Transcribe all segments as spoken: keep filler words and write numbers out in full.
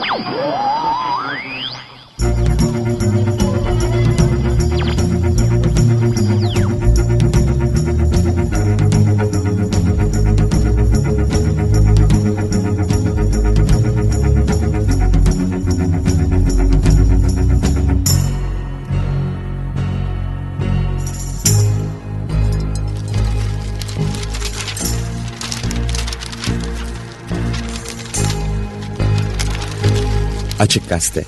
Açık Gazete.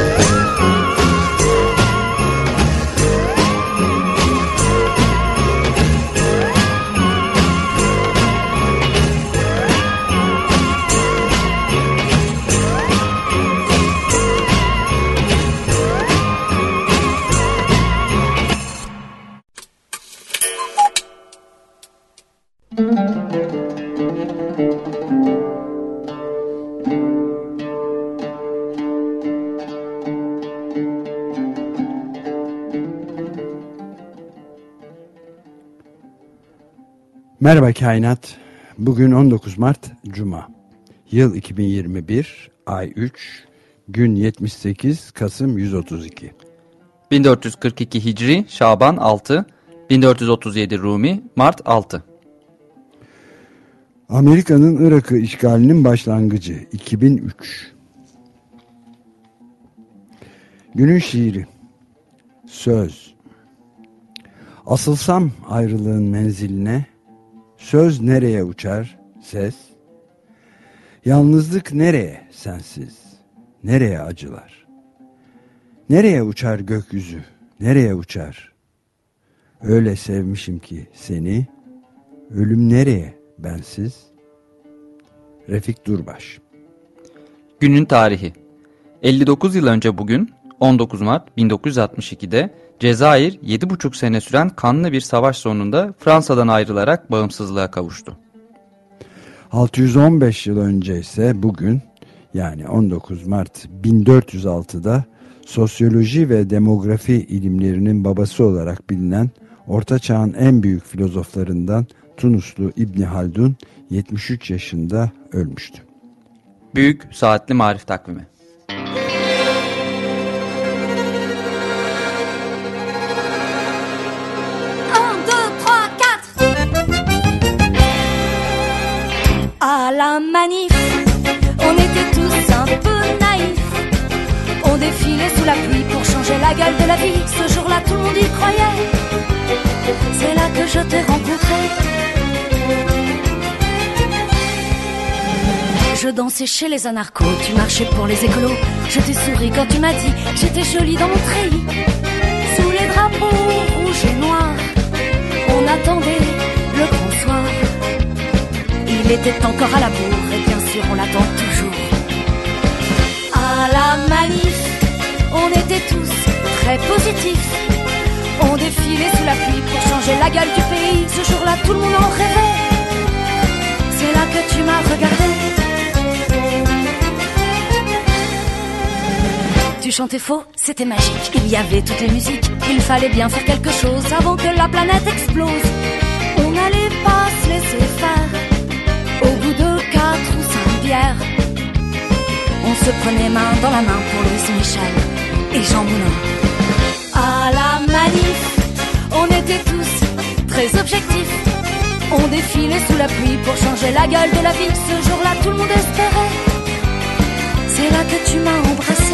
Merhaba Kainat. Bugün on dokuz Mart Cuma. Yıl iki bin yirmi bir, ay üç, gün yetmiş sekiz, Kasım yüz otuz iki. bin dört yüz kırk iki Hicri, Şaban altı, bin dört yüz otuz yedi Rumi, Mart altı. Amerika'nın Irak'ı işgalinin başlangıcı iki bin üç. Günün şiiri. Söz. Asılsam ayrılığın menziline, söz nereye uçar, ses? Yalnızlık nereye, sensiz? Nereye acılar? Nereye uçar gökyüzü, nereye uçar? Öyle sevmişim ki seni, ölüm nereye, bensiz? Refik Durbaş. Günün tarihi. elli dokuz yıl önce bugün, on dokuz Mart bin dokuz yüz altmış iki'de Cezayir yedi buçuk sene süren kanlı bir savaş sonunda Fransa'dan ayrılarak bağımsızlığa kavuştu. altı yüz on beş yıl önce ise bugün, yani on dokuz Mart bin dört yüz altı'da sosyoloji ve demografi ilimlerinin babası olarak bilinen Orta Çağ'ın en büyük filozoflarından Tunuslu İbni Haldun yetmiş üç yaşında ölmüştü. Büyük Saatli Marif Takvimi. À la manif, on était tous un peu naïfs. On défilait sous la pluie pour changer la gueule de la vie. Ce jour-là, tout le monde y croyait. C'est là que je t'ai rencontré. Je dansais chez les anarchos, tu marchais pour les écolos. Je t'ai souri quand tu m'as dit j'étais jolie dans mon treillis. Sous les drapeaux rouges et noirs, on attendait le grand soir. Il était encore à la bourre et bien sûr on l'attend toujours. À la manif, on était tous très positifs. On défilait sous la pluie pour changer la gueule du pays. Ce jour-là tout le monde en rêvait. C'est là que tu m'as regardé. Tu chantais faux, c'était magique. Il y avait toutes les musiques. Il fallait bien faire quelque chose avant que la planète explose. On n'allait pas se laisser faire. Au bout de quatre ou cinq bières, on se prenait main dans la main pour Louis Michel et Jean Moulin. À la manif, on était tous très objectifs. On défilait sous la pluie pour changer la gueule de la vie. Ce jour-là, tout le monde espérait. C'est là que tu m'as embrassé.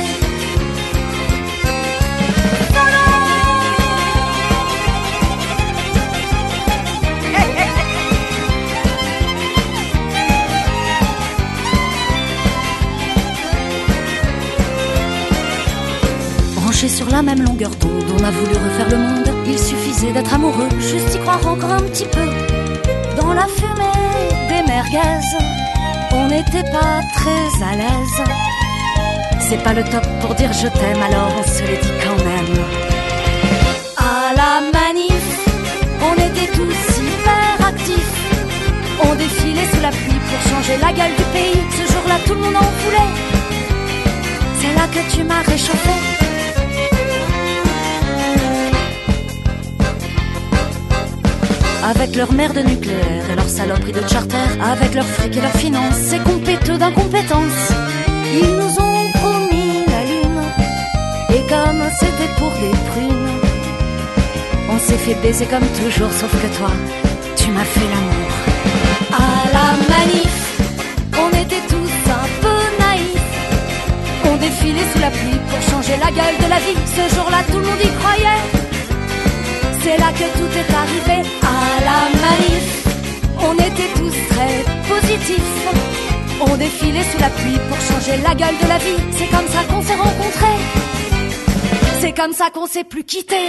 Sur la même longueur d'onde, on a voulu refaire le monde. Il suffisait d'être amoureux, juste y croire encore un petit peu. Dans la fumée des merguez, on n'était pas très à l'aise. C'est pas le top pour dire je t'aime, alors on se le dit quand même. À la manif, on était tous hyper actifs. On défilait sous la pluie pour changer la gueule du pays. Ce jour-là, tout le monde en voulait. C'est là que tu m'as réchauffé. Avec leur merde nucléaire et leur saloperie de charter, avec leur fric et leurs finances, ces compéteux d'incompétence, ils nous ont passé pour des prunes. On s'est fait baiser comme toujours, sauf que toi, tu m'as fait l'amour. À la manif, on était tous un peu naïfs. On défilait sous la pluie pour changer la gueule de la vie. Ce jour-là, tout le monde y croyait. C'est là que tout est arrivé. À la manif, on était tous très positifs. On défilait sous la pluie pour changer la gueule de la vie. C'est comme ça qu'on s'est rencontrés. C'est comme ça qu'on s'est plus quittés.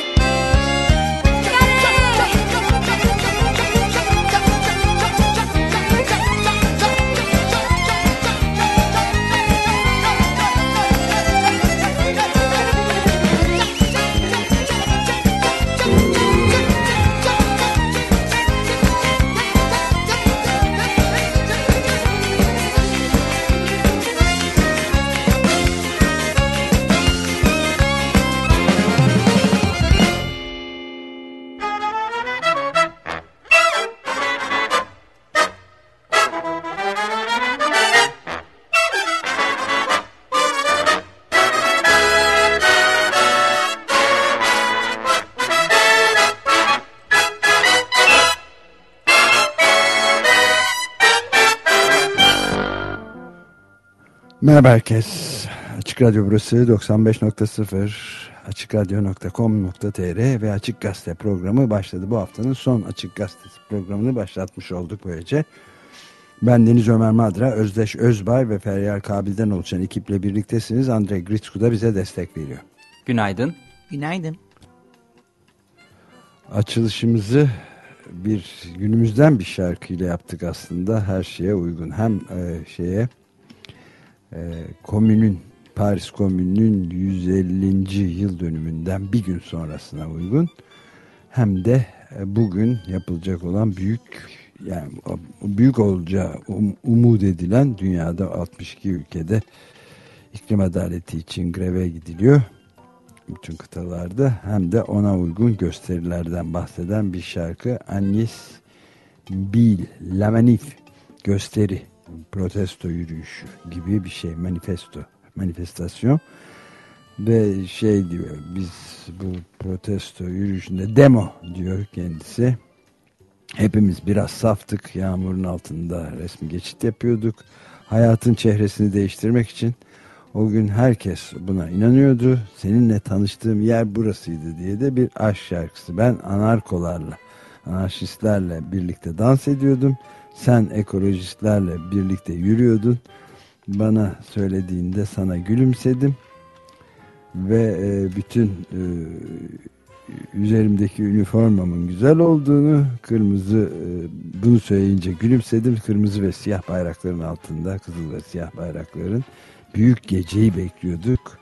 Merhaba herkes. Açık Radyo burası doksan beş nokta sıfır, açık radyo nokta com nokta tr ve Açık Gazete programı başladı. Bu haftanın son Açık Gazete programını başlatmış olduk böylece. Ben Deniz Ömer Madra, Özdeş Özbay ve Feryal Kabil'den oluşan ekiple birliktesiniz. Andrei Gritsku da bize destek veriyor. Günaydın. Günaydın. Açılışımızı bir günümüzden bir şarkıyla yaptık aslında. Her şeye uygun. Hem e, şeye e, komünün, Paris Komünü'nün yüz ellinci yıl dönümünden bir gün sonrasına uygun. Hem de e, bugün yapılacak olan büyük, yani büyük olacağı um, umut edilen, dünyada altmış iki ülkede iklim adaleti için greve gidiliyor. Bütün kıtalarda. Hem de ona uygun gösterilerden bahseden bir şarkı. Agnes Bil, La Manif, gösteri, protesto yürüyüşü gibi bir şey. Manifesto, manifestasyon. Ve şey diyor, biz bu protesto yürüyüşünde, demo diyor kendisi, hepimiz biraz saftık, yağmurun altında resmi geçit yapıyorduk. Hayatın çehresini değiştirmek için o gün herkes buna inanıyordu. Seninle tanıştığım yer burasıydı diye de bir aşk şarkısı. Ben anarkolarla, anarşistlerle birlikte dans ediyordum. Sen ekolojistlerle birlikte yürüyordun. Bana söylediğinde sana gülümsedim. Ve e, bütün e, üzerimdeki üniformamın güzel olduğunu, kırmızı, e, bunu söyleyince gülümsedim. Kırmızı ve siyah bayrakların altında, kızıl ve siyah bayrakların, büyük geceyi bekliyorduk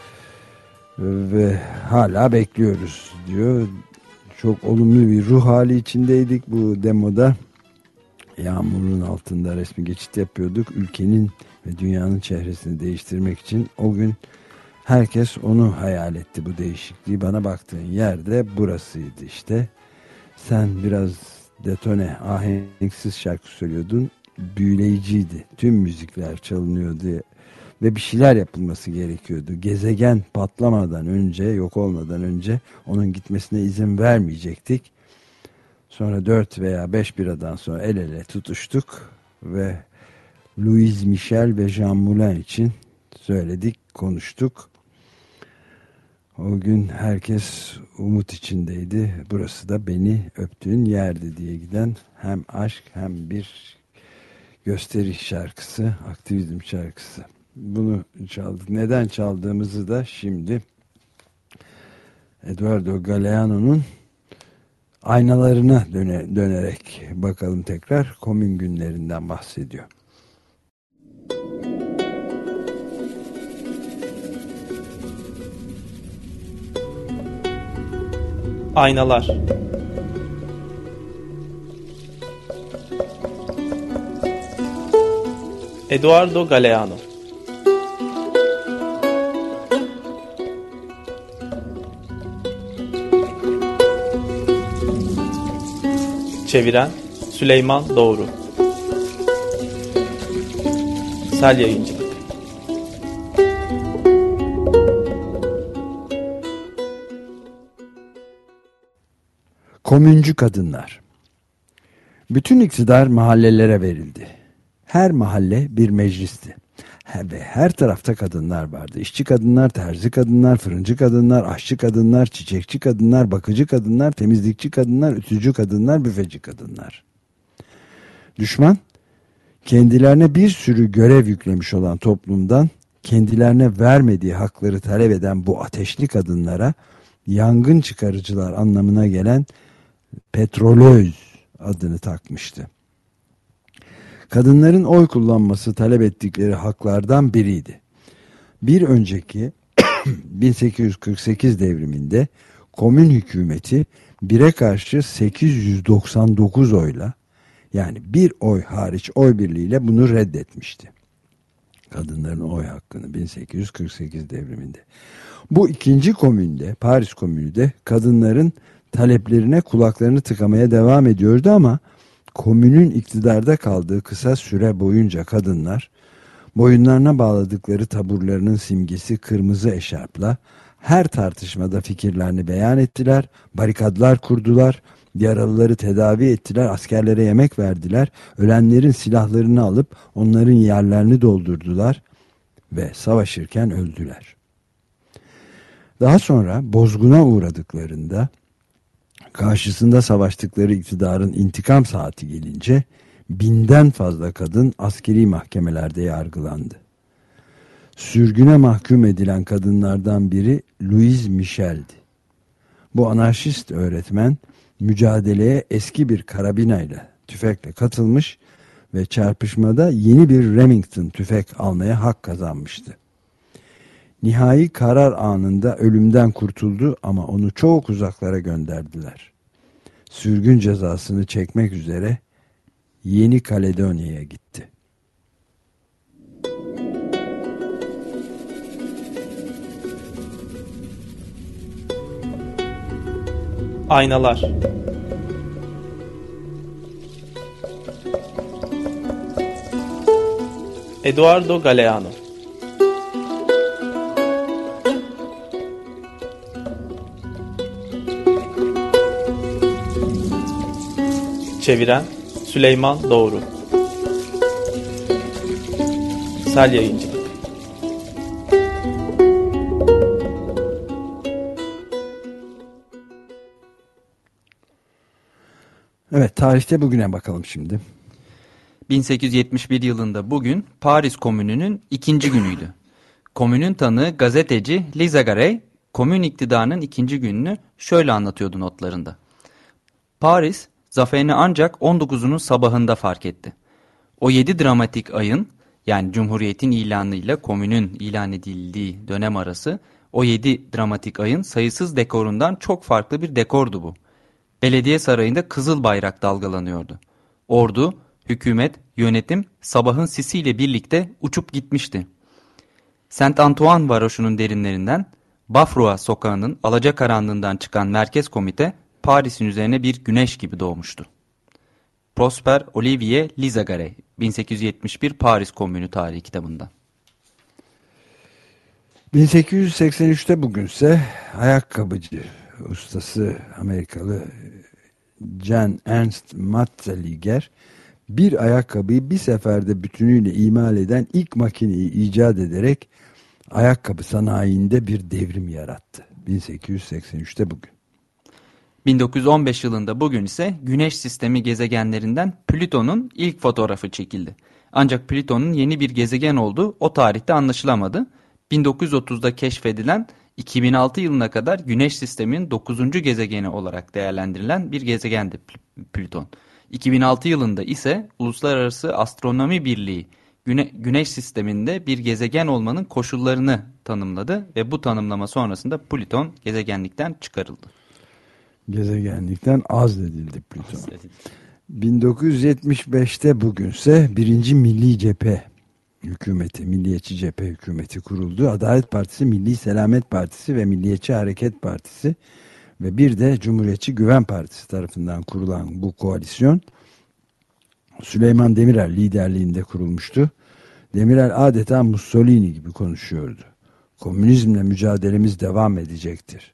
ve hala bekliyoruz diyor. Çok olumlu bir ruh hali içindeydik bu demoda. Yağmurun altında resmi geçit yapıyorduk. Ülkenin ve dünyanın çehresini değiştirmek için o gün herkes onu hayal etti, bu değişikliği. Bana baktığın yerde burasıydı işte. Sen biraz detone, ahenksiz şarkı söylüyordun. Büyüleyiciydi. Tüm müzikler çalınıyordu ve bir şeyler yapılması gerekiyordu. Gezegen patlamadan önce, yok olmadan önce onun gitmesine izin vermeyecektik. Sonra dört veya beş biradan sonra el ele tutuştuk ve Louis Michel ve Jean Moulin için söyledik, konuştuk. O gün herkes umut içindeydi. Burası da beni öptüğün yerdi diye giden hem aşk hem bir gösteri şarkısı, aktivizm şarkısı. Bunu çaldık. Neden çaldığımızı da şimdi Eduardo Galeano'nun aynalarına döne, dönerek bakalım tekrar. Komün günlerinden bahsediyor. Aynalar. Eduardo Galeano. Çeviren Süleyman Doğru. Sel Yayıncılık. Komüncü kadınlar. Bütün iktidar mahallelere verildi. Her mahalle bir meclisti. Ve her tarafta kadınlar vardı. İşçi kadınlar, terzi kadınlar, fırıncı kadınlar, aşçı kadınlar, çiçekçi kadınlar, bakıcı kadınlar, temizlikçi kadınlar, ütücü kadınlar, büfeci kadınlar. Düşman, kendilerine bir sürü görev yüklemiş olan toplumdan kendilerine vermediği hakları talep eden bu ateşli kadınlara yangın çıkarıcılar anlamına gelen petrolöz adını takmıştı. Kadınların oy kullanması talep ettikleri haklardan biriydi. Bir önceki bin sekiz yüz kırk sekiz devriminde komün hükümeti bire karşı sekiz yüz doksan dokuz oyla, yani bir oy hariç oy birliğiyle bunu reddetmişti. Kadınların oy hakkını bin sekiz yüz kırk sekiz devriminde. Bu ikinci komünde, Paris Komünü de kadınların taleplerine kulaklarını tıkamaya devam ediyordu ama komünün iktidarda kaldığı kısa süre boyunca kadınlar boyunlarına bağladıkları taburlarının simgesi kırmızı eşarpla her tartışmada fikirlerini beyan ettiler, barikatlar kurdular, yaralıları tedavi ettiler, askerlere yemek verdiler, ölenlerin silahlarını alıp onların yerlerini doldurdular ve savaşırken öldüler. Daha sonra bozguna uğradıklarında karşısında savaştıkları iktidarın intikam saati gelince binden fazla kadın askeri mahkemelerde yargılandı. Sürgüne mahkum edilen kadınlardan biri Louise Michel'di. Bu anarşist öğretmen mücadeleye eski bir karabinayla, tüfekle katılmış ve çarpışmada yeni bir Remington tüfek almaya hak kazanmıştı. Nihai karar anında ölümden kurtuldu ama onu çok uzaklara gönderdiler. Sürgün cezasını çekmek üzere Yeni Kaledonya'ya gitti. Aynalar. Eduardo Galeano. Çeviren Süleyman Doğru. Sel Yayıncılık. Evet, tarihte bugüne bakalım şimdi. bin sekiz yüz yetmiş bir yılında bugün Paris Komünü'nün ikinci günüydü. Komünün tanığı gazeteci Lisa Garay, komün iktidarının ikinci gününü şöyle anlatıyordu notlarında. Paris, zaferini ancak on dokuzunun sabahında fark etti. O yedi dramatik ayın, yani Cumhuriyet'in ilanıyla komünün ilan edildiği dönem arası, o yedi dramatik ayın sayısız dekorundan çok farklı bir dekordu bu. Belediye sarayında kızıl bayrak dalgalanıyordu. Ordu, hükümet, yönetim sabahın sisiyle birlikte uçup gitmişti. Saint Antoine varoşunun derinlerinden, Bafroa sokağının alacakaranlığından çıkan merkez komite, Paris'in üzerine bir güneş gibi doğmuştu. Prosper Olivier Lizagaray, bin sekiz yüz yetmiş bir Paris Komünü tarihi kitabından. bin sekiz yüz seksen üçte bugünse ayakkabıcı ustası Amerikalı Jan Ernst Matzeliger bir ayakkabıyı bir seferde bütünüyle imal eden ilk makineyi icat ederek ayakkabı sanayinde bir devrim yarattı. bin sekiz yüz seksen üçte bugün. bin dokuz yüz on beş yılında bugün ise Güneş sistemi gezegenlerinden Plüton'un ilk fotoğrafı çekildi. Ancak Plüton'un yeni bir gezegen olduğu o tarihte anlaşılamadı. bin dokuz yüz otuzda keşfedilen iki bin altı yılına kadar Güneş sisteminin dokuzuncu gezegeni olarak değerlendirilen bir gezegendi Plüton. iki bin altı yılında ise Uluslararası Astronomi Birliği Güne Güneş sisteminde bir gezegen olmanın koşullarını tanımladı ve bu tanımlama sonrasında Plüton gezegenlikten çıkarıldı. Gezegenlikten azledildi Plüton. bin dokuz yüz yetmiş beşte bugünse birinci Milli Cephe Hükümeti, Milliyetçi Cephe Hükümeti kuruldu. Adalet Partisi, Milli Selamet Partisi ve Milliyetçi Hareket Partisi ve bir de Cumhuriyetçi Güven Partisi tarafından kurulan bu koalisyon Süleyman Demirel liderliğinde kurulmuştu. Demirel adeta Mussolini gibi konuşuyordu. Komünizmle mücadelemiz devam edecektir.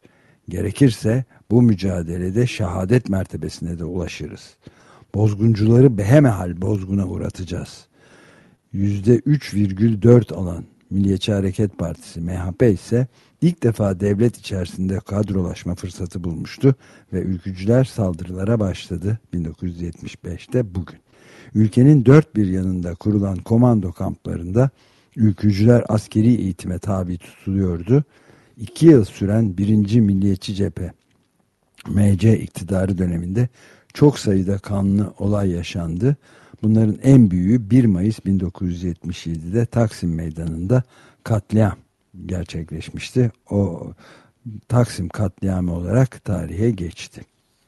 Gerekirse bu mücadelede şehadet mertebesine de ulaşırız. Bozguncuları behemehal bozguna uğratacağız. yüzde üç virgül dört alan Milliyetçi Hareket Partisi M H P ise ilk defa devlet içerisinde kadrolaşma fırsatı bulmuştu ve ülkücüler saldırılara başladı bin dokuz yüz yetmiş beşte bugün. Ülkenin dört bir yanında kurulan komando kamplarında ülkücüler askeri eğitime tabi tutuluyordu. İki yıl süren birinci Milliyetçi Cephe M C iktidarı döneminde çok sayıda kanlı olay yaşandı. Bunların en büyüğü bir Mayıs bin dokuz yüz yetmiş yedide Taksim Meydanı'nda katliam gerçekleşmişti. O Taksim katliamı olarak tarihe geçti.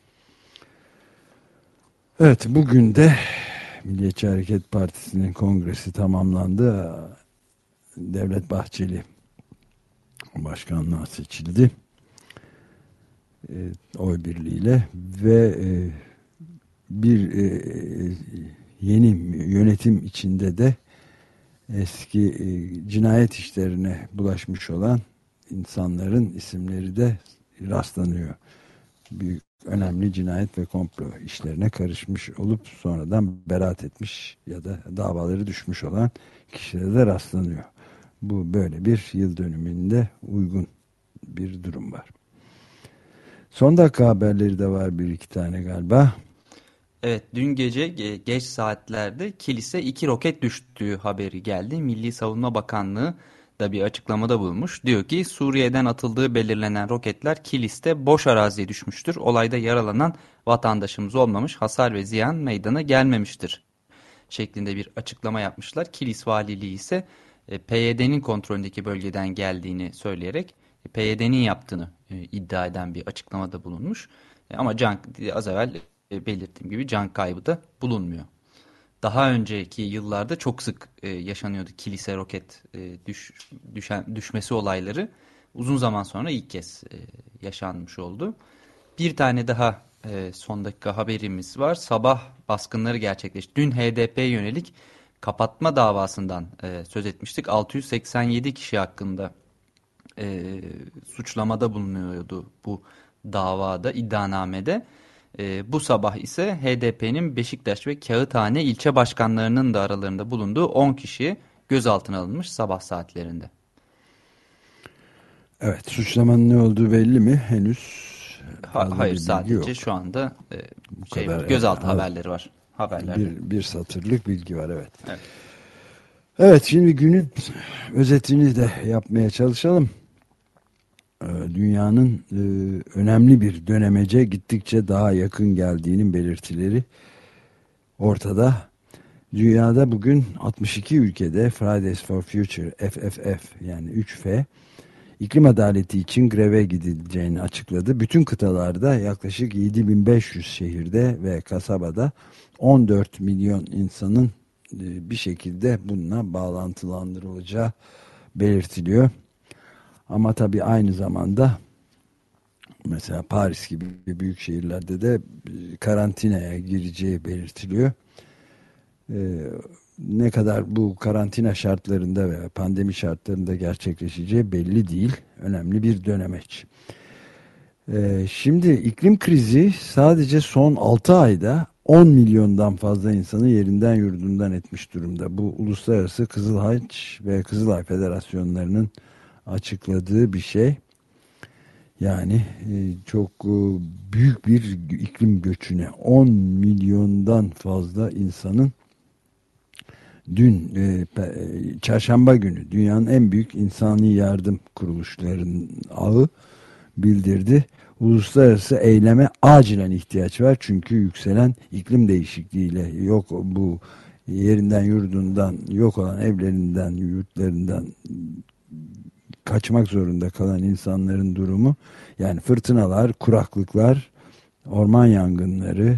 Evet, bugün de Milliyetçi Hareket Partisi'nin kongresi tamamlandı. Devlet Bahçeli başkanlığa seçildi. E, oy birliğiyle ve e, bir e, yeni yönetim içinde de eski e, cinayet işlerine bulaşmış olan insanların isimleri de rastlanıyor. Büyük önemli cinayet ve komplo işlerine karışmış olup sonradan beraat etmiş ya da davaları düşmüş olan kişilere de rastlanıyor. Bu böyle bir yıl dönümünde uygun bir durum var. Son dakika haberleri de var bir iki tane galiba. Evet, dün gece geç saatlerde Kilis'e iki roket düştüğü haberi geldi. Milli Savunma Bakanlığı da bir açıklamada bulmuş. Diyor ki Suriye'den atıldığı belirlenen roketler Kilis'te boş araziye düşmüştür. Olayda yaralanan vatandaşımız olmamış, hasar ve ziyan meydana gelmemiştir şeklinde bir açıklama yapmışlar. Kilis Valiliği ise P Y D'nin kontrolündeki bölgeden geldiğini söyleyerek P Y D'nin yaptığını iddia eden bir açıklamada bulunmuş. Ama can, az evvel belirttiğim gibi can kaybı da bulunmuyor. Daha önceki yıllarda çok sık e, yaşanıyordu kilise roket e, düş, düşen, düşmesi olayları. Uzun zaman sonra ilk kez e, yaşanmış oldu. Bir tane daha e, son dakika haberimiz var. Sabah baskınları gerçekleşti. Dün H D P'ye yönelik kapatma davasından e, söz etmiştik. altı yüz seksen yedi kişi hakkında e, suçlamada bulunuyordu bu davada, iddianamede. E, bu sabah ise H D P'nin Beşiktaş ve Kağıthane ilçe başkanlarının da aralarında bulunduğu on kişi gözaltına alınmış sabah saatlerinde. Evet, suçlamanın ne olduğu belli mi? Henüz ha, hayır sadece yok. Şu anda e, şey kadar, gözaltı evet, haberleri var. Haberlerde. Bir, bir satırlık bilgi var, evet. Evet. Evet, şimdi günün özetini de yapmaya çalışalım. Dünyanın e, önemli bir dönemece gittikçe daha yakın geldiğinin belirtileri ortada. Dünyada bugün altmış iki ülkede Fridays for Future F F F yani üç F iklim adaleti için greve gidileceğini açıkladı. Bütün kıtalarda yaklaşık yedi bin beş yüz şehirde ve kasabada on dört milyon insanın e, bir şekilde bununla bağlantılandırılacağı belirtiliyor. Ama tabii aynı zamanda mesela Paris gibi büyük şehirlerde de karantinaya gireceği belirtiliyor. Ee, ne kadar bu karantina şartlarında ve pandemi şartlarında gerçekleşeceği belli değil. Önemli bir dönemeç. Ee, şimdi iklim krizi sadece son altı ayda on milyondan fazla insanı yerinden yurdundan etmiş durumda. Bu Uluslararası Kızıl Haç ve Kızılay Federasyonlarının açıkladığı bir şey. Yani e, çok e, büyük bir iklim göçüne on milyondan fazla insanın dün e, çarşamba günü dünyanın en büyük insani yardım kuruluşlarının ağı bildirdi. Uluslararası eyleme acilen ihtiyaç var. Çünkü yükselen iklim değişikliğiyle yok bu yerinden yurdundan yok olan evlerinden yurtlarından kaçmak zorunda kalan insanların durumu, yani fırtınalar, kuraklıklar, orman yangınları,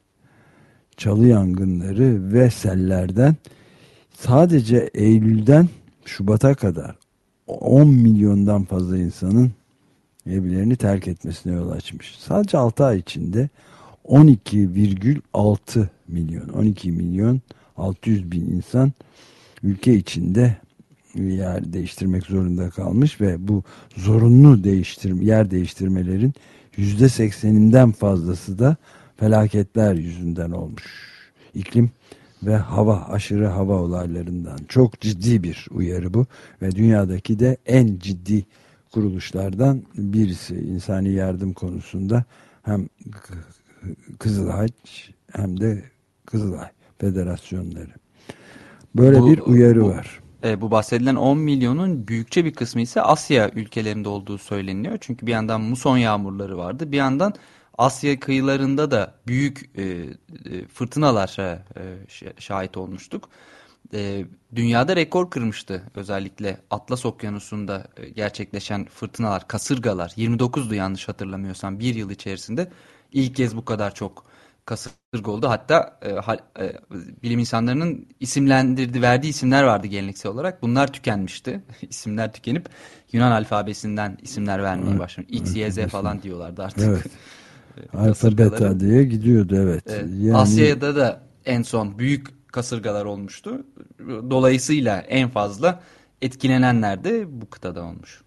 çalı yangınları ve sellerden sadece Eylül'den Şubat'a kadar on milyondan fazla insanın evlerini terk etmesine yol açmış. Sadece altı ay içinde on iki virgül altı milyon, on iki milyon altı yüz bin insan ülke içinde yer değiştirmek zorunda kalmış ve bu zorunlu değiştirme, yer değiştirmelerin yüzde sekseninden fazlası da felaketler yüzünden olmuş. İklim ve hava, aşırı hava olaylarından. Çok ciddi bir uyarı bu ve dünyadaki de en ciddi kuruluşlardan birisi insani yardım konusunda. Hem Kızılay hem de Kızılay Federasyonları. Böyle bu, bir uyarı bu, var. E, bu bahsedilen on milyonun büyükçe bir kısmı ise Asya ülkelerinde olduğu söyleniyor. Çünkü bir yandan muson yağmurları vardı. Bir yandan Asya kıyılarında da büyük e, e, fırtınalara e, şahit olmuştuk. E, dünyada rekor kırmıştı özellikle Atlas Okyanusu'nda e, gerçekleşen fırtınalar, kasırgalar. yirmi dokuzdu yanlış hatırlamıyorsam bir yıl içerisinde. İlk kez bu kadar çok kasırga oldu. Hatta e, ha, e, bilim insanlarının isimlendirdiği, verdiği isimler vardı geleneksel olarak. Bunlar tükenmişti. İsimler tükenip Yunan alfabesinden isimler vermeye evet, başlamış. X, Y, Z falan diyorlardı artık. Evet. Alfa, beta diye gidiyordu evet. evet. Yani... Asya'da da en son büyük kasırgalar olmuştu. Dolayısıyla en fazla etkilenenler de bu kıtada olmuş.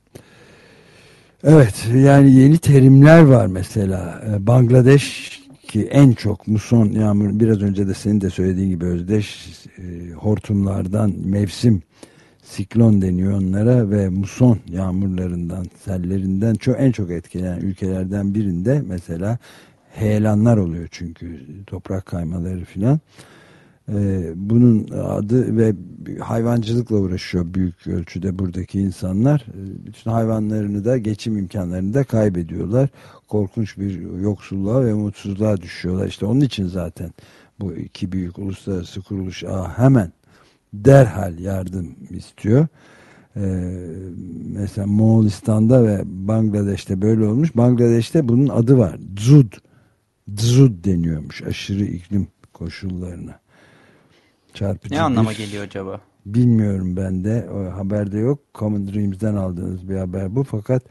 Evet, yani yeni terimler var mesela. Bangladeş ki en çok muson yağmur, biraz önce de senin de söylediğin gibi Özdeş, e, hortumlardan, mevsim siklon deniyor onlara ve muson yağmurlarından, sellerinden çok en çok etkilenen ülkelerden birinde mesela heyelanlar oluyor çünkü toprak kaymaları filan. Ee, bunun adı ve hayvancılıkla uğraşıyor büyük ölçüde buradaki insanlar. Bütün hayvanlarını da, geçim imkanlarını da kaybediyorlar. Korkunç bir yoksulluğa ve umutsuzluğa düşüyorlar. İşte onun için zaten bu iki büyük uluslararası kuruluş aa, hemen derhal yardım istiyor. Ee, mesela Moğolistan'da ve Bangladeş'te böyle olmuş. Bangladeş'te bunun adı var. Dzud. Dzud deniyormuş aşırı iklim koşullarına. Çarpıcı ne anlama bir, geliyor acaba? Bilmiyorum ben de. O haberde yok. Common Dreams'den aldığınız bir haber bu. Fakat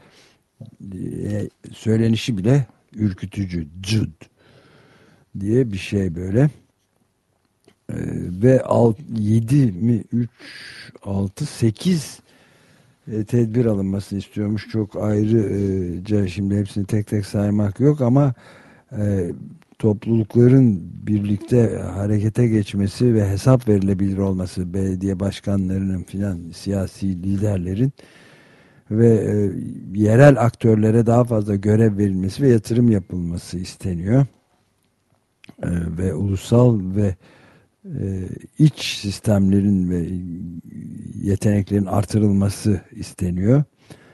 e, söylenişi bile ürkütücü. Dzud diye bir şey böyle. E, ve yedi mi üç altı sekiz e, tedbir alınmasını istiyormuş. Çok ayrıca şimdi hepsini tek tek saymak yok ama e, toplulukların birlikte harekete geçmesi ve hesap verilebilir olması, belediye başkanlarının filan, siyasi liderlerin ve e, yerel aktörlere daha fazla görev verilmesi ve yatırım yapılması isteniyor. E, ve ulusal ve e, iç sistemlerin ve yeteneklerin artırılması isteniyor.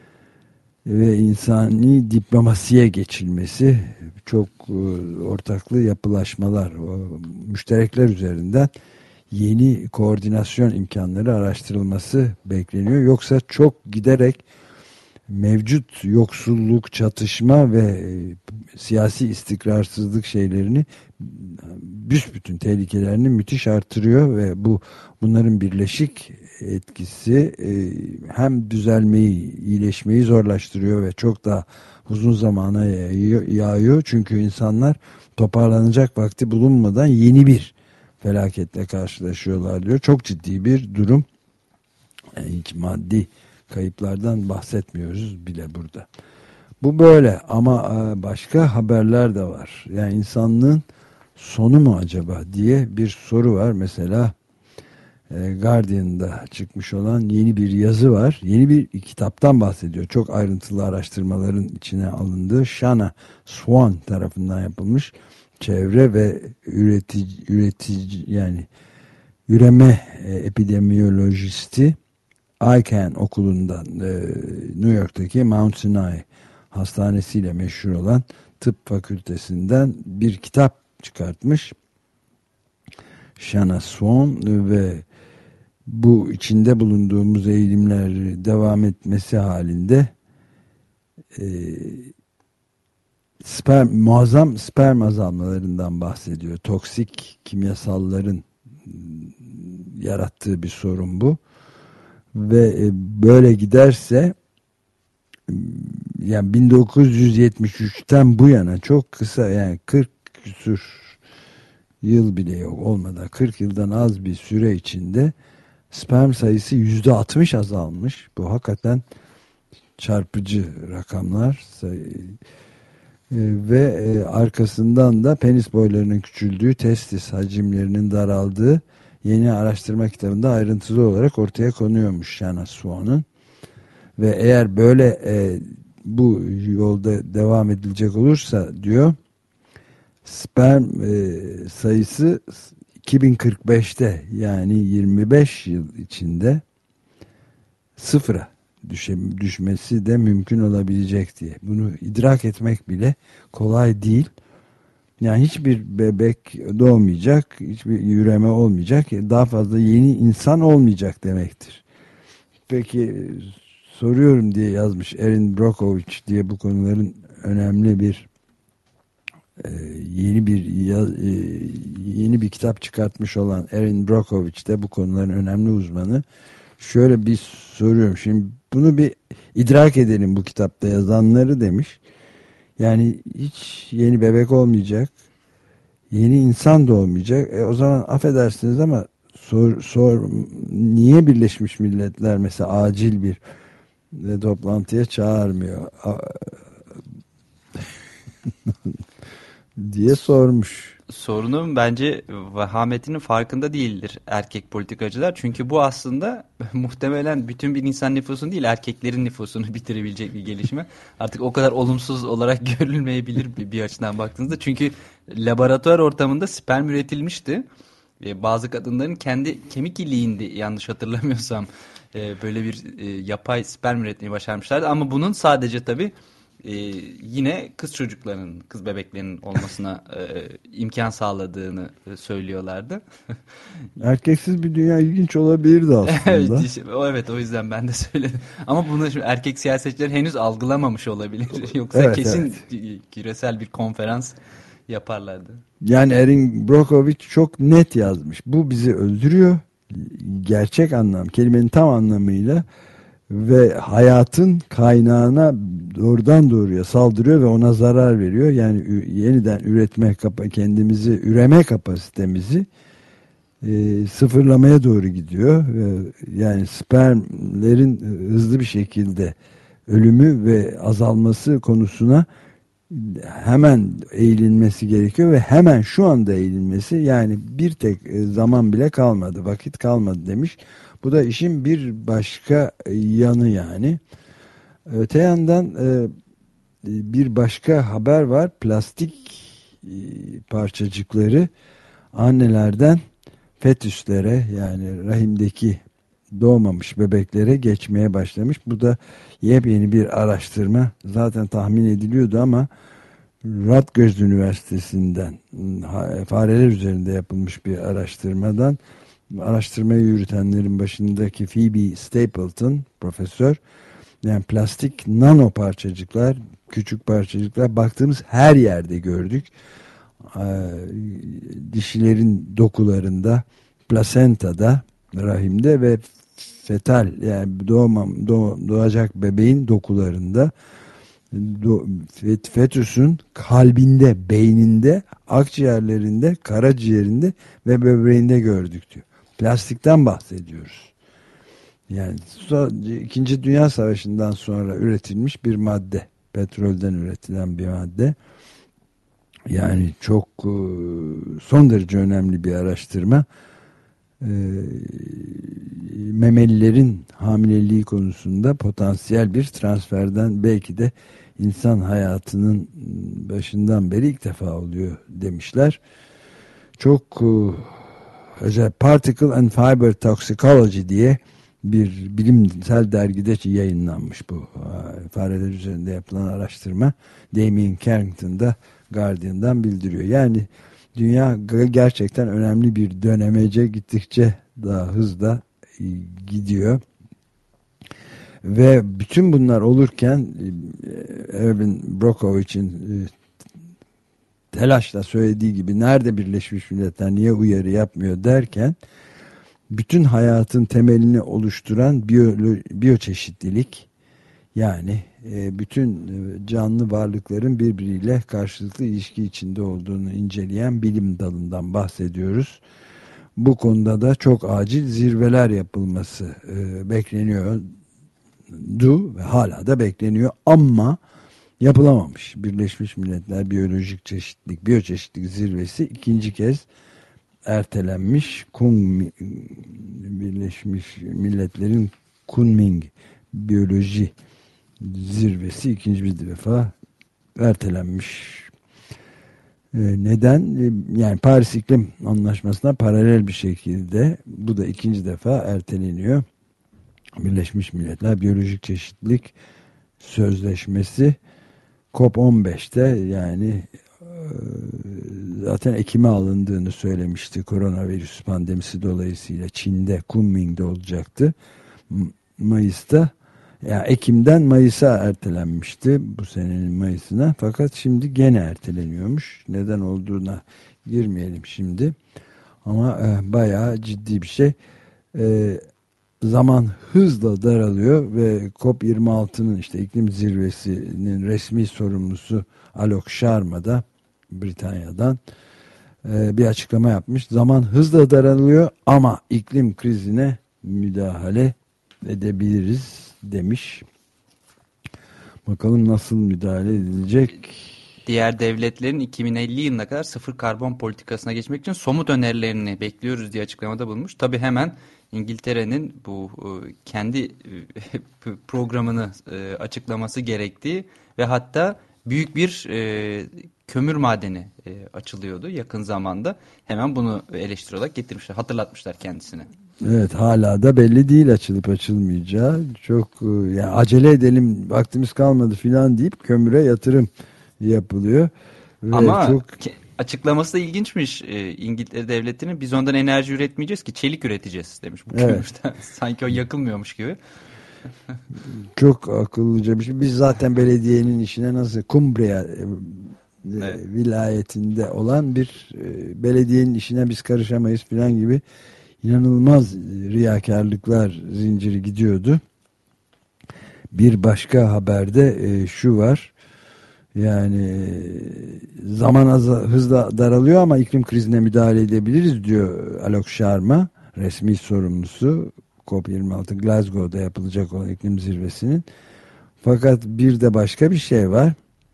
Ve insani diplomasiye geçilmesi, çok e, ortaklı yapılaşmalar, o, müşterekler üzerinden yeni koordinasyon imkanları araştırılması bekleniyor. Yoksa çok giderek mevcut yoksulluk, çatışma ve e, siyasi istikrarsızlık şeylerini büsbütün tehlikelerini müthiş artırıyor ve bu bunların birleşik etkisi e, hem düzelmeyi, iyileşmeyi zorlaştırıyor ve çok daha uzun zamana yayıyor. Çünkü insanlar toparlanacak vakti bulunmadan yeni bir felaketle karşılaşıyorlar diyor. Çok ciddi bir durum. Yani hiç maddi kayıplardan bahsetmiyoruz bile burada. Bu böyle ama başka haberler de var. Yani insanlığın sonu mu acaba diye bir soru var. Mesela Guardian'da çıkmış olan yeni bir yazı var. Yeni bir kitaptan bahsediyor. Çok ayrıntılı araştırmaların içine alındığı Shana Swan tarafından yapılmış çevre ve üretici, üretici yani üreme epidemiyolojisti Icahn okulundan New York'taki Mount Sinai hastanesiyle meşhur olan tıp fakültesinden bir kitap çıkartmış. Shana Swan ve bu içinde bulunduğumuz eğilimler devam etmesi halinde e, sperm, muazzam sperm azalmalarından bahsediyor. Toksik kimyasalların yarattığı bir sorun bu. Ve e, böyle giderse yani bin dokuz yüz yetmiş üçten bu yana çok kısa yani kırk küsur yıl bile yok olmadan kırk yıldan az bir süre içinde sperm sayısı yüzde altmış azalmış. Bu hakikaten çarpıcı rakamlar. Ve e, arkasından da penis boylarının küçüldüğü, testis hacimlerinin daraldığı yeni araştırma kitabında ayrıntılı olarak ortaya konuyormuş Shanna Swan'ın. Ve eğer böyle e, bu yolda devam edilecek olursa diyor, sperm e, sayısı iki bin kırk beşte, yani yirmi beş yıl içinde sıfıra düşe, düşmesi de mümkün olabilecek diye. Bunu idrak etmek bile kolay değil. Yani hiçbir bebek doğmayacak, hiçbir üreme olmayacak, daha fazla yeni insan olmayacak demektir. Peki soruyorum diye yazmış Erin Brockovich diye, bu konuların önemli bir e, yeni bir e, yeni bir kitap çıkartmış olan Erin Brockovich de bu konuların önemli uzmanı. Şöyle bir soruyorum şimdi, bunu bir idrak edelim bu kitapta yazanları demiş. Yani hiç yeni bebek olmayacak, yeni insan da olmayacak. E, o zaman affedersiniz ama sor, sor niye Birleşmiş Milletler mesela acil bir de toplantıya çağırmıyor diye sormuş. Sorunun bence vahametinin farkında değildir erkek politikacılar. Çünkü bu aslında muhtemelen bütün bir insan nüfusunu değil, erkeklerin nüfusunu bitirebilecek bir gelişme. Artık o kadar olumsuz olarak görülmeyebilir bir, bir açıdan baktığınızda. Çünkü laboratuvar ortamında sperm üretilmişti. Bazı kadınların kendi kemik iliğinde, yanlış hatırlamıyorsam, böyle bir yapay sperm üretmeyi başarmışlardı. Ama bunun sadece tabii Ee, yine kız çocuklarının, kız bebeklerinin olmasına e, imkan sağladığını e, söylüyorlardı. Erkeksiz bir dünya ilginç olabilirdi aslında. Evet, işte, evet, o yüzden ben de söyledim. Ama bunu şimdi erkek siyasetçiler henüz algılamamış olabilir. Yoksa evet, kesin evet. küresel bir konferans yaparlardı. Yani Erin Brockovich çok net yazmış. Bu bizi öldürüyor. Gerçek anlam, kelimenin tam anlamıyla ve hayatın kaynağına doğrudan doğruya saldırıyor ve ona zarar veriyor. Yani yeniden üretme, kendimizi üreme kapasitemizi e, sıfırlamaya doğru gidiyor. Yani spermlerin hızlı bir şekilde ölümü ve azalması konusuna hemen eğilinmesi gerekiyor ve hemen şu anda eğilinmesi, yani bir tek zaman bile kalmadı, vakit kalmadı demiş. Bu da işin bir başka yanı yani. Öte yandan bir başka haber var. Plastik parçacıkları annelerden fetüslere, yani rahimdeki doğmamış bebeklere geçmeye başlamış. Bu da yepyeni bir araştırma. Zaten tahmin ediliyordu ama Rutgers Üniversitesi'nden fareler üzerinde yapılmış bir araştırmadan, araştırmayı yürütenlerin başındaki Phoebe Stapleton profesör, yani plastik nano parçacıklar, küçük parçacıklar baktığımız her yerde gördük. Dişilerin dokularında, plasentada, rahimde ve fetal, yani doğmam, doğ, doğacak bebeğin dokularında, do, fet, fetüsün kalbinde, beyninde, akciğerlerinde, karaciğerinde ve böbreğinde gördük diyor. Plastikten bahsediyoruz. Yani so, İkinci Dünya Savaşı'ndan sonra üretilmiş bir madde. Petrolden üretilen bir madde. Yani çok son derece önemli bir araştırma. Memelilerin hamileliği konusunda potansiyel bir transferden, belki de insan hayatının başından beri ilk defa oluyor demişler. Çok özel Particle and Fiber Toxicology diye bir bilimsel dergide yayınlanmış bu fareler üzerinde yapılan araştırma. Damien Carrington da Guardian'dan bildiriyor. Yani dünya gerçekten önemli bir dönemece, gittikçe daha hızla gidiyor. Ve bütün bunlar olurken Erin Brockovich'in telaşla söylediği gibi, nerede Birleşmiş Milletler, niye uyarı yapmıyor derken, bütün hayatın temelini oluşturan biyo, biyoçeşitlilik, yani bütün canlı varlıkların birbiriyle karşılıklı ilişki içinde olduğunu inceleyen bilim dalından bahsediyoruz. bu konuda da çok acil zirveler yapılması e, bekleniyordu ve hala da bekleniyor ama yapılamamış. Birleşmiş Milletler Biyolojik Çeşitlilik, Biyoçeşitlilik Zirvesi ikinci kez ertelenmiş. Kun, Birleşmiş Milletler'in Kunming Biyoloji Zirvesi ikinci bir defa ertelenmiş. Ee, neden? Ee, yani Paris İklim Anlaşması'na paralel bir şekilde bu da ikinci defa erteleniyor. Birleşmiş Milletler Biyolojik Çeşitlilik Sözleşmesi COP on beşte yani e, zaten Ekim'e alındığını söylemişti. Koronavirüs pandemisi dolayısıyla Çin'de, Kunming'de olacaktı. Mayıs'ta, yani Ekim'den Mayıs'a ertelenmişti, bu senenin Mayıs'ına, fakat şimdi gene erteleniyormuş. Neden olduğuna girmeyelim şimdi ama e, bayağı ciddi bir şey. E, zaman hızla daralıyor ve COP yirmi altının işte iklim zirvesinin resmi sorumlusu Alok Sharma da Britanya'dan e, bir açıklama yapmış. Zaman hızla daralıyor ama iklim krizine müdahale edebiliriz demiş. Bakalım nasıl müdahale edilecek? Diğer devletlerin iki bin elli yılına kadar sıfır karbon politikasına geçmek için somut önerilerini bekliyoruz diye açıklamada bulunmuş. Tabii hemen İngiltere'nin bu kendi programını açıklaması gerektiği ve hatta büyük bir kömür madeni açılıyordu yakın zamanda. Hemen bunu eleştiri olarak getirmişler, hatırlatmışlar kendisine. Evet, hala da belli değil açılıp açılmayacağı. Çok yani acele edelim, vaktimiz kalmadı filan deyip kömüre yatırım yapılıyor. Ve ama çok... açıklaması da ilginçmiş. Ee, İngiltere Devleti'nin biz ondan enerji üretmeyeceğiz ki çelik üreteceğiz demiş bu evet. kömürden. Sanki o yakılmıyormuş gibi. Çok akıllıca bir şey. Biz zaten belediyenin işine nasıl Cumbria evet. vilayetinde olan bir belediyenin işine biz karışamayız filan gibi inanılmaz riyakarlıklar zinciri gidiyordu. Bir başka haberde şu var. Yani zaman az, hızla daralıyor ama iklim krizine müdahale edebiliriz diyor Alok Sharma, resmi sorumlusu COP yirmi altı Glasgow'da yapılacak olan iklim zirvesinin. Fakat bir de başka bir şey var.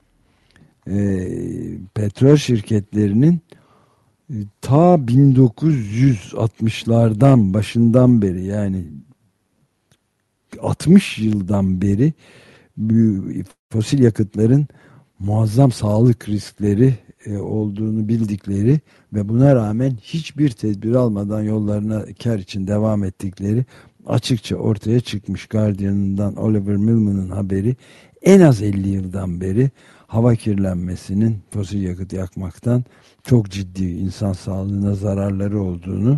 E, petrol şirketlerinin e, ta bin dokuz yüz altmışlardan başından beri, yani altmış yıldan beri fosil yakıtların muazzam sağlık riskleri e, olduğunu bildikleri ve buna rağmen hiçbir tedbir almadan yollarına kar için devam ettikleri açıkça ortaya çıkmış. Guardian'dan Oliver Millman'ın haberi, en az elli yıldan beri hava kirlenmesinin fosil yakıt yakmaktan çok ciddi insan sağlığına zararları olduğunu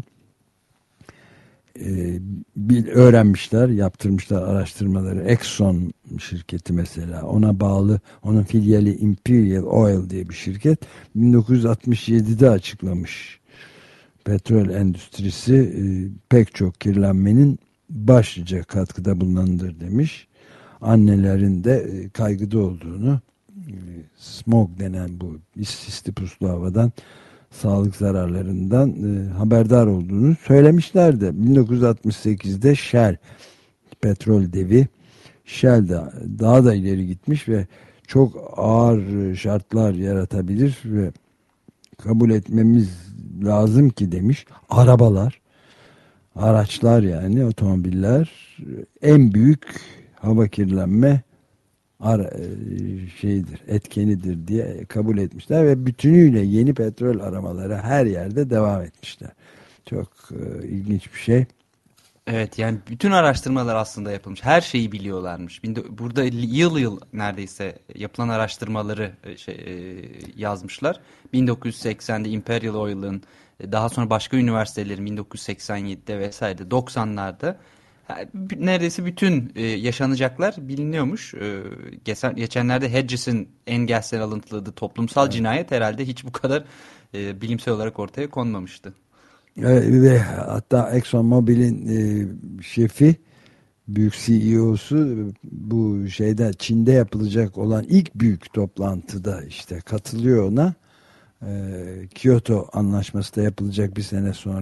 e, bil, öğrenmişler, yaptırmışlar araştırmaları. Exxon şirketi mesela, ona bağlı, onun filyali Imperial Oil diye bir şirket bin dokuz yüz altmış yedide açıklamış. Petrol endüstrisi e, pek çok kirlenmenin başlıca katkıda bulunanıdır demiş. Annelerin de e, kaygıda olduğunu, e, smog denen bu sisli puslu havadan, sağlık zararlarından e, haberdar olduğunu söylemişlerdi. bin dokuz yüz altmış sekizde Shell, petrol devi Shell de daha da ileri gitmiş ve çok ağır şartlar yaratabilir ve kabul etmemiz lazım ki demiş. Arabalar, araçlar, yani otomobiller en büyük hava kirlenme ara, şeydir, etkenidir diye kabul etmişler ve bütünüyle yeni petrol aramaları her yerde devam etmişler. Çok e, ilginç bir şey. Evet, yani bütün araştırmalar aslında yapılmış. Her şeyi biliyorlarmış. Burada yıl yıl neredeyse yapılan araştırmaları şey, yazmışlar. bin dokuz yüz seksende Imperial Oil'ın, daha sonra başka üniversitelerin bin dokuz yüz seksen yedide vesaire doksanlarda neredeyse bütün yaşanacaklar biliniyormuş. Geçenlerde Hedges'in Engels'ten alıntıladığı toplumsal evet. cinayet herhalde hiç bu kadar bilimsel olarak ortaya konmamıştı. Ve hatta ExxonMobil'in e, şefi, büyük C E O'su bu şeyde, Çin'de yapılacak olan ilk büyük toplantıda işte katılıyor ona. E, Kyoto Anlaşması da yapılacak bir sene sonra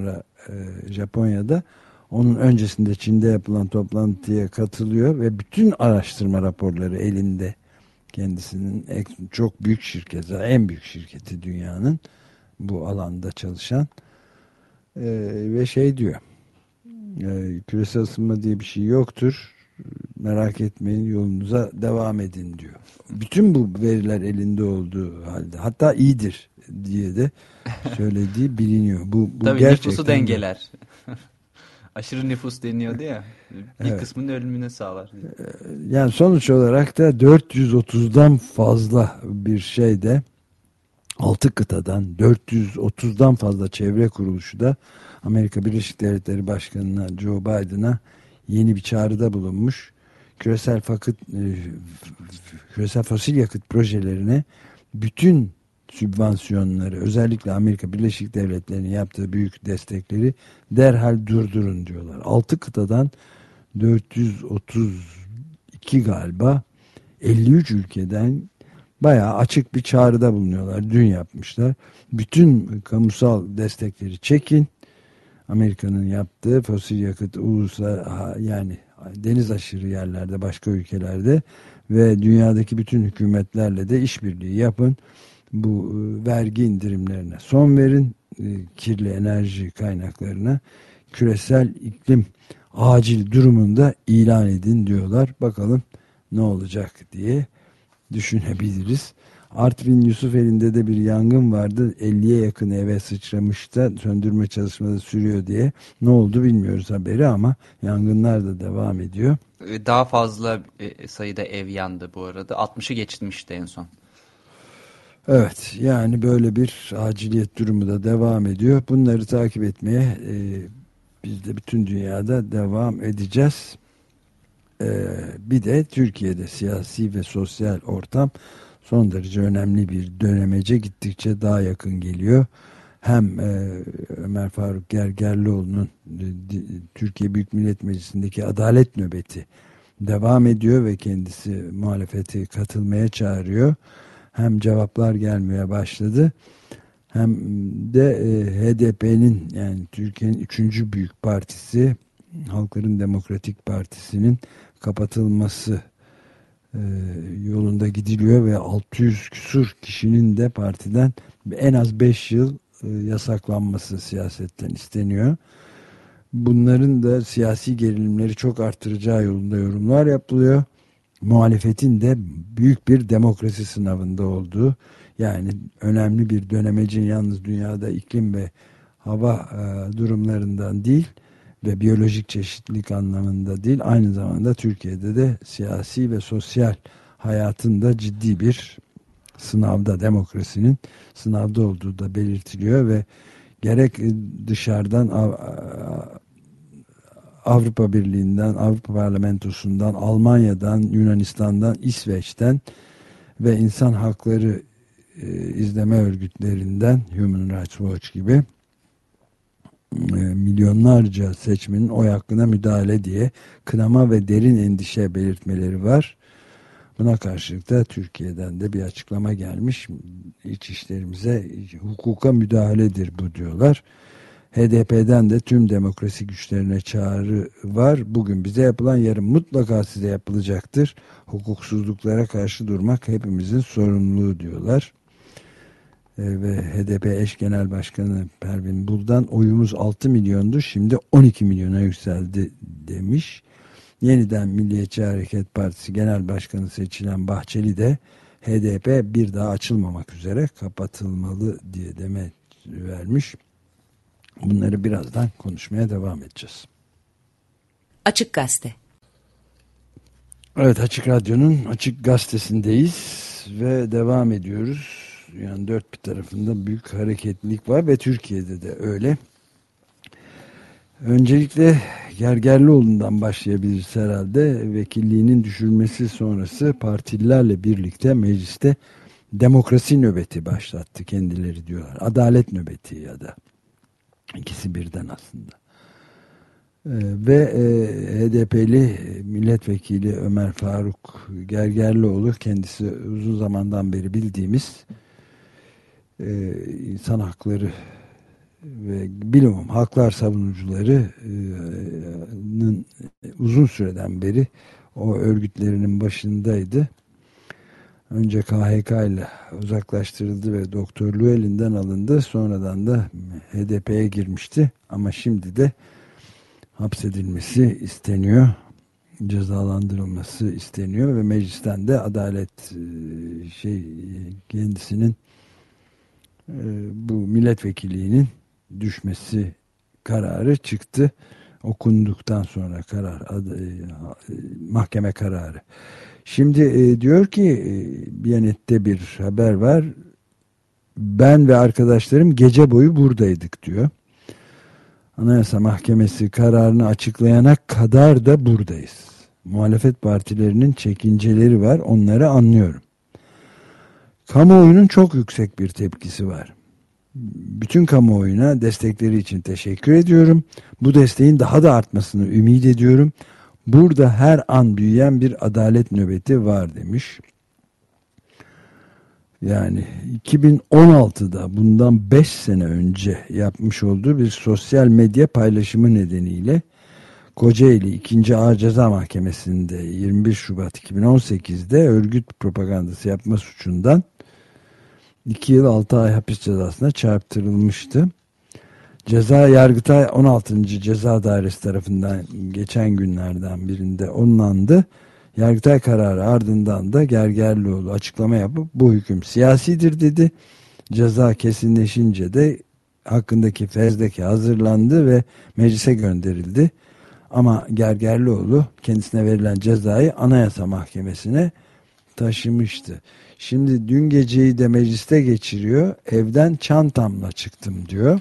e, Japonya'da. Onun öncesinde Çin'de yapılan toplantıya katılıyor ve bütün araştırma raporları elinde. Kendisinin çok büyük şirketi, en büyük şirketi dünyanın bu alanda çalışan e, ve şey diyor, e, küresel ısınma diye bir şey yoktur, merak etmeyin, yolunuza devam edin diyor. Bütün bu veriler elinde olduğu halde, hatta iyidir diye de söylediği biliniyor. Bu, bu Tabii gerçekten nüfusu dengeler. Aşırı nüfus deniyordu ya. Bir evet. kısmının ölümüne sağlar. Yani sonuç olarak da dört yüz otuzdan fazla bir şeyde, altı kıtadan dört yüz otuzdan fazla çevre kuruluşu da Amerika Birleşik Devletleri Başkanı'na, Joe Biden'a yeni bir çağrıda bulunmuş. Küresel fakıt, küresel fosil yakıt projelerine bütün sübvansiyonları, özellikle Amerika Birleşik Devletleri'nin yaptığı büyük destekleri derhal durdurun diyorlar. altı kıtadan dört yüz otuz iki galiba elli üç ülkeden bayağı açık bir çağrıda bulunuyorlar. Dün yapmışlar. Bütün kamusal destekleri çekin. Amerika'nın yaptığı fosil yakıt ulusal, yani deniz aşırı yerlerde, başka ülkelerde ve dünyadaki bütün hükümetlerle de işbirliği yapın. Bu vergi indirimlerine son verin, kirli enerji kaynaklarına, küresel iklim acil durumunda ilan edin diyorlar. Bakalım ne olacak diye düşünebiliriz. Artvin Yusufeli'nde de bir yangın vardı. elliye yakın eve sıçramış da söndürme çalışmaları sürüyor diye. Ne oldu bilmiyoruz haberi ama yangınlar da devam ediyor. Daha fazla sayıda ev yandı bu arada. altmışı geçmişti en son. Evet, yani böyle bir aciliyet durumu da devam ediyor. Bunları takip etmeye e, biz de bütün dünyada devam edeceğiz. E, bir de Türkiye'de siyasi ve sosyal ortam son derece önemli bir dönemece gittikçe daha yakın geliyor. Hem e, Ömer Faruk Gergerlioğlu'nun e, Türkiye Büyük Millet Meclisi'ndeki adalet nöbeti devam ediyor ve kendisi muhalefeti katılmaya çağırıyor. Hem cevaplar gelmeye başladı, hem de e, H D P'nin, yani Türkiye'nin üçüncü büyük partisi, Halkların Demokratik Partisi'nin kapatılması e, yolunda gidiliyor ve altı yüz küsur kişinin de partiden en az beş yıl e, yasaklanması siyasetten isteniyor. Bunların da siyasi gerilimleri çok artıracağı yolunda yorumlar yapılıyor. Muhalefetin de büyük bir demokrasi sınavında olduğu, yani önemli bir dönemecin yalnız dünyada iklim ve hava e, durumlarından değil ve biyolojik çeşitlilik anlamında değil, aynı zamanda Türkiye'de de siyasi ve sosyal hayatında ciddi bir sınavda, demokrasinin sınavda olduğu da belirtiliyor ve gerek dışarıdan Avrupa Birliği'nden, Avrupa Parlamentosu'ndan, Almanya'dan, Yunanistan'dan, İsveç'ten ve insan hakları e, izleme örgütlerinden, Human Rights Watch gibi e, milyonlarca seçmenin oy hakkına müdahale diye kınama ve derin endişe belirtmeleri var. Buna karşılık da Türkiye'den de bir açıklama gelmiş. İç işlerimize hukuka müdahaledir bu diyorlar. H D P'den de tüm demokrasi güçlerine çağrı var. Bugün bize yapılan yarın mutlaka size yapılacaktır. Hukuksuzluklara karşı durmak hepimizin sorumluluğu diyorlar. E, ve H D P eş genel başkanı Pervin Buldan oyumuz altı milyondu, şimdi on iki milyona yükseldi demiş. Yeniden Milliyetçi Hareket Partisi Genel Başkanı seçilen Bahçeli de H D P bir daha açılmamak üzere kapatılmalı diye demet vermiş. Bunları birazdan konuşmaya devam edeceğiz. Açık Gazete. Evet, Açık Radyo'nun Açık Gazetesi'ndeyiz ve devam ediyoruz. Yani dört bir tarafında büyük hareketlilik var ve Türkiye'de de öyle. Öncelikle Gergerlioğlu'ndan başlayabiliriz herhalde. Vekilliğinin düşürülmesi sonrası partililerle birlikte mecliste demokrasi nöbeti başlattı kendileri diyorlar. Adalet nöbeti ya da ikisi birden aslında. Ee, ve e, H D P'li milletvekili Ömer Faruk Gergerlioğlu, kendisi uzun zamandan beri bildiğimiz e, insan hakları ve bilumum haklar savunucularının uzun süreden beri o örgütlerinin başındaydı. Önce K H K ile uzaklaştırıldı ve doktorluğu elinden alındı. Sonradan da H D P'ye girmişti. Ama şimdi de hapsedilmesi isteniyor. Cezalandırılması isteniyor ve meclisten de adalet şey kendisinin bu milletvekilliğinin düşmesi kararı çıktı. Okunduktan sonra karar, mahkeme kararı. Şimdi e, diyor ki e, Biyanet'te bir haber var. Ben ve arkadaşlarım gece boyu buradaydık diyor. Anayasa Mahkemesi kararını açıklayana kadar da buradayız. Muhalefet partilerinin çekinceleri var. Onları anlıyorum. Kamuoyunun çok yüksek bir tepkisi var. Bütün kamuoyuna destekleri için teşekkür ediyorum. Bu desteğin daha da artmasını ümit ediyorum. Burada her an büyüyen bir adalet nöbeti var demiş. Yani iki bin on altıda bundan beş sene önce yapmış olduğu bir sosyal medya paylaşımı nedeniyle Kocaeli ikinci Ağır Ceza Mahkemesi'nde yirmi bir Şubat iki bin on sekizde örgüt propagandası yapma suçundan iki yıl altı ay hapis cezasına çarptırılmıştı. Ceza Yargıtay on altıncı Ceza Dairesi tarafından geçen günlerden birinde onlandı. Yargıtay kararı ardından da Gergerlioğlu açıklama yapıp bu hüküm siyasidir dedi. Ceza kesinleşince de hakkındaki fezleke hazırlandı ve meclise gönderildi. Ama Gergerlioğlu kendisine verilen cezayı Anayasa Mahkemesi'ne taşımıştı. Şimdi dün geceyi de mecliste geçiriyor. Evden çantamla çıktım diyor.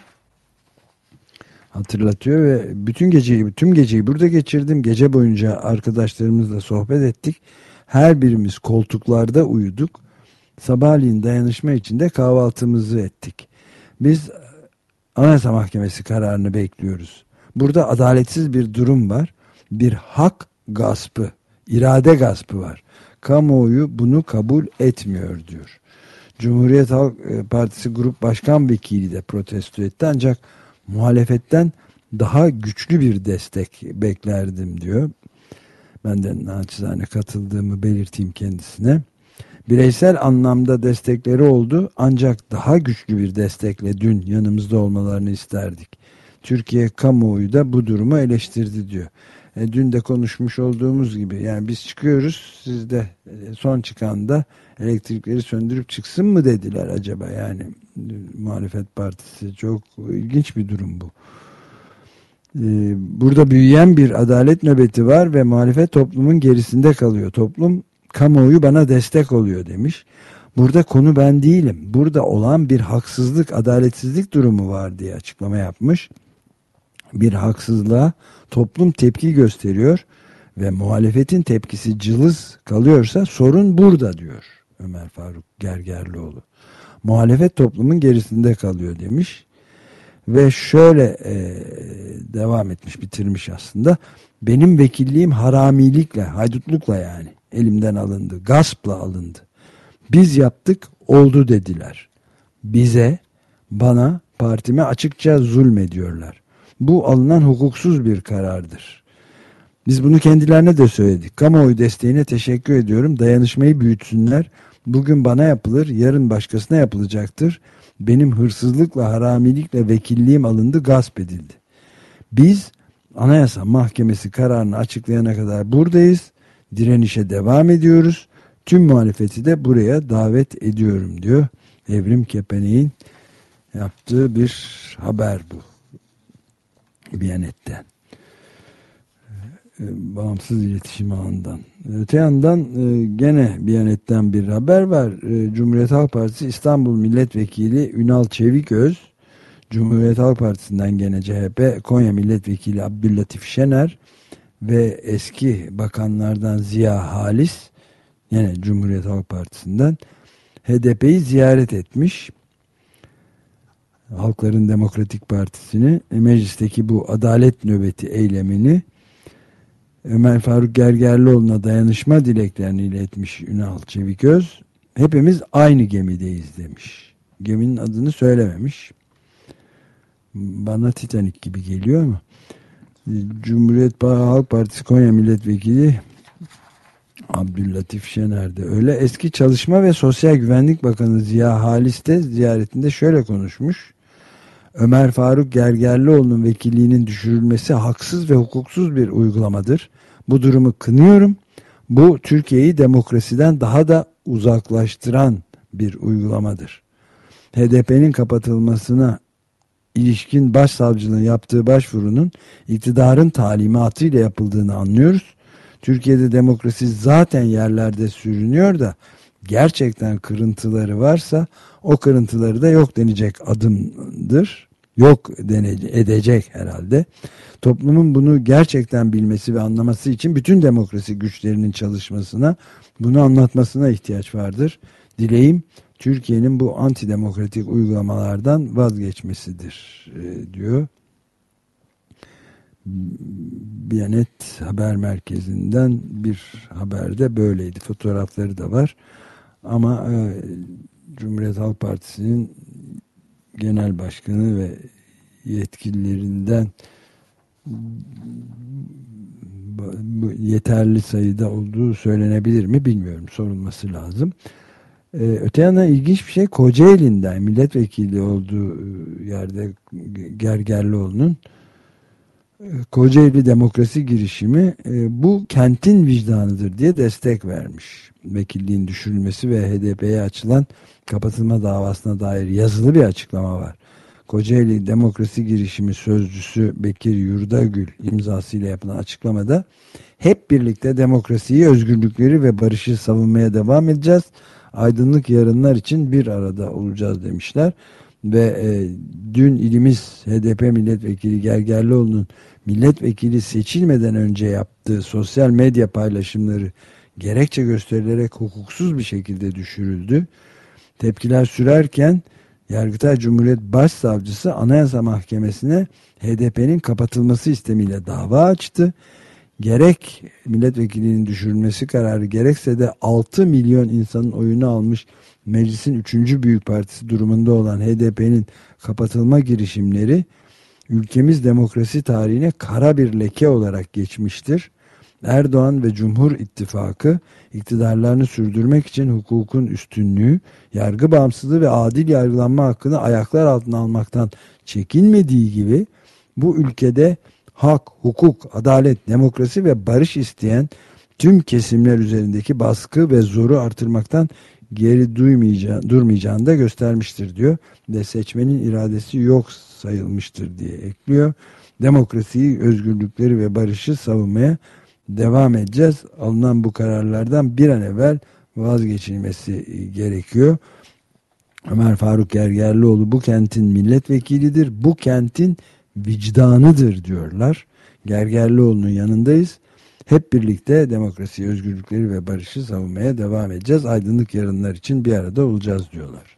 Hatırlatıyor ve bütün geceyi, tüm geceyi burada geçirdim. Gece boyunca arkadaşlarımızla sohbet ettik. Her birimiz koltuklarda uyuduk. Sabahleyin dayanışma içinde kahvaltımızı ettik. Biz Anayasa Mahkemesi kararını bekliyoruz. Burada adaletsiz bir durum var. Bir hak gaspı, irade gaspı var. Kamuoyu bunu kabul etmiyor diyor. Cumhuriyet Halk Partisi Grup Başkan Vekili de protesto etti ancak muhalefetten daha güçlü bir destek beklerdim diyor. Ben de naçizane katıldığımı belirteyim kendisine. Bireysel anlamda destekleri oldu ancak daha güçlü bir destekle dün yanımızda olmalarını isterdik. Türkiye kamuoyu da bu durumu eleştirdi diyor. E, dün de konuşmuş olduğumuz gibi yani biz çıkıyoruz, siz de e, son çıkan da elektrikleri söndürüp çıksın mı dediler acaba, yani muhalefet partisi. Çok ilginç bir durum bu. E, burada büyüyen bir adalet nöbeti var ve muhalefet toplumun gerisinde kalıyor. Toplum, kamuoyu bana destek oluyor demiş. Burada konu ben değilim. Burada olan bir haksızlık, adaletsizlik durumu var diye açıklama yapmış. Bir haksızlığa toplum tepki gösteriyor ve muhalefetin tepkisi cılız kalıyorsa sorun burada diyor Ömer Faruk Gergerlioğlu. Muhalefet toplumun gerisinde kalıyor demiş ve şöyle e, devam etmiş, bitirmiş aslında. Benim vekilliğim haramilikle, haydutlukla yani elimden alındı, gaspla alındı. Biz yaptık, oldu dediler. Bize, bana, partime açıkça zulmediyorlar. Bu alınan hukuksuz bir karardır. Biz bunu kendilerine de söyledik. Kamuoyu desteğine teşekkür ediyorum. Dayanışmayı büyütsünler. Bugün bana yapılır, yarın başkasına yapılacaktır. Benim hırsızlıkla, haramilikle vekilliğim alındı, gasp edildi. Biz Anayasa Mahkemesi kararını açıklayana kadar buradayız. Direnişe devam ediyoruz. Tüm muhalefeti de buraya davet ediyorum diyor. Evrim Kepenek'in yaptığı bir haber bu. Biyanet'ten. Bağımsız iletişim ağından. Öte yandan gene Biyanet'ten bir haber var. Cumhuriyet Halk Partisi İstanbul Milletvekili Ünal Çeviköz, Cumhuriyet Halk Partisi'nden gene C H P Konya Milletvekili Abdüllatif Şener ve eski bakanlardan Ziya Halis, yine Cumhuriyet Halk Partisi'nden H D P'yi ziyaret etmiş. Halkların Demokratik Partisi'ni, meclisteki bu adalet nöbeti eylemini Ömer Faruk Gergerlioğlu'na dayanışma dileklerini iletmiş Ünal Çeviköz. Hepimiz aynı gemideyiz demiş. Geminin adını söylememiş. Bana Titanic gibi geliyor ama. Cumhuriyet Halk Partisi Konya Milletvekili Abdüllatif Şener de öyle. Eski Çalışma ve Sosyal Güvenlik Bakanı Ziya Halis de ziyaretinde şöyle konuşmuş. Ömer Faruk Gergerlioğlu'nun vekilliğinin düşürülmesi haksız ve hukuksuz bir uygulamadır. Bu durumu kınıyorum. Bu Türkiye'yi demokrasiden daha da uzaklaştıran bir uygulamadır. H D P'nin kapatılmasına ilişkin başsavcılığın yaptığı başvurunun iktidarın talimatıyla yapıldığını anlıyoruz. Türkiye'de demokrasi zaten yerlerde sürünüyor da gerçekten kırıntıları varsa o kırıntıları da yok denecek adımdır. Yok denecek, edecek herhalde. Toplumun bunu gerçekten bilmesi ve anlaması için bütün demokrasi güçlerinin çalışmasına, bunu anlatmasına ihtiyaç vardır. Dileğim Türkiye'nin bu antidemokratik uygulamalardan vazgeçmesidir e, diyor. Biyanet Haber Merkezi'nden bir haberde böyleydi. Fotoğrafları da var. Ama e, Cumhuriyet Halk Partisi'nin genel başkanı ve yetkililerinden yeterli sayıda olduğu söylenebilir mi bilmiyorum. Sorulması lazım. Ee, öte yandan ilginç bir şey, Kocaeli'nden milletvekili olduğu yerde Gergerlioğlu'nun Kocaeli Demokrasi Girişimi e, bu kentin vicdanıdır diye destek vermiş. Vekilliğin düşürülmesi ve H D P'ye açılan kapatılma davasına dair yazılı bir açıklama var. Kocaeli Demokrasi Girişimi sözcüsü Bekir Yurdagül imzasıyla yapılan açıklamada hep birlikte demokrasiyi, özgürlükleri ve barışı savunmaya devam edeceğiz. Aydınlık yarınlar için bir arada olacağız demişler. Ve e, dün ilimiz H D P milletvekili Gergerlioğlu'nun milletvekili seçilmeden önce yaptığı sosyal medya paylaşımları gerekçe gösterilerek hukuksuz bir şekilde düşürüldü. Tepkiler sürerken Yargıtay Cumhuriyet Başsavcısı Anayasa Mahkemesi'ne H D P'nin kapatılması istemiyle dava açtı. Gerek milletvekilinin düşürülmesi kararı gerekse de altı milyon insanın oyunu almış meclisin üçüncü büyük partisi durumunda olan H D P'nin kapatılma girişimleri ülkemiz demokrasi tarihine kara bir leke olarak geçmiştir. Erdoğan ve Cumhur İttifakı iktidarlarını sürdürmek için hukukun üstünlüğü, yargı bağımsızlığı ve adil yargılanma hakkını ayaklar altına almaktan çekinmediği gibi bu ülkede hak, hukuk, adalet, demokrasi ve barış isteyen tüm kesimler üzerindeki baskı ve zoru artırmaktan geri duymayacağı, durmayacağını da göstermiştir diyor. Ve seçmenin iradesi yok sayılmıştır diye ekliyor. Demokrasiyi, özgürlükleri ve barışı savunmaya devam edeceğiz. Alınan bu kararlardan bir an evvel vazgeçilmesi gerekiyor. Ömer Faruk Gergerlioğlu bu kentin milletvekilidir. Bu kentin vicdanıdır diyorlar. Gergerlioğlu'nun yanındayız. Hep birlikte demokrasi, özgürlükleri ve barışı savunmaya devam edeceğiz. Aydınlık yarınlar için bir arada olacağız diyorlar.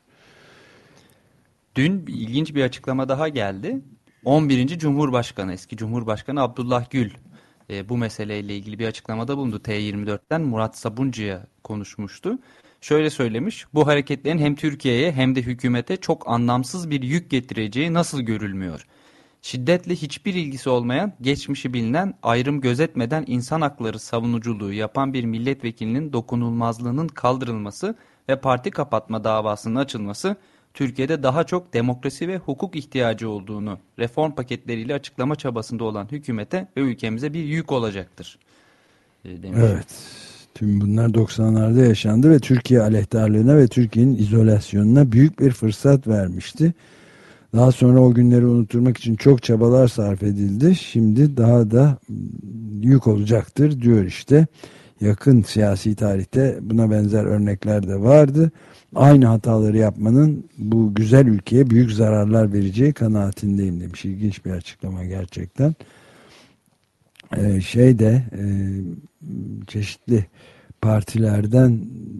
Dün ilginç bir açıklama daha geldi. on birinci Cumhurbaşkanı, eski Cumhurbaşkanı Abdullah Gül e, bu meseleyle ilgili bir açıklamada bulundu. T yirmi dörtten Murat Sabuncu'ya konuşmuştu. Şöyle söylemiş, bu hareketlerin hem Türkiye'ye hem de hükümete çok anlamsız bir yük getireceği nasıl görülmüyor? Şiddetle hiçbir ilgisi olmayan, geçmişi bilinen, ayrım gözetmeden insan hakları savunuculuğu yapan bir milletvekilinin dokunulmazlığının kaldırılması ve parti kapatma davasının açılması, Türkiye'de daha çok demokrasi ve hukuk ihtiyacı olduğunu reform paketleriyle açıklama çabasında olan hükümete ve ülkemize bir yük olacaktır demiş. Evet. Tüm bunlar doksanlarda yaşandı ve Türkiye aleyhtarlığına ve Türkiye'nin izolasyonuna büyük bir fırsat vermişti. Daha sonra o günleri unutturmak için çok çabalar sarf edildi. Şimdi daha da yük olacaktır diyor işte. Yakın siyasi tarihte buna benzer örnekler de vardı. Aynı hataları yapmanın bu güzel ülkeye büyük zararlar vereceği kanaatindeyim demiş. İlginç bir açıklama gerçekten. Ee, şey de e, çeşitli partilerden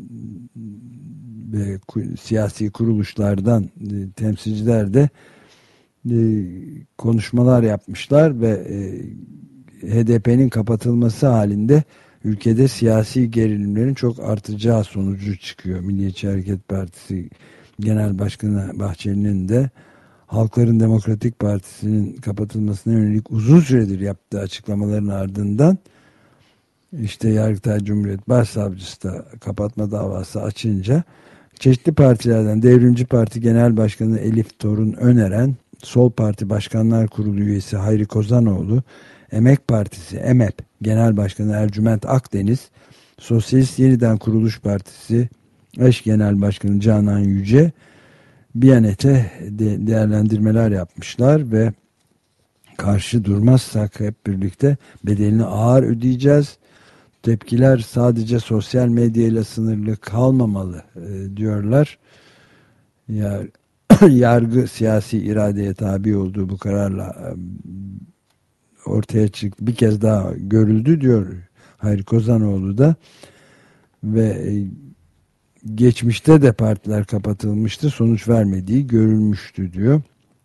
ve siyasi kuruluşlardan e, temsilciler de e, konuşmalar yapmışlar ve e, H D P'nin kapatılması halinde ülkede siyasi gerilimlerin çok artacağı sonucu çıkıyor. Milliyetçi Hareket Partisi Genel Başkanı Bahçeli'nin de Halkların Demokratik Partisi'nin kapatılmasına yönelik uzun süredir yaptığı açıklamaların ardından işte Yargıtay Cumhuriyet Başsavcısı da kapatma davası açınca çeşitli partilerden Devrimci Parti Genel Başkanı Elif Torun Öneren, Sol Parti Başkanlar Kurulu üyesi Hayri Kozanoğlu, Emek Partisi E M E P Genel Başkanı Ercüment Akdeniz, Sosyalist Yeniden Kuruluş Partisi eş Genel Başkanı Canan Yüce, Biyanet'e de değerlendirmeler yapmışlar ve karşı durmazsak hep birlikte bedelini ağır ödeyeceğiz. Tepkiler sadece sosyal medyayla sınırlı kalmamalı e, diyorlar. Ya, yargı siyasi iradeye tabi olduğu bu kararla e, ortaya çıktı. Bir kez daha görüldü diyor Hayri Kozanoğlu da ve e, geçmişte de partiler kapatılmıştı. Sonuç vermediği görülmüştü diyor.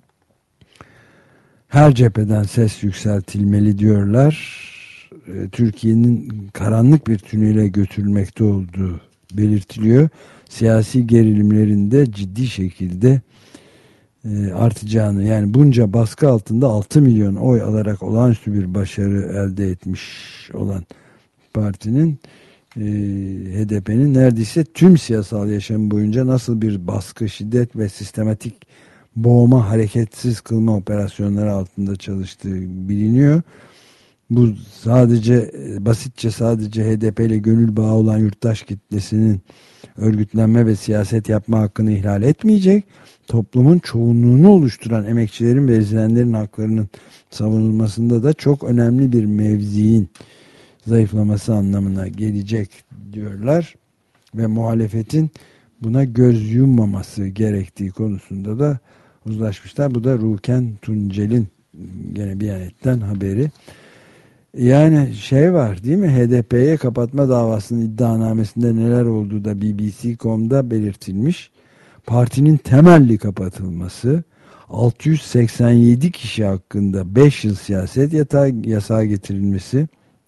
Her cepheden ses yükseltilmeli diyorlar. Türkiye'nin karanlık bir tünele götürülmekte olduğu belirtiliyor. Siyasi gerilimlerin de ciddi şekilde artacağını, yani bunca baskı altında altı milyon oy alarak olağanüstü bir başarı elde etmiş olan partinin H D P'nin neredeyse tüm siyasal yaşamı boyunca nasıl bir baskı, şiddet ve sistematik boğma, hareketsiz kılma operasyonları altında çalıştığı biliniyor. Bu sadece basitçe sadece H D P ile gönül bağı olan yurttaş kitlesinin örgütlenme ve siyaset yapma hakkını ihlal etmeyecek. Toplumun çoğunluğunu oluşturan emekçilerin ve ezilenlerin haklarının savunulmasında da çok önemli bir mevziin zayıflaması anlamına gelecek diyorlar ve muhalefetin buna göz yummaması gerektiği konusunda da uzlaşmışlar. Bu da Ruken Tuncel'in gene Biyanet'ten haberi. Yani şey var değil mi? H D P'ye kapatma davasının iddianamesinde neler olduğu da B B C nokta com'da belirtilmiş. Partinin temelli kapatılması, altı yüz seksen yedi kişi hakkında beş yıl siyaset yatağı, yasağı getirilmesi,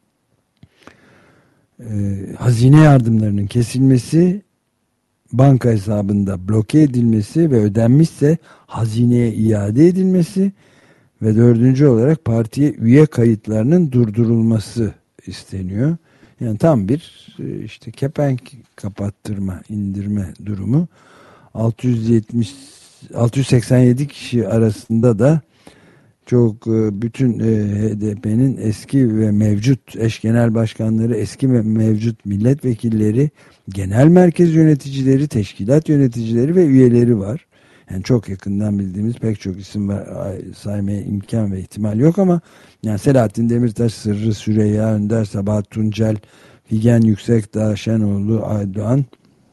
e, hazine yardımlarının kesilmesi, banka hesabında bloke edilmesi ve ödenmişse hazineye iade edilmesi ve dördüncü olarak partiye üye kayıtlarının durdurulması isteniyor. Yani tam bir işte kepenk kapattırma, indirme durumu. altı yüz yetmiş altı yüz seksen yedi kişi arasında da çok bütün H D P'nin eski ve mevcut eş genel başkanları, eski ve mevcut milletvekilleri, genel merkez yöneticileri, teşkilat yöneticileri ve üyeleri var. Yani çok yakından bildiğimiz pek çok isim var, saymaya imkan ve ihtimal yok ama yani Selahattin Demirtaş, Sırrı Süreyya Önder, Sabahat Tuncel, Figen Yüksekdağ, Şenoğlu, Aydoğan,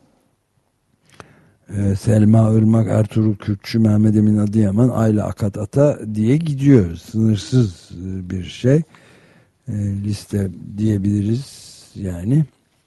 Selma Irmak, Ertuğrul Kürkçü, Mehmet Emin Adıyaman, Ayla Akat Ata diye gidiyor. Sınırsız bir şey. Liste diyebiliriz yani.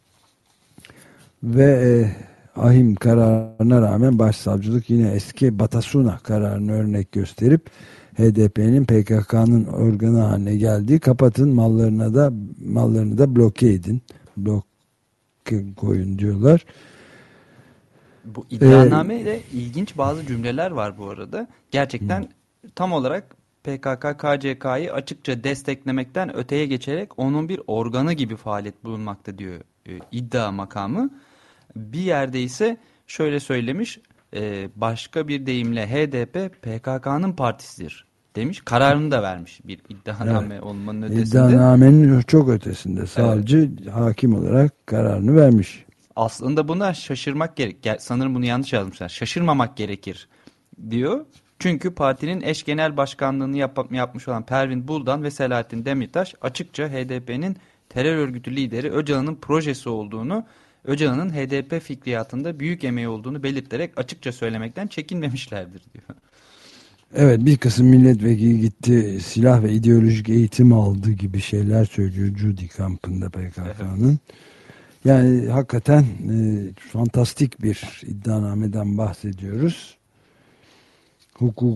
Ve e, ahim kararına rağmen başsavcılık yine eski Batasuna kararını örnek gösterip H D P'nin P K K'nın organı haline geldiği, kapatın mallarına da mallarını da bloke edin. Bloke koyun diyorlar. Bu iddianamede ee, ilginç bazı cümleler var bu arada. Gerçekten hı. tam olarak P K K K C K'yı açıkça desteklemekten öteye geçerek onun bir organı gibi faaliyet bulunmakta diyor e, iddia makamı. Bir yerde ise şöyle söylemiş, e, başka bir deyimle H D P P K K'nın partisidir demiş. Kararını da vermiş bir iddianame evet. olmanın ötesinde. İddianamenin çok ötesinde. Savcı evet. hakim olarak kararını vermiş. Aslında buna şaşırmak gerek. Sanırım bunu yanlış yazmışlar. Şaşırmamak gerekir diyor. Çünkü partinin eş genel başkanlığını yap yapmış olan Pervin Buldan ve Selahattin Demirtaş açıkça H D P'nin terör örgütü lideri Öcalan'ın projesi olduğunu, Öcalan'ın H D P fikriyatında büyük emeği olduğunu belirterek açıkça söylemekten çekinmemişlerdir diyor. Evet, bir kısım milletvekili gitti, silah ve ideolojik eğitim aldı gibi şeyler söylüyor Judy kampında P K K'nın. Evet. Yani hakikaten e, fantastik bir iddianameden bahsediyoruz. Hukuk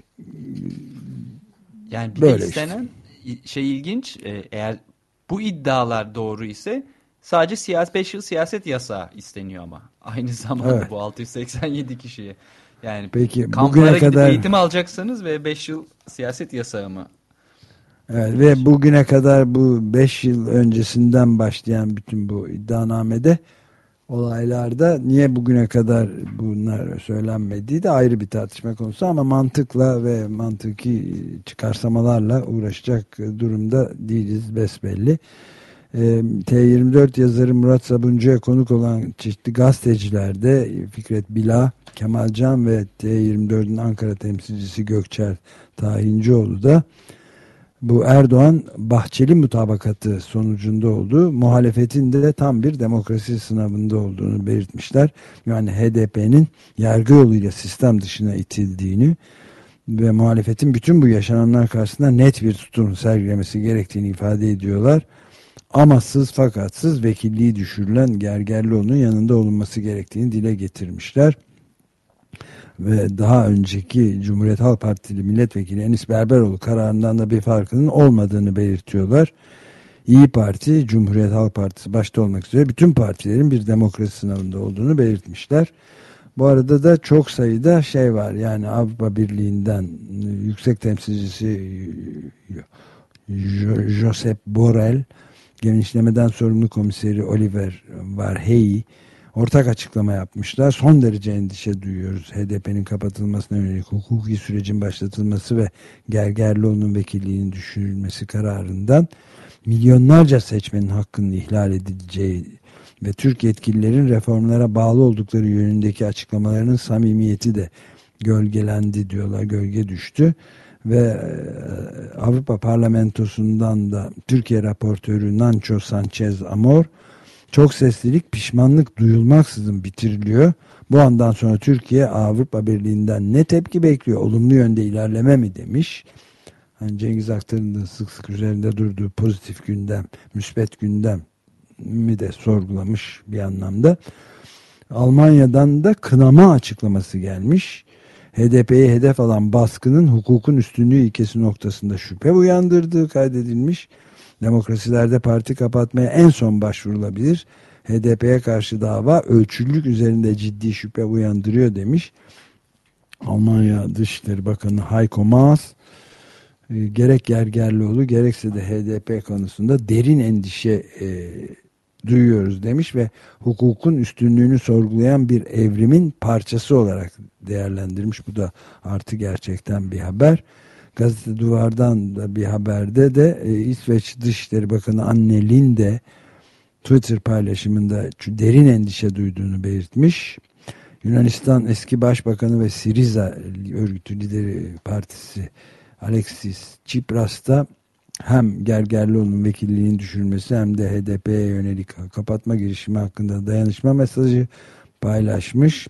yani bir de istenen işte. Şey ilginç, e, eğer bu iddialar doğru ise sadece siyasi beş yıl siyaset yasağı isteniyor ama aynı zamanda evet. bu altı yüz seksen yedi kişiye. Yani peki kamplara bugüne gidip kadar eğitim alacaksanız ve beş yıl siyaset yasağı mı? evet, ve bugüne kadar bu beş yıl öncesinden başlayan bütün bu iddianamede olaylarda niye bugüne kadar bunlar söylenmediği de ayrı bir tartışma konusu ama mantıkla ve mantıki çıkarsamalarla uğraşacak durumda değiliz besbelli. E, T yirmi dört yazarı Murat Sabuncu'ya konuk olan çeşitli gazetecilerde Fikret Bila, Kemalcan ve T yirmi dördün Ankara temsilcisi Gökçer Tahincioğlu da bu Erdoğan Bahçeli mutabakatı sonucunda olduğu, muhalefetin de tam bir demokrasi sınavında olduğunu belirtmişler. Yani H D P'nin yargı yoluyla sistem dışına itildiğini ve muhalefetin bütün bu yaşananlar karşısında net bir tutum sergilemesi gerektiğini ifade ediyorlar. Amasız fakatsız vekilliği düşürülen Gergerlioğlu'nun yanında olunması gerektiğini dile getirmişler. Ve daha önceki Cumhuriyet Halk Partili milletvekili Enis Berberoğlu kararından da bir farkının olmadığını belirtiyorlar. İyi Parti, Cumhuriyet Halk Partisi başta olmak üzere bütün partilerin bir demokrasi sınavında olduğunu belirtmişler. Bu arada da çok sayıda şey var. Yani Avrupa Birliği'nden yüksek temsilcisi Josep Borrell, genişlemeden sorumlu komiseri Oliver Varhelyi ortak açıklama yapmışlar. Son derece endişe duyuyoruz. H D P'nin kapatılmasına yönelik hukuki sürecin başlatılması ve Gergerlioğlu'nun vekilliğinin düşürülmesi kararından milyonlarca seçmenin hakkının ihlal edileceği ve Türk yetkililerin reformlara bağlı oldukları yönündeki açıklamalarının samimiyeti de gölgelendi diyorlar, gölge düştü. Ve Avrupa Parlamentosu'ndan da Türkiye raportörü Nacho Sanchez Amor, çok seslilik pişmanlık duyulmaksızın bitiriliyor. Bu andan sonra Türkiye Avrupa Birliği'nden ne tepki bekliyor? Olumlu yönde ilerleme mi demiş. Yani Cengiz Aktar'ın da sık sık üzerinde durduğu pozitif gündem, müspet gündem mi de sorgulamış bir anlamda. Almanya'dan da kınama açıklaması gelmiş. H D P'ye hedef alan baskının hukukun üstünlüğü ilkesi noktasında şüphe uyandırdığı kaydedilmiş. Demokrasilerde parti kapatmaya en son başvurulabilir. H D P'ye karşı dava ölçülülük üzerinde ciddi şüphe uyandırıyor demiş. Almanya Dışişleri Bakanı Heiko Maas, e, gerek Gergerlioğlu gerekse de H D P konusunda derin endişe e, duyuyoruz demiş ve hukukun üstünlüğünü sorgulayan bir evrimin parçası olarak değerlendirmiş. Bu da artı gerçekten bir haber. Gazete Duvar'dan da bir haberde de e, İsveç Dışişleri Bakanı Anne Linde Twitter paylaşımında derin endişe duyduğunu belirtmiş. Yunanistan eski başbakanı ve Syriza örgütü lideri partisi Alexis Tsipras da hem Gergerlioğlu'nun vekilliğinin düşürülmesi hem de H D P'ye yönelik kapatma girişimi hakkında dayanışma mesajı paylaşmış.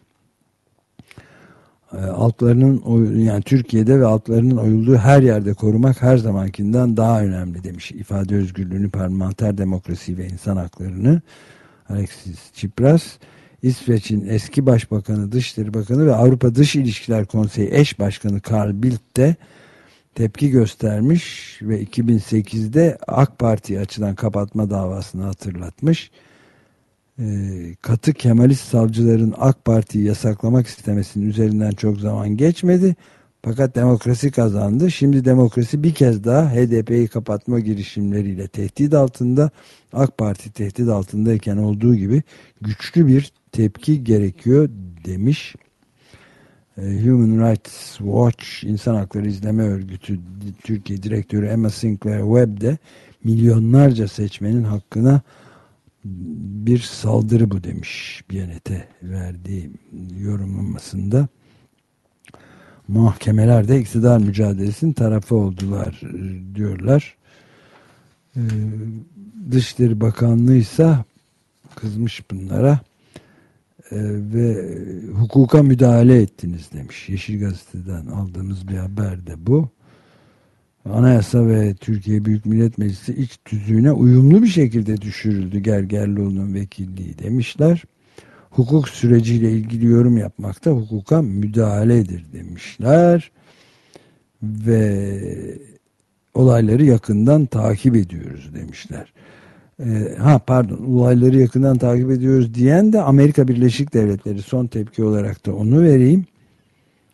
Altlarının, yani Türkiye'de ve altlarının oyulduğu her yerde korumak her zamankinden daha önemli demiş. İfade özgürlüğünü, parlamenter demokrasi ve insan haklarını Alexis Tsipras. İsveç'in eski başbakanı, Dışişleri Bakanı ve Avrupa Dış İlişkiler Konseyi eş başkanı Carl Bildt de tepki göstermiş ve iki bin sekizde AK Parti'ye açılan kapatma davasını hatırlatmış. Katı Kemalist savcıların AK Parti'yi yasaklamak istemesinin üzerinden çok zaman geçmedi. Fakat demokrasi kazandı. Şimdi demokrasi bir kez daha H D P'yi kapatma girişimleriyle tehdit altında. AK Parti tehdit altındayken olduğu gibi güçlü bir tepki gerekiyor demiş. Human Rights Watch, İnsan Hakları İzleme Örgütü Türkiye Direktörü Emma Sinclair Webb de milyonlarca seçmenin hakkına bir saldırı bu demiş Biyanet'e verdiği yorumlamasında. Mahkemeler de iktidar mücadelesinin tarafı oldular diyorlar. Ee, Dışişleri Bakanlığı ise kızmış bunlara ee, ve hukuka müdahale ettiniz demiş. Yeşil Gazete'den aldığımız bir haber de bu. Anayasa ve Türkiye Büyük Millet Meclisi iç tüzüğüne uyumlu bir şekilde düşürüldü Gergerlioğlu'nun vekilliği demişler. Hukuk süreciyle ilgili yorum yapmakta hukuka müdahaledir demişler. Ve olayları yakından takip ediyoruz demişler. Ee, ha pardon olayları yakından takip ediyoruz diyen de Amerika Birleşik Devletleri, son tepki olarak da onu vereyim.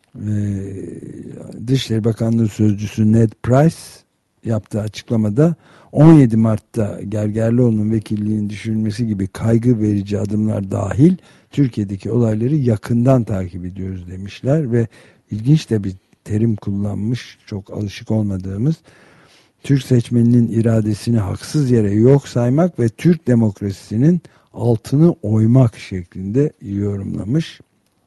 Ee, Dışişleri Bakanlığı Sözcüsü Ned Price yaptığı açıklamada on yedi Mart'ta Gergerlioğlu'nun vekilliğinin düşürülmesi gibi kaygı verici adımlar dahil Türkiye'deki olayları yakından takip ediyoruz demişler ve ilginç de bir terim kullanmış, çok alışık olmadığımız, Türk seçmeninin iradesini haksız yere yok saymak ve Türk demokrasisinin altını oymak şeklinde yorumlamış.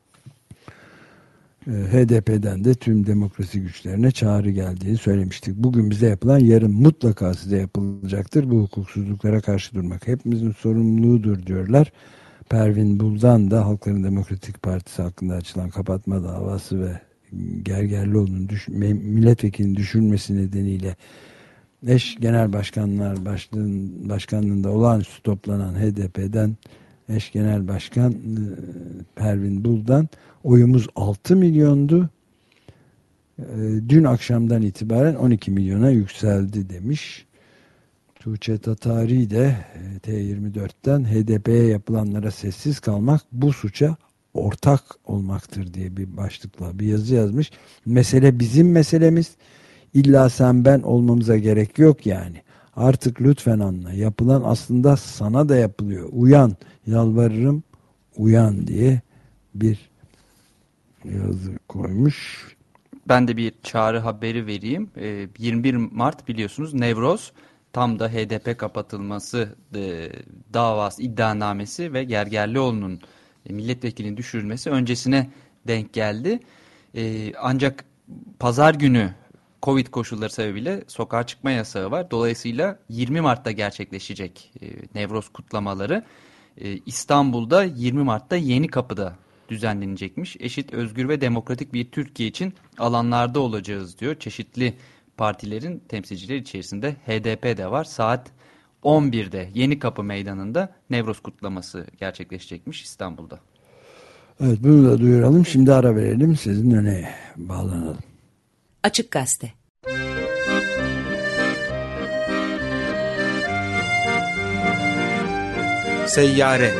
H D P'den de tüm demokrasi güçlerine çağrı geldiğini söylemiştik. Bugün bize yapılan yarın mutlaka size yapılacaktır. Bu hukuksuzluklara karşı durmak hepimizin sorumluluğudur diyorlar. Pervin Buldan da Halkların Demokratik Partisi hakkında açılan kapatma davası ve Gergerlioğlu'nun düş milletvekilinin düşürülmesi nedeniyle eş genel başkanlar başlığın, başkanlığında olağanüstü toplanan H D P'den eş genel başkan Pervin Buldan oyumuz altı milyondu. Dün akşamdan itibaren on iki milyona yükseldi demiş. Tuğçe Tatari de T yirmi dört'ten H D P'ye yapılanlara sessiz kalmak bu suça ortak olmaktır diye bir başlıkla bir yazı yazmış. Mesele bizim meselemiz. İlla sen ben olmamıza gerek yok yani. Artık lütfen anla. Yapılan aslında sana da yapılıyor. Uyan. Yalvarırım uyan diye bir yazı koymuş. Ben de bir çağrı haberi vereyim. yirmi bir Mart biliyorsunuz Nevroz, tam da H D P kapatılması davası, iddianamesi ve Gergerlioğlu'nun milletvekilinin düşürülmesi öncesine denk geldi. Ancak pazar günü Covid koşulları sebebiyle sokağa çıkma yasağı var. Dolayısıyla yirmi Mart'ta gerçekleşecek Nevroz kutlamaları. İstanbul'da yirmi Mart'ta Yenikapı'da düzenlenecekmiş. Eşit, özgür ve demokratik bir Türkiye için alanlarda olacağız diyor. Çeşitli partilerin temsilcileri içerisinde H D P de var. Saat on bir'de Yenikapı Meydanı'nda Nevroz kutlaması gerçekleşecekmiş İstanbul'da. Evet, bunu da duyuralım. Şimdi ara verelim. Sizin öne bağlanalım. Açık Gazete. Seyyare.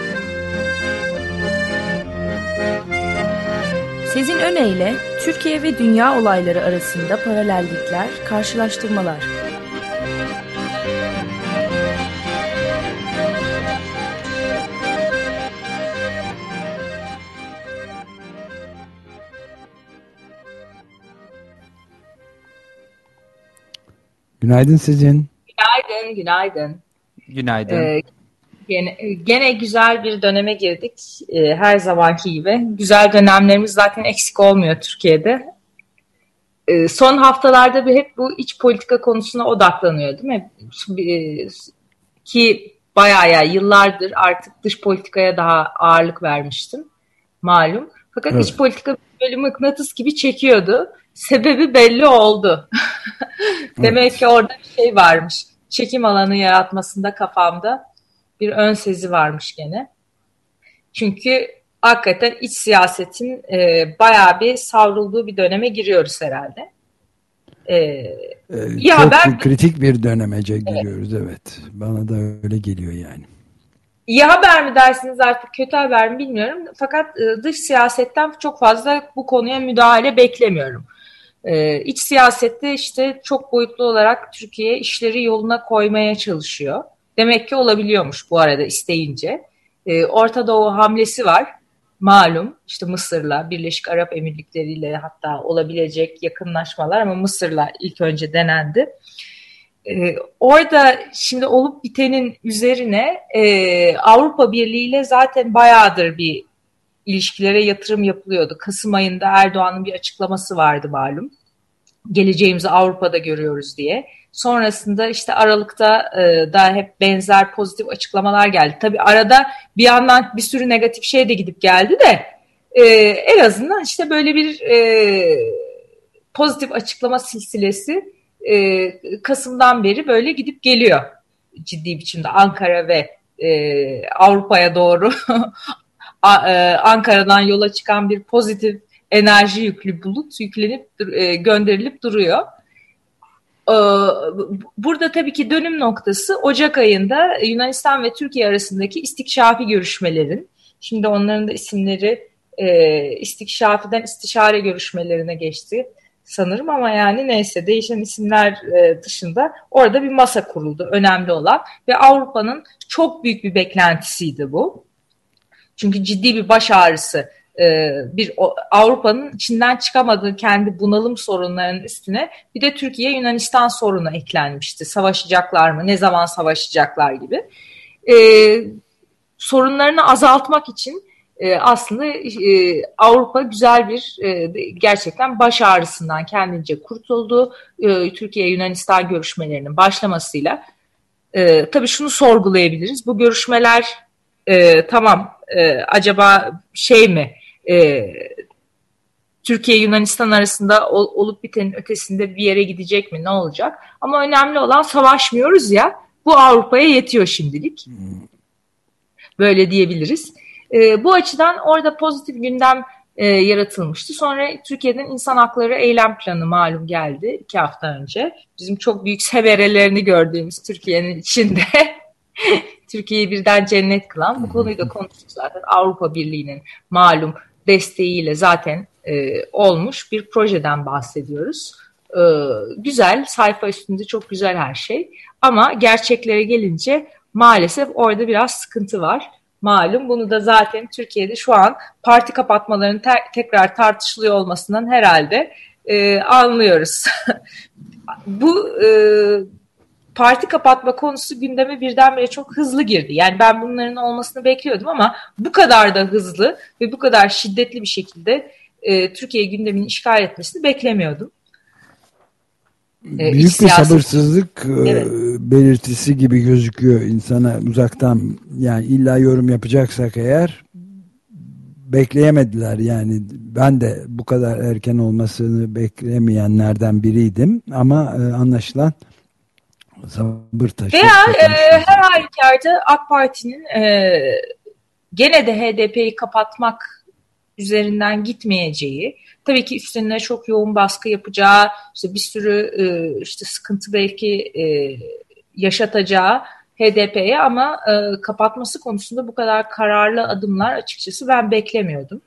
Sezin Öne Türkiye ve dünya olayları arasında paralellikler, karşılaştırmalar. Günaydın Sezin. Günaydın, günaydın. Günaydın. Ee, gene, gene güzel bir döneme girdik. Ee, her zamanki gibi. Güzel dönemlerimiz zaten eksik olmuyor Türkiye'de. Ee, son haftalarda bir hep bu iç politika konusuna odaklanıyor değil mi? Ee, ki bayağı ya yıllardır artık dış politikaya daha ağırlık vermiştim. Malum. Fakat evet, iç politika böyle mıknatıs gibi çekiyordu. Sebebi belli oldu. Demek evet, ki orada bir şey varmış. Çekim alanı yaratmasında kafamda bir ön sezi varmış gene. Çünkü hakikaten iç siyasetin e, bayağı bir savrulduğu bir döneme giriyoruz herhalde. E, ee, çok haber... kritik bir dönemece giriyoruz, evet. evet. Bana da öyle geliyor yani. İyi haber mi dersiniz artık, kötü haber mi bilmiyorum. Fakat e, dış siyasetten çok fazla bu konuya müdahale beklemiyorum. Ee, iç siyasette işte çok boyutlu olarak Türkiye işleri yoluna koymaya çalışıyor. Demek ki olabiliyormuş bu arada isteyince. Ee, Orta Doğu hamlesi var. Malum işte Mısır'la, Birleşik Arap Emirlikleri'yle hatta olabilecek yakınlaşmalar ama Mısır'la ilk önce denendi. Ee, orada şimdi olup bitenin üzerine e, Avrupa Birliği ile zaten bayağıdır bir ilişkilere yatırım yapılıyordu. Kasım ayında Erdoğan'ın bir açıklaması vardı malum. Geleceğimizi Avrupa'da görüyoruz diye. Sonrasında işte Aralık'ta e, da hep benzer pozitif açıklamalar geldi. Tabii arada bir yandan bir sürü negatif şey de gidip geldi de e, en azından işte böyle bir e, pozitif açıklama silsilesi e, Kasım'dan beri böyle gidip geliyor. Ciddi biçimde Ankara ve e, Avrupa'ya doğru Ankara'dan yola çıkan bir pozitif enerji yüklü bulut yüklenip gönderilip duruyor. Burada tabii ki dönüm noktası Ocak ayında Yunanistan ve Türkiye arasındaki istikşafi görüşmelerin, şimdi onların da isimleri e, istikşafiden istişare görüşmelerine geçti sanırım, ama yani neyse, değişen isimler e, dışında orada bir masa kuruldu, önemli olan, ve Avrupa'nın çok büyük bir beklentisiydi bu. Çünkü ciddi bir baş ağrısı, e, bir o, Avrupa'nın içinden çıkamadığı kendi bunalım sorunlarının üstüne bir de Türkiye-Yunanistan sorunu eklenmişti. Savaşacaklar mı, ne zaman savaşacaklar gibi. E, sorunlarını azaltmak için e, aslında e, Avrupa güzel bir e, gerçekten baş ağrısından kendince kurtuldu. E, Türkiye-Yunanistan görüşmelerinin başlamasıyla. E, tabii şunu sorgulayabiliriz. Bu görüşmeler e, tamam e, acaba şey mi, e, Türkiye-Yunanistan arasında ol, olup bitenin ötesinde bir yere gidecek mi, ne olacak? Ama önemli olan savaşmıyoruz ya, bu Avrupa'ya yetiyor şimdilik. Böyle diyebiliriz. E, bu açıdan orada pozitif gündem e, yaratılmıştı. Sonra Türkiye'den insan hakları eylem planı malum geldi iki hafta önce. Bizim çok büyük severelerini gördüğümüz Türkiye'nin içinde Türkiye'yi birden cennet kılan, bu konuyu da konuştuk zaten. Avrupa Birliği'nin malum desteğiyle zaten e, olmuş bir projeden bahsediyoruz. E, güzel, sayfa üstünde çok güzel her şey. Ama gerçeklere gelince maalesef orada biraz sıkıntı var. Malum, bunu da zaten Türkiye'de şu an parti kapatmalarının te- tekrar tartışılıyor olmasından herhalde e, anlıyoruz. Bu e, parti kapatma konusu gündeme birdenbire çok hızlı girdi. Yani ben bunların olmasını bekliyordum ama bu kadar da hızlı ve bu kadar şiddetli bir şekilde e, Türkiye gündemini işgal etmesini beklemiyordum. Büyük bir siyaset, sabırsızlık evet. belirtisi gibi gözüküyor insana uzaktan. Yani illa yorum yapacaksak eğer, bekleyemediler. Yani ben de bu kadar erken olmasını beklemeyenlerden biriydim ama e, anlaşılan sabır taşı. Veya e, her halükarda AK Parti'nin e, gene de H D P'yi kapatmak üzerinden gitmeyeceği, tabii ki üstüne çok yoğun baskı yapacağı, işte bir sürü e, işte sıkıntı belki e, yaşatacağı H D P'ye, ama e, kapatması konusunda bu kadar kararlı adımlar açıkçası ben beklemiyordum.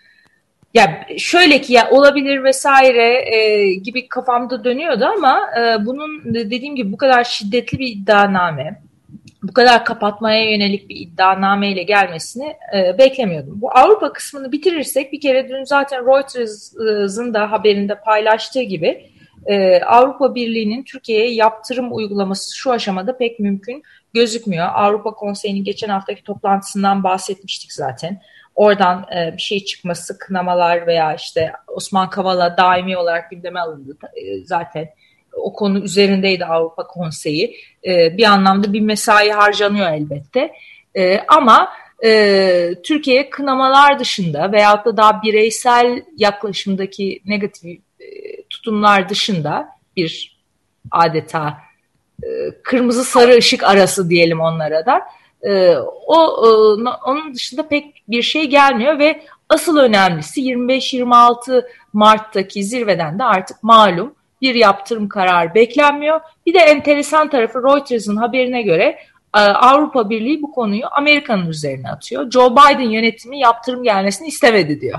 Ya şöyle ki ya olabilir vesaire e, gibi kafamda dönüyordu ama e, bunun dediğim gibi bu kadar şiddetli bir iddianame, bu kadar kapatmaya yönelik bir iddianameyle gelmesini e, beklemiyordum. Bu Avrupa kısmını bitirirsek, bir kere dün zaten Reuters'ın da haberinde paylaştığı gibi e, Avrupa Birliği'nin Türkiye'ye yaptırım uygulaması şu aşamada pek mümkün gözükmüyor. Avrupa Konseyi'nin geçen haftaki toplantısından bahsetmiştik zaten. Oradan e, bir şey çıkması, kınamalar veya işte Osman Kavala daimi olarak gündeme alındı. E, zaten o konu üzerindeydi Avrupa Konseyi. E, bir anlamda bir mesai harcanıyor elbette. E, ama e, Türkiye kınamalar dışında veyahut da daha bireysel yaklaşımdaki negatif e, tutumlar dışında bir adeta e, kırmızı sarı ışık arası diyelim onlara da. E, o e, onun dışında pek bir şey gelmiyor ve asıl önemlisi yirmi beş yirmi altı Mart'taki zirveden de artık malum bir yaptırım kararı beklenmiyor. Bir de enteresan tarafı, Reuters'ın haberine göre Avrupa Birliği bu konuyu Amerika'nın üzerine atıyor. Joe Biden yönetimi yaptırım gelmesini istemedi diyor.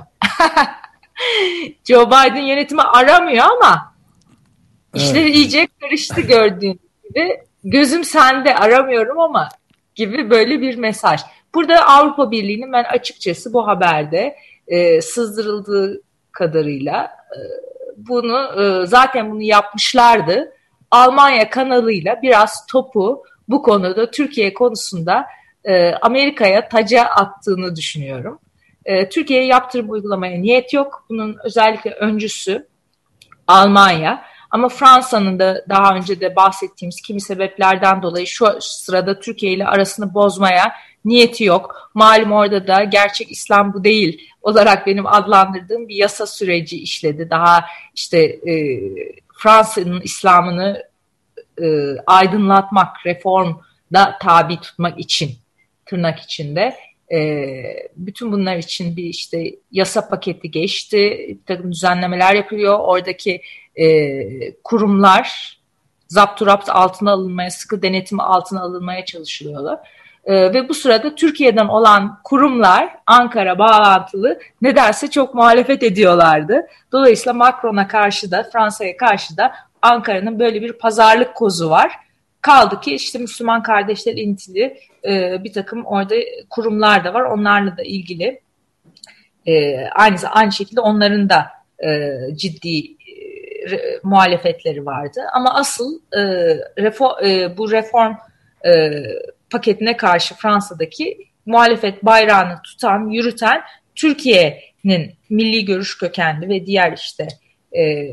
Joe Biden yönetimi aramıyor ama işler evet. iyice karıştı gördüğün gibi. Gözüm sende, aramıyorum ama gibi böyle bir mesaj. Burada Avrupa Birliği'nin ben açıkçası bu haberde e, sızdırıldığı kadarıyla e, bunu e, zaten bunu yapmışlardı. Almanya kanalıyla biraz topu bu konuda Türkiye konusunda e, Amerika'ya taca attığını düşünüyorum. E, Türkiye'ye yaptırım uygulamaya niyet yok. Bunun özellikle öncüsü Almanya. Ama Fransa'nın da daha önce de bahsettiğimiz kimi sebeplerden dolayı şu sırada Türkiye ile arasını bozmaya niyeti yok. Malum orada da gerçek İslam bu değil olarak benim adlandırdığım bir yasa süreci işledi. Daha işte e, Fransa'nın İslam'ını e, aydınlatmak, reformda tabi tutmak için, tırnak içinde. E, bütün bunlar için bir işte yasa paketi geçti. Bir takım düzenlemeler yapılıyor. Oradaki e, kurumlar zapturapt altına alınmaya, sıkı denetim altına alınmaya çalışılıyorlar. Ee, ve bu sırada Türkiye'den olan kurumlar Ankara bağlantılı nedense çok muhalefet ediyorlardı. Dolayısıyla Macron'a karşı da Fransa'ya karşı da Ankara'nın böyle bir pazarlık kozu var. Kaldı ki işte Müslüman Kardeşler İntili e, bir takım orada kurumlar da var. Onlarla da ilgili e, aynı aynı şekilde onların da e, ciddi e, re, muhalefetleri vardı. Ama asıl e, reform, e, bu reform e, paketine karşı Fransa'daki muhalefet bayrağını tutan, yürüten Türkiye'nin milli görüş kökenli ve diğer işte e,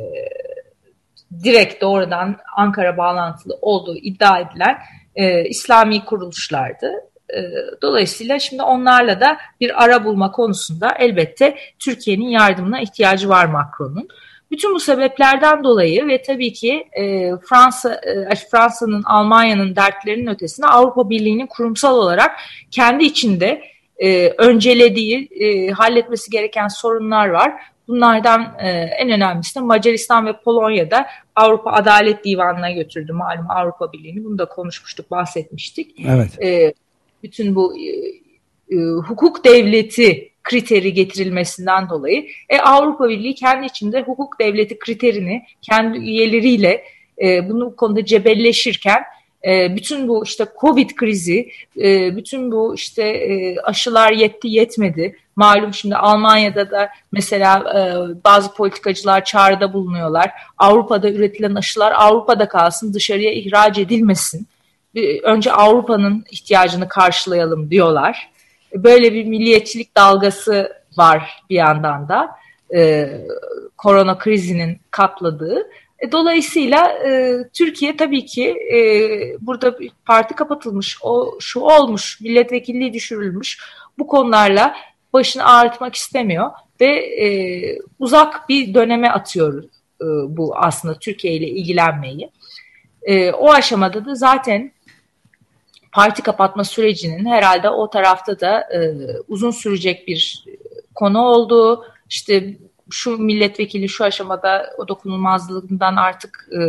direkt doğrudan Ankara bağlantılı olduğu iddia edilen e, İslami kuruluşlardı. E, dolayısıyla şimdi onlarla da bir ara bulma konusunda elbette Türkiye'nin yardımına ihtiyacı var Macron'un. Bütün bu sebeplerden dolayı ve tabii ki e, Fransa e, Fransa'nın, Almanya'nın dertlerinin ötesine Avrupa Birliği'nin kurumsal olarak kendi içinde e, öncelediği, e, halletmesi gereken sorunlar var. Bunlardan e, en önemlisi de Macaristan ve Polonya'da Avrupa Adalet Divanı'na götürdü malum Avrupa Birliği'ni. Bunu da konuşmuştuk, bahsetmiştik. Evet. E, bütün bu e, e, hukuk devleti kriteri getirilmesinden dolayı e, Avrupa Birliği kendi içinde hukuk devleti kriterini kendi üyeleriyle e, bunu konuda cebelleşirken e, bütün bu işte Covid krizi, e, bütün bu işte e, aşılar yetti yetmedi. Malum şimdi Almanya'da da mesela e, bazı politikacılar çağrıda bulunuyorlar. Avrupa'da üretilen aşılar Avrupa'da kalsın, dışarıya ihraç edilmesin. Bir, önce Avrupa'nın ihtiyacını karşılayalım diyorlar. Böyle bir milliyetçilik dalgası var bir yandan da e, korona krizinin katladığı. E, dolayısıyla e, Türkiye tabii ki e, burada parti kapatılmış, o şu olmuş, milletvekilliği düşürülmüş, bu konularla başını ağrıtmak istemiyor ve e, uzak bir döneme atıyor e, bu aslında Türkiye ile ilgilenmeyi. E, o aşamada da zaten parti kapatma sürecinin herhalde o tarafta da e, uzun sürecek bir konu olduğu, işte şu milletvekili şu aşamada o dokunulmazlığından artık e,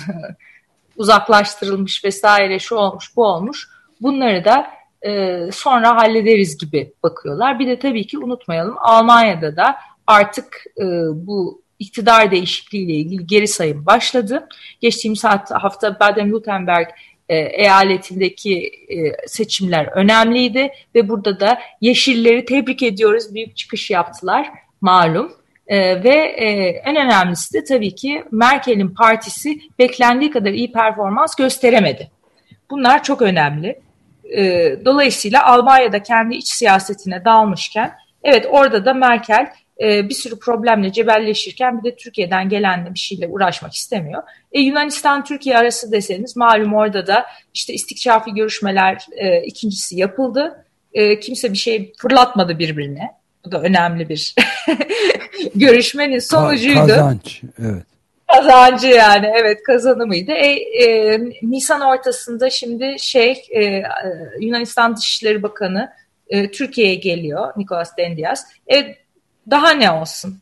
uzaklaştırılmış vesaire, şu olmuş bu olmuş, bunları da e, sonra hallederiz gibi bakıyorlar. Bir de tabii ki unutmayalım, Almanya'da da artık e, bu iktidar değişikliğiyle ilgili geri sayım başladı. Geçtiğimiz hafta Baden-Württemberg E, eyaletindeki e, seçimler önemliydi ve burada da Yeşilleri tebrik ediyoruz, büyük çıkış yaptılar malum e, ve e, en önemlisi de tabii ki Merkel'in partisi beklendiği kadar iyi performans gösteremedi. Bunlar çok önemli. E, dolayısıyla Almanya'da kendi iç siyasetine dalmışken, evet orada da Merkel e, bir sürü problemle cebelleşirken bir de Türkiye'den gelen bir şeyle uğraşmak istemiyor. E, Yunanistan-Türkiye arası deseniz malum orada da işte istikşafi görüşmeler e, ikincisi yapıldı. E, kimse bir şey fırlatmadı birbirine. Bu da önemli bir görüşmenin sonucuydu. Kazanç, evet. Kazancı yani, evet, kazanımıydı. E, e, Nisan ortasında şimdi şey e, Yunanistan Dışişleri Bakanı e, Türkiye'ye geliyor, Nikos Dendias. E, daha ne olsun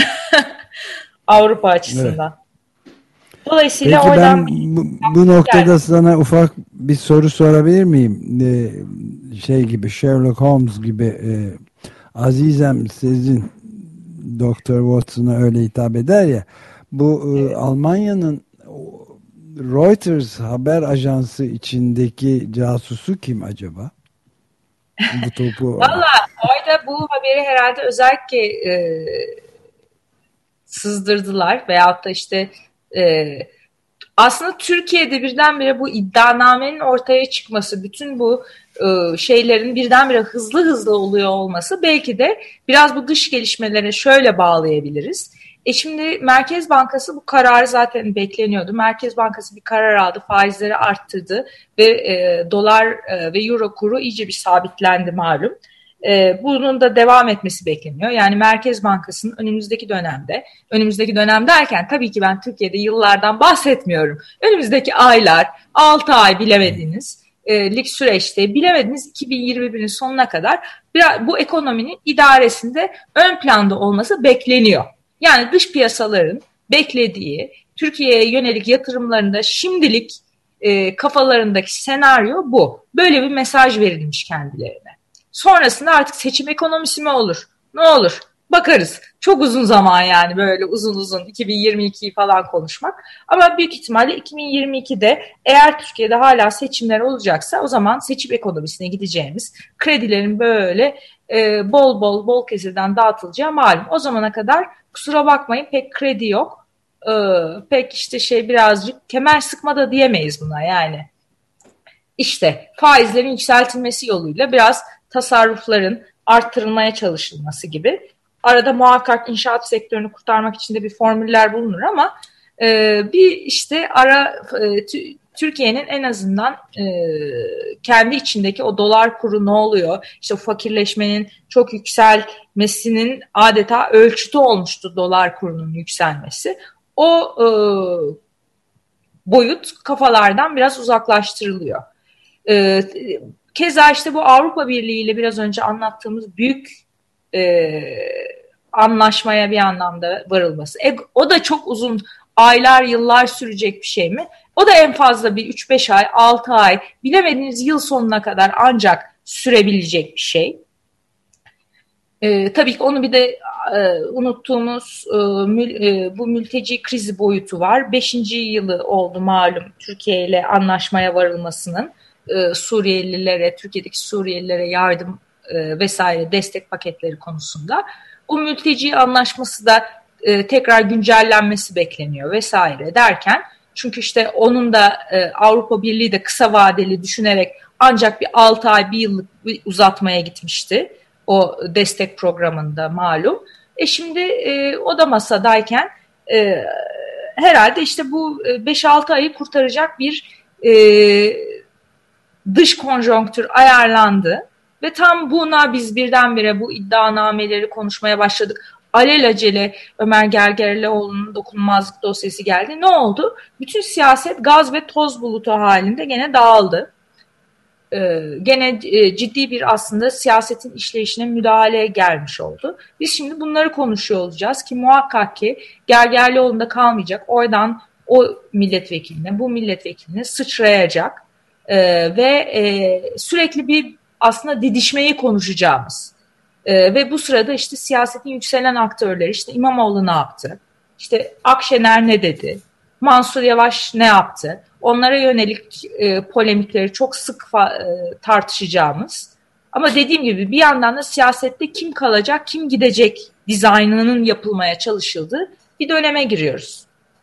Avrupa açısından. Evet. Dolayısıyla peki oradan ben bu, bu noktada geldim. Sana ufak bir soru sorabilir miyim? Ee, şey gibi, Sherlock Holmes gibi e, azizem sizin Doktor Watson'a öyle hitap eder ya. Bu evet. e, Almanya'nın Reuters haber ajansı içindeki casusu kim acaba? Bu topu. Valla orada bu haberi herhalde özellikle e, sızdırdılar veyahut da işte e, aslında Türkiye'de birdenbire bu iddianamenin ortaya çıkması, bütün bu e, şeylerin birdenbire hızlı hızlı oluyor olması belki de biraz bu dış gelişmelere şöyle bağlayabiliriz. E şimdi Merkez Bankası bu kararı zaten bekleniyordu. Merkez Bankası bir karar aldı, faizleri arttırdı ve e, dolar e, ve euro kuru iyice bir sabitlendi malum. E, bunun da devam etmesi bekleniyor. Yani Merkez Bankası'nın önümüzdeki dönemde, önümüzdeki dönem derken tabii ki ben Türkiye'de yıllardan bahsetmiyorum. Önümüzdeki aylar, altı ay bilemediğiniz e, lik süreçte, bilemediğiniz iki bin yirmi birin sonuna kadar biraz, bu ekonominin idaresinde ön planda olması bekleniyor. Yani dış piyasaların beklediği Türkiye'ye yönelik yatırımlarında şimdilik e, kafalarındaki senaryo bu. Böyle bir mesaj verilmiş kendilerine. Sonrasında artık seçim ekonomisi mi olur? Ne olur? Bakarız. Çok uzun zaman yani böyle uzun uzun iki bin yirmi ikiyi falan konuşmak. Ama büyük ihtimalle iki bin yirmi ikide eğer Türkiye'de hala seçimler olacaksa o zaman seçim ekonomisine gideceğimiz, kredilerin böyle e, bol bol bol keseden dağıtılacağı malum. O zamana kadar kusura bakmayın pek kredi yok. E, pek işte şey birazcık kemer sıkma da diyemeyiz buna yani. İşte faizlerin yükseltilmesi yoluyla biraz tasarrufların arttırılmaya çalışılması gibi. Arada muhakkak inşaat sektörünü kurtarmak için de bir formüller bulunur ama e, bir işte ara e, t- Türkiye'nin en azından e, kendi içindeki o dolar kuru ne oluyor? İşte fakirleşmenin çok yükselmesinin adeta ölçütü olmuştu dolar kurunun yükselmesi. O e, boyut kafalardan biraz uzaklaştırılıyor. E, keza işte bu Avrupa Birliği ile biraz önce anlattığımız büyük e, anlaşmaya bir anlamda varılması. E, o da çok uzun aylar yıllar sürecek bir şey mi? O da en fazla bir üç beş ay, altı ay, bilemediğiniz yıl sonuna kadar ancak sürebilecek bir şey. E, tabii ki onu bir de e, unuttuğumuz e, mül, e, bu mülteci krizi boyutu var. Beşinci yılı oldu malum Türkiye ile anlaşmaya varılmasının. E, Suriyelilere, Türkiye'deki Suriyelilere yardım e, vesaire destek paketleri konusunda. Bu mülteci anlaşması da e, tekrar güncellenmesi bekleniyor vesaire derken, çünkü işte onun da e, Avrupa Birliği de kısa vadeli düşünerek ancak bir altı ay bir yıllık bir uzatmaya gitmişti o destek programında malum. E şimdi e, o da masadayken e, herhalde işte bu beş altı ayı kurtaracak bir e, dış konjonktür ayarlandı ve tam buna biz birdenbire bu iddianameleri konuşmaya başladık. Alelacele Ömer Gergerlioğlu'nun dokunulmazlık dosyası geldi. Ne oldu? Bütün siyaset gaz ve toz bulutu halinde gene dağıldı. Ee, gene e, ciddi bir aslında siyasetin işleyişine müdahale gelmiş oldu. Biz şimdi bunları konuşuyor olacağız ki muhakkak ki Gergerlioğlu'nda kalmayacak. Oradan o milletvekiline, bu milletvekiline sıçrayacak ee, ve e, sürekli bir aslında didişmeyi konuşacağımız. Ee, ve bu sırada işte siyasetin yükselen aktörleri, işte İmamoğlu ne yaptı? İşte Akşener ne dedi? Mansur Yavaş ne yaptı? Onlara yönelik e, polemikleri çok sık fa- e, tartışacağımız. Ama dediğim gibi bir yandan da siyasette kim kalacak, kim gidecek dizaynının yapılmaya çalışıldığı bir döneme giriyoruz.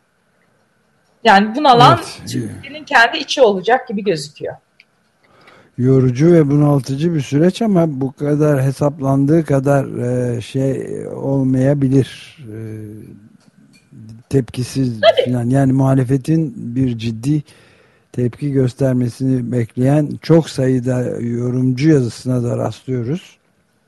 Yani bunalan evet. Türkiye'nin kendi içi olacak gibi gözüküyor. Yorucu ve bunaltıcı bir süreç ama bu kadar hesaplandığı kadar e, şey olmayabilir. E, tepkisiz falan. Yani muhalefetin bir ciddi tepki göstermesini bekleyen çok sayıda yorumcu yazısına da rastlıyoruz.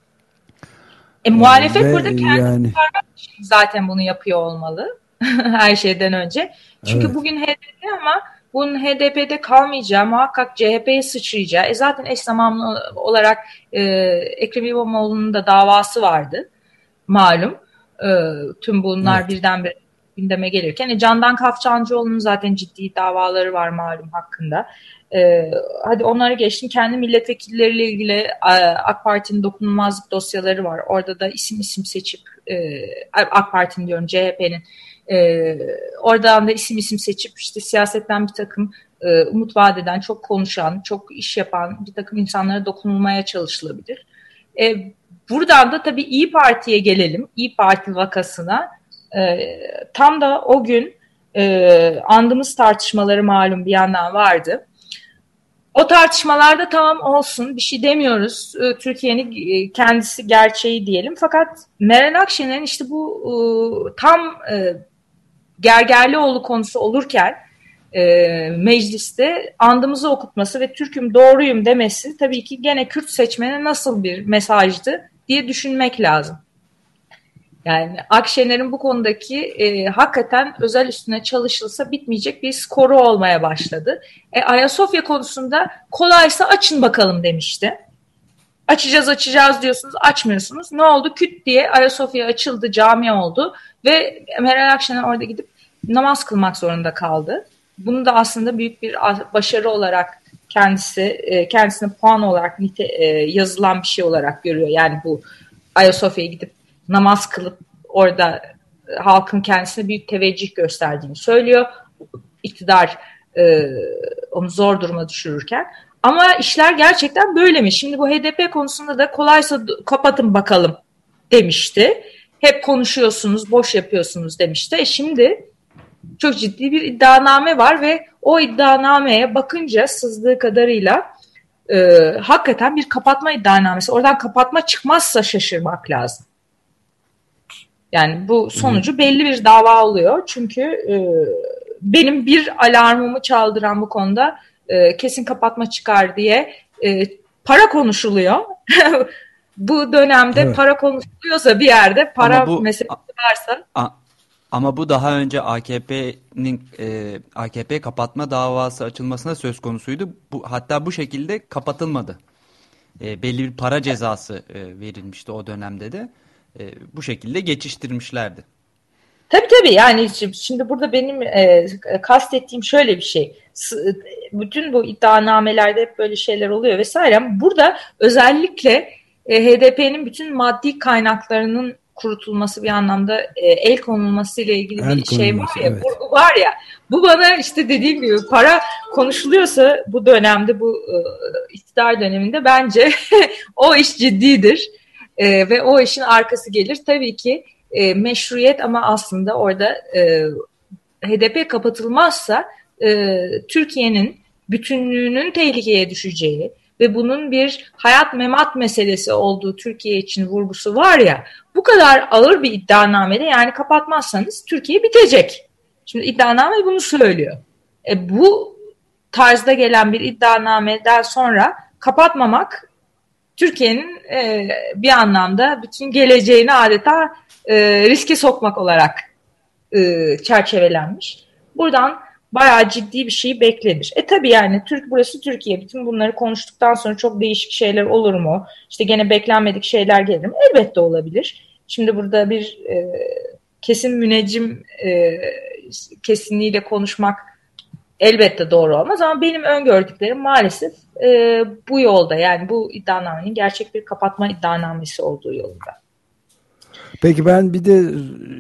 E, muhalefet Ve burada kendi yani... zaten bunu yapıyor olmalı her şeyden önce. Çünkü evet. Bugün H D P ama bunun H D P'de kalmayacağı, muhakkak C H P'ye sıçrayacağı. E zaten eş zamanlı olarak e, Ekrem İmamoğlu'nun da davası vardı malum. E, tüm bunlar evet. birdenbire gündeme gelirken e, Candan Kafçancıoğlu'nun zaten ciddi davaları var malum hakkında. E, hadi onları geçtim. Kendi milletvekilleriyle ilgili e, AK Parti'nin dokunulmazlık dosyaları var. Orada da isim isim seçip e, AK Parti'nin diyorum C H P'nin e, oradan da isim isim seçip işte siyasetten bir takım e, umut vadeden, çok konuşan, çok iş yapan bir takım insanlara dokunulmaya çalışılabilir. E, buradan da tabii İYİ Parti'ye gelelim. İYİ Parti vakasına. E, tam da o gün e, andımız tartışmaları malum bir yandan vardı. O tartışmalarda tamam olsun, bir şey demiyoruz. E, Türkiye'nin e, kendisi gerçeği diyelim. Fakat Meral Akşener'in işte bu e, tam e, Gergerlioğlu konusu olurken e, mecliste andımızı okutması ve Türk'üm doğruyum demesi tabii ki gene Kürt seçmene nasıl bir mesajdı diye düşünmek lazım. Yani Akşener'in bu konudaki e, hakikaten özel üstüne çalışılsa bitmeyecek bir skoru olmaya başladı. E, Ayasofya konusunda kolaysa açın bakalım demişti. Açacağız açacağız diyorsunuz, açmıyorsunuz. Ne oldu? Küt diye Ayasofya açıldı, cami oldu ve Meral Akşener orada gidip namaz kılmak zorunda kaldı. bunu da aslında büyük bir başarı olarak kendisi e, kendisine puan olarak nite, e, yazılan bir şey olarak görüyor. Yani bu Ayasofya'ya gidip namaz kılıp orada e, halkın kendisine büyük teveccüh gösterdiğini söylüyor. İktidar e, onu zor duruma düşürürken. Ama işler gerçekten böyle mi? Şimdi bu H D P konusunda da kolaysa kapatın bakalım demişti. Hep konuşuyorsunuz, boş yapıyorsunuz demişti. E şimdi çok ciddi bir iddianame var ve o iddianameye bakınca sızdığı kadarıyla e, hakikaten bir kapatma iddianamesi. Oradan kapatma çıkmazsa şaşırmak lazım. Yani bu sonucu belli bir dava oluyor. Çünkü e, benim bir alarmımı çaldıran bu konuda e, kesin kapatma çıkar diye e, para konuşuluyor. Bu dönemde evet. Para konuşuluyorsa bir yerde para bu, meselesi varsa... A, ama bu daha önce A K P'nin e, A K P kapatma davası açılmasına söz konusuydu. Bu, hatta bu şekilde kapatılmadı. E, belli bir para cezası e, verilmişti o dönemde de. E, bu şekilde geçiştirmişlerdi. Tabii tabii yani şimdi burada benim e, kastettiğim şöyle bir şey. Bütün bu iddianamelerde hep böyle şeyler oluyor vesaire ama burada özellikle e, H D P'nin bütün maddi kaynaklarının kurutulması bir anlamda e, el konulması ile ilgili el bir şey var ya, evet. Bu var ya bu bana işte dediğim gibi para konuşuluyorsa bu dönemde bu e, iktidar döneminde bence o iş ciddidir e, ve o işin arkası gelir tabii ki e, meşruiyet ama aslında orada e, H D P kapatılmazsa e, Türkiye'nin bütünlüğünün tehlikeye düşeceği ve bunun bir hayat memat meselesi olduğu Türkiye için vurgusu var ya, bu kadar ağır bir iddianamede yani kapatmazsanız Türkiye bitecek. Şimdi iddianame bunu söylüyor. E, bu tarzda gelen bir iddianameden sonra kapatmamak Türkiye'nin e, bir anlamda bütün geleceğini adeta e, riske sokmak olarak e, çerçevelenmiş. Buradan bayağı ciddi bir şey beklenir. E tabii yani Türk burası Türkiye. Bütün bunları konuştuktan sonra çok değişik şeyler olur mu? İşte gene beklenmedik şeyler gelir mi? Elbette olabilir. Şimdi burada bir e, kesin müneccim e, kesinliğiyle konuşmak elbette doğru olmaz ama benim öngördüklerim maalesef e, bu yolda. Yani bu iddianamenin gerçek bir kapatma iddianamesi olduğu yolunda. Peki ben bir de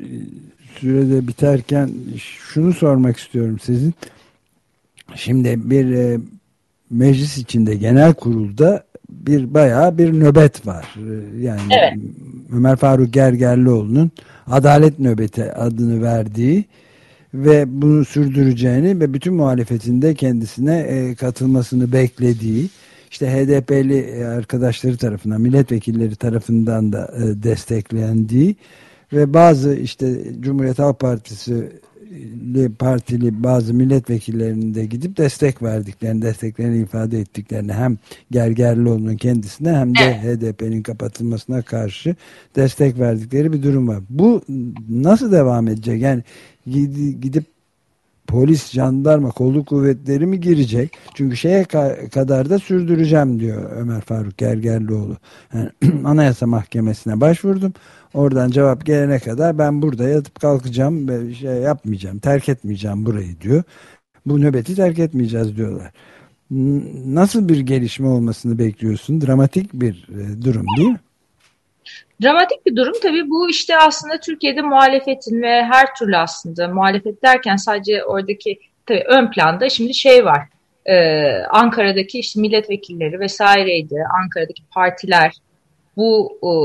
sürede biterken şunu sormak istiyorum sizin. Şimdi bir e, meclis içinde genel kurulda bir bayağı bir nöbet var. Yani evet. Ömer Faruk Gergerlioğlu'nun adalet nöbeti adını verdiği ve bunu sürdüreceğini ve bütün muhalefetinde kendisine e, katılmasını beklediği, işte H D P'li arkadaşları tarafından, milletvekilleri tarafından da e, desteklendiği ve bazı işte Cumhuriyet Halk Partisi partili bazı milletvekillerinin de gidip destek verdiklerini, desteklerini ifade ettiklerini hem Gergerlioğlu'nun kendisine hem de H D P'nin kapatılmasına karşı destek verdikleri bir durum var. Bu nasıl devam edecek? Yani gidip polis, jandarma, kolluk kuvvetleri mi girecek? Çünkü şeye ka- kadar da sürdüreceğim diyor Ömer Faruk Gergerlioğlu. Yani Anayasa Mahkemesi'ne başvurdum. Oradan cevap gelene kadar ben burada yatıp kalkacağım ve şey yapmayacağım, terk etmeyeceğim burayı diyor. Bu nöbeti terk etmeyeceğiz diyorlar. Nasıl bir gelişme olmasını bekliyorsun? Dramatik bir durum değil mi? Dramatik bir durum tabii. Bu işte aslında Türkiye'de muhalefetin ve her türlü aslında muhalefet derken sadece oradaki tabii ön planda şimdi şey var. Ee, Ankara'daki işte milletvekilleri vesaireydi. Ankara'daki partiler bu o,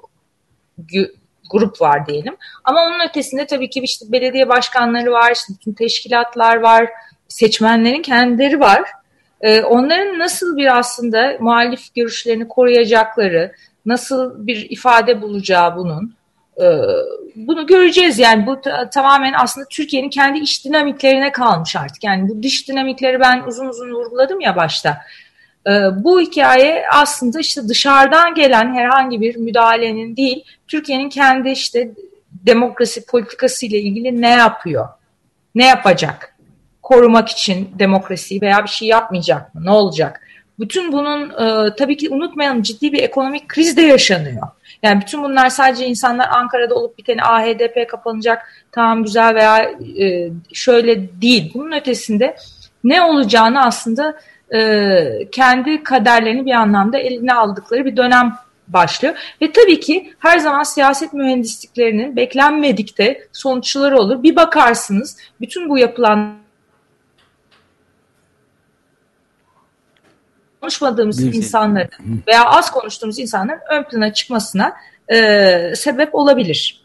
grup var diyelim. Ama onun ötesinde tabii ki işte belediye başkanları var, işte bütün teşkilatlar var, seçmenlerin kendileri var. Ee, onların nasıl bir aslında muhalif görüşlerini koruyacakları, nasıl bir ifade bulacağı bunun, ee, bunu göreceğiz. Yani bu t- tamamen aslında Türkiye'nin kendi iç dinamiklerine kalmış artık. Yani bu dış dinamikleri ben uzun uzun vurguladım ya başta. Bu hikaye aslında işte dışarıdan gelen herhangi bir müdahalenin değil, Türkiye'nin kendi işte demokrasi politikası ile ilgili ne yapıyor, ne yapacak, korumak için demokrasiyi veya bir şey yapmayacak mı, ne olacak? Bütün bunun e, tabii ki unutmayalım ciddi bir ekonomik kriz de yaşanıyor. Yani bütün bunlar sadece insanlar Ankara'da olup biteni A H D P kapanacak, tamam güzel veya e, şöyle değil. Bunun ötesinde ne olacağını aslında e, kendi kaderlerini bir anlamda eline aldıkları bir dönem başlıyor. Ve tabii ki her zaman siyaset mühendisliklerinin beklenmedik de sonuçları olur. Bir bakarsınız bütün bu yapılan konuşmadığımız Bir, insanların veya az konuştuğumuz insanların ön plana çıkmasına e, sebep olabilir.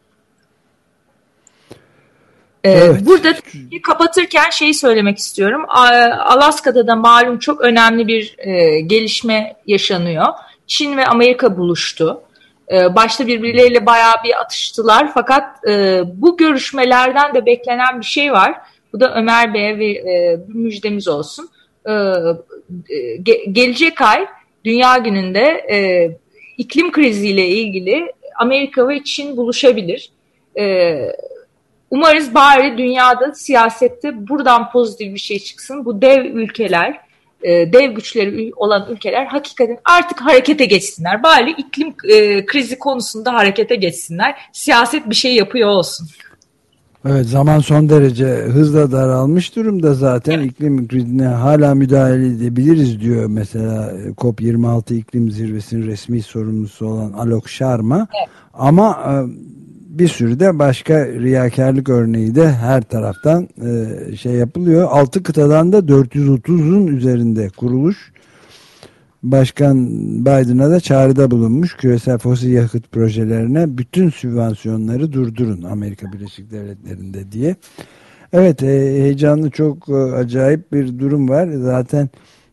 E, evet. Burada kapatırken şeyi söylemek istiyorum. Alaska'da da malum çok önemli bir e, gelişme yaşanıyor. Çin ve Amerika buluştu. E, başta birbirleriyle bayağı bir atıştılar. Fakat e, bu görüşmelerden de beklenen bir şey var. Bu da Ömer Bey'e bir e, müjdemiz olsun. E, ge, gelecek ay Dünya Günü'nde e, iklim kriziyle ilgili Amerika ve Çin buluşabilir. E, umarız bari dünyada siyasette buradan pozitif bir şey çıksın. Bu dev ülkeler, e, dev güçleri olan ülkeler hakikaten artık harekete geçsinler. Bari iklim e, krizi konusunda harekete geçsinler. Siyaset bir şey yapıyor olsun. Evet, zaman son derece hızla daralmış durumda zaten. Evet. İklim krizine hala müdahale edebiliriz diyor mesela COP yirmi altı iklim zirvesinin resmi sorumlusu olan Alok Sharma. Evet. Ama bir sürü de başka riyakarlık örneği de her taraftan şey yapılıyor. Altı kıtadan da dört yüz otuzun üzerinde kuruluş Başkan Biden'a da çağrıda bulunmuş. Küresel fosil yakıt projelerine bütün sübvansiyonları durdurun Amerika Birleşik Devletleri'nde diye. Evet, heyecanlı, çok acayip bir durum var. Zaten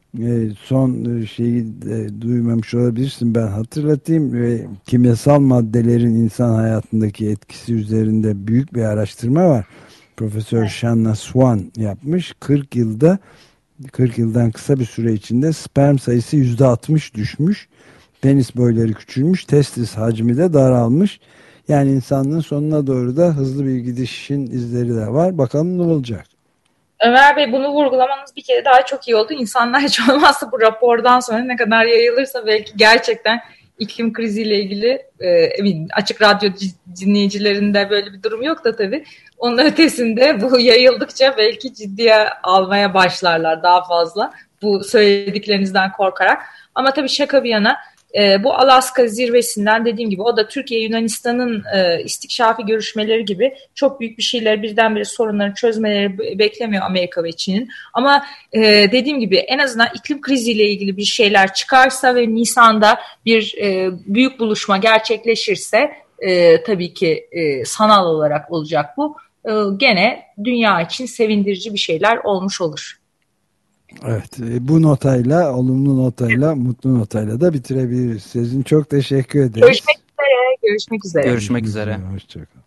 son şeyi duymamış olabilirsin, ben hatırlatayım. Ve kimyasal maddelerin insan hayatındaki etkisi üzerinde büyük bir araştırma var. Profesör Shanna Swan yapmış. kırk yılda kırk yıldan kısa bir süre içinde sperm sayısı yüzde altmış düşmüş. Penis boyları küçülmüş. Testis hacmi de daralmış. Yani insanlığın sonuna doğru da hızlı bir gidişin izleri de var. Bakalım ne olacak? Ömer Bey, bunu vurgulamanız bir kere daha çok iyi oldu. İnsanlar hiç olmazsa bu rapordan sonra ne kadar yayılırsa belki gerçekten iklim kriziyle ilgili e, açık radyo dinleyicilerinde böyle bir durum yok da tabii. Onun ötesinde bu yayıldıkça belki ciddiye almaya başlarlar daha fazla bu söylediklerinizden korkarak. Ama tabii şaka bir yana e, bu Alaska zirvesinden dediğim gibi o da Türkiye Yunanistan'ın e, istikşafi görüşmeleri gibi çok büyük bir şeyler, birdenbire sorunları çözmeleri beklemiyor Amerika ve Çin'in. Ama e, dediğim gibi en azından iklim kriziyle ilgili bir şeyler çıkarsa ve Nisan'da bir e, büyük buluşma gerçekleşirse e, tabii ki e, sanal olarak olacak bu. E, gene dünya için sevindirici bir şeyler olmuş olur. Evet, bu notayla, olumlu notayla, mutlu notayla da bitirebiliriz. Sizin çok teşekkür ederiz. Görüşmek üzere. Görüşmek üzere. Görüşmek üzere. Hoşçakalın.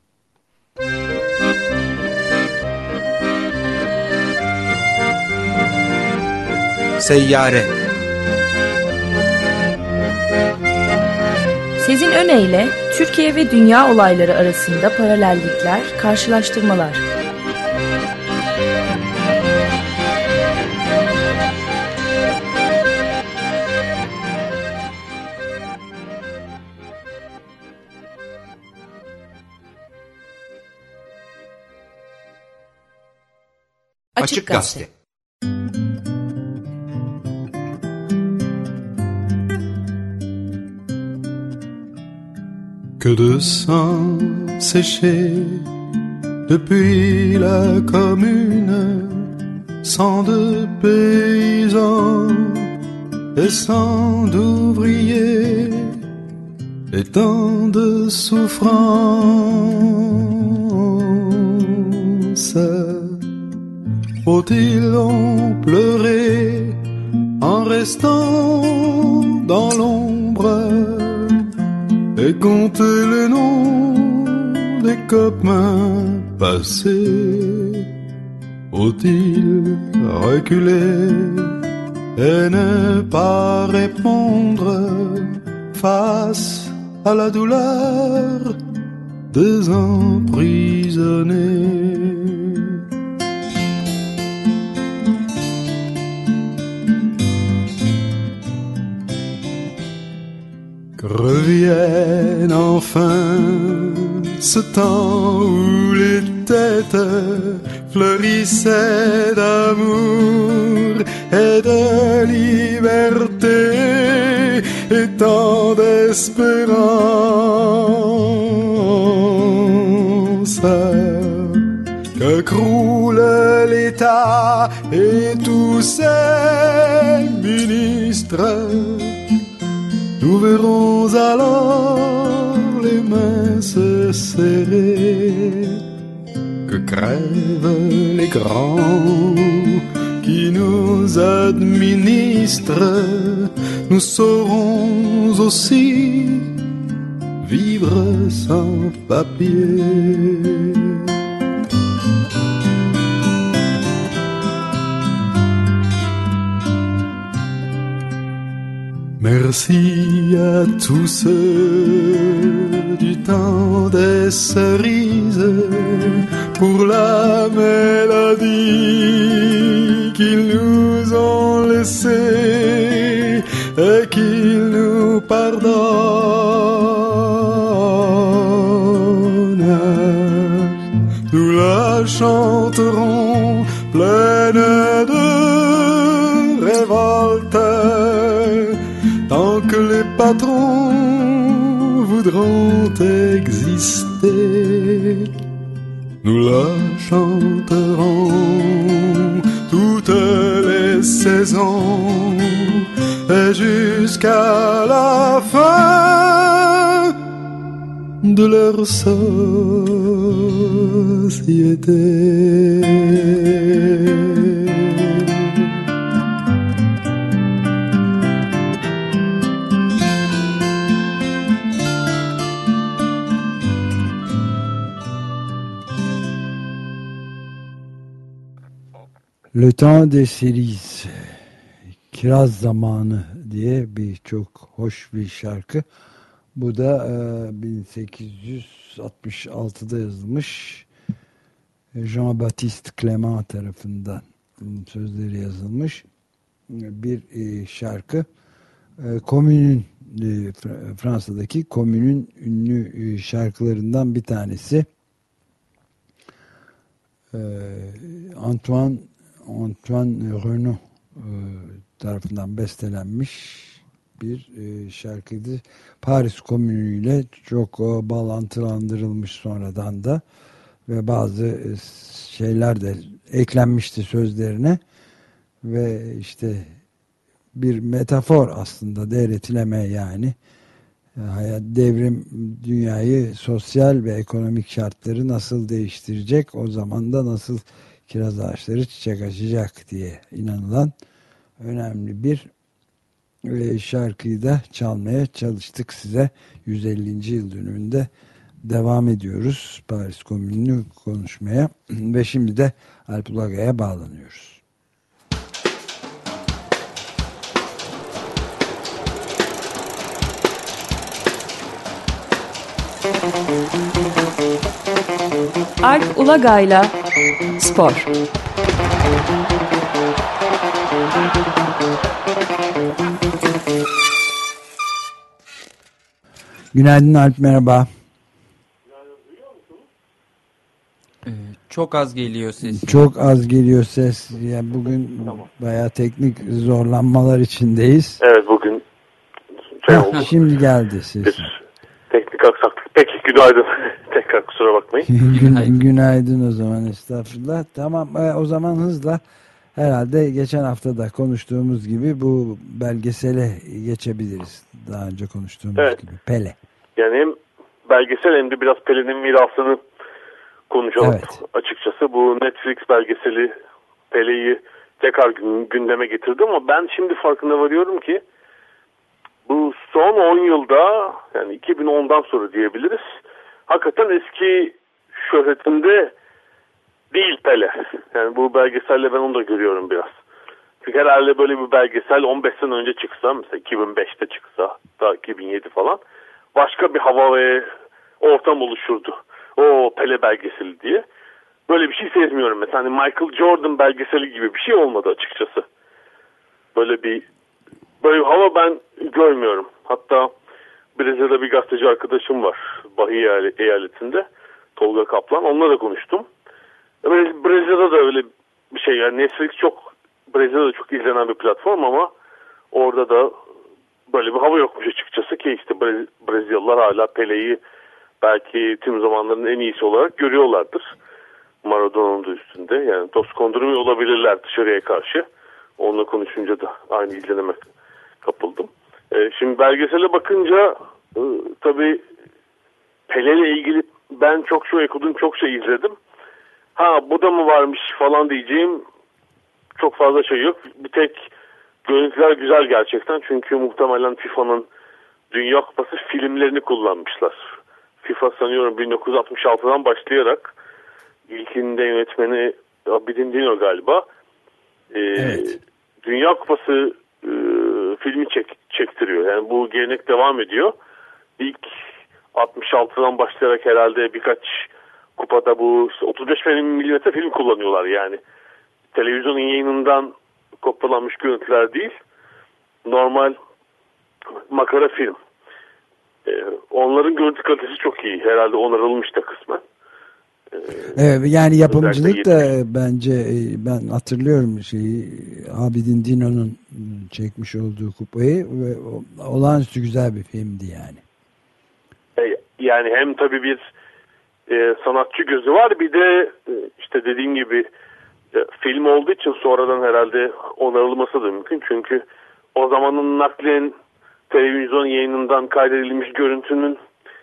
Seyyare. Sezin Öne Türkiye ve dünya olayları arasında paralellikler, karşılaştırmalar. Açık Gazete. Que de sang séché depuis la commune, sang de paysans et sang d'ouvriers, et tant de souffrance. Faut-il en pleurer en restant dans l'ombre et compter les noms des copains passés? Faut-il reculer et ne pas répondre face à la douleur des emprisonnés? revienne enfin ce temps où les têtes fleurissaient d'amour et de liberté et tant d'espérance. Que croule l'État et tous ses ministres, nous verrons alors les mains se serrer. Que crèvent les grands qui nous administrent, nous saurons aussi vivre sans papier. Merci à tous ceux du temps des cerises pour la mélodie qu'ils nous ont laissée et qu'ils nous pardonnent. Nous la chanterons pleine de révolte tant que les patrons voudront exister. Nous la chanterons toutes les saisons et jusqu'à la fin de leur société. Le Temps des Cerises, Kiraz Zamanı diye bir çok hoş bir şarkı. Bu da e, bin sekiz yüz altmış altıda yazılmış. Jean-Baptiste Clement tarafından sözleri yazılmış bir e, şarkı. E, Komünün, e, Fransa'daki Komünün ünlü e, şarkılarından bir tanesi. E, Antoine Antoine Renaud e, tarafından bestelenmiş bir e, şarkıydı. Paris Komünü ile çok o, bağlantılandırılmış sonradan da ve bazı e, şeyler de eklenmişti sözlerine ve işte bir metafor aslında devletileme yani. Hayat, devrim dünyayı sosyal ve ekonomik şartları nasıl değiştirecek, o zaman da nasıl kiraz ağaçları çiçek açacak diye inanılan önemli bir e, şarkıyı da çalmaya çalıştık size. yüz ellinci yıl dönümünde devam ediyoruz Paris Komünü'nü konuşmaya ve şimdi de Alp Ulagay'a bağlanıyoruz. Alp Ulagay'la Spor. Günaydın Alp, merhaba. Ee, çok az geliyor ses. Çok az geliyor ses. Yani bugün tamam. Bayağı teknik zorlanmalar içindeyiz. Evet, bugün şey Heh, oldu. Şimdi geldi ses. Bir teknik aksaklık. Peki, günaydın. Tekrar kusura bakmayın. Gün, günaydın o zaman, estağfurullah. Tamam, e, o zaman hızla herhalde geçen hafta da konuştuğumuz gibi bu belgesele geçebiliriz. Daha önce konuştuğumuz evet. gibi. Pele. Yani hem belgesel hem de biraz Pele'nin mirasını konuşalım evet. Açıkçası. Bu Netflix belgeseli Pele'yi tekrar gündeme getirdi ama ben şimdi farkında varıyorum ki bu son on yılda, yani iki bin ondan sonra diyebiliriz, hakikaten eski şöhretinde değil Pele. Yani bu belgeselle ben onu da görüyorum biraz. Çünkü herhalde böyle bir belgesel on beş sene önce çıksa, mesela iki bin beşte çıksa, daha iki bin yedi falan, başka bir hava ve ortam oluşurdu. O Pele belgeseli diye. Böyle bir şey sezmiyorum. Mesela hani Michael Jordan belgeseli gibi bir şey olmadı açıkçası. Böyle bir böyle bir hava ben görmüyorum. Hatta Brezilya'da bir gazeteci arkadaşım var. Bahia eyaletinde. Tolga Kaplan. Onunla da konuştum. Brezilya'da da öyle bir şey. Yani Netflix çok Brezilya'da çok izlenen bir platform ama orada da böyle bir hava yokmuş açıkçası ki işte Brez, Brezilyalılar hala Pele'yi belki tüm zamanların en iyisi olarak görüyorlardır. Maradona'nın da üstünde. Yani dost kondurmuyor olabilirler dışarıya karşı. Onunla konuşunca da aynı izlenime kapıldım. Ee, şimdi belgesele bakınca e, tabii Pele ile ilgili ben çok şey okudum, çok şey izledim. Ha bu da mı varmış falan diyeceğim çok fazla şey yok. Bir tek görüntüler güzel gerçekten. Çünkü muhtemelen FIFA'nın Dünya Kupası filmlerini kullanmışlar. FIFA sanıyorum bin dokuz yüz altmış altıdan başlayarak ilkinde yönetmeni Abidin Dino galiba. Ee, evet. Dünya Kupası e, filmi çek, çektiriyor. Yani bu gelenek devam ediyor. İlk altmış altıdan başlayarak herhalde birkaç kupada bu işte otuz beş milimetre film kullanıyorlar yani. Televizyonun yayınından kopyalanmış görüntüler değil. Normal makara film. Ee, onların görüntü kalitesi çok iyi. Herhalde onarılmış da kısmen. Ee, evet, yani yapımcılık da bence ben hatırlıyorum şeyi Abidin Dino'nun çekmiş olduğu kupayı ve olağanüstü güzel bir filmdi yani. Ee, yani hem tabii bir e, sanatçı gözü var bir de e, işte dediğim gibi e, film olduğu için sonradan herhalde onarılması da mümkün. Çünkü o zamanın naklen televizyon yayınından kaydedilmiş görüntünün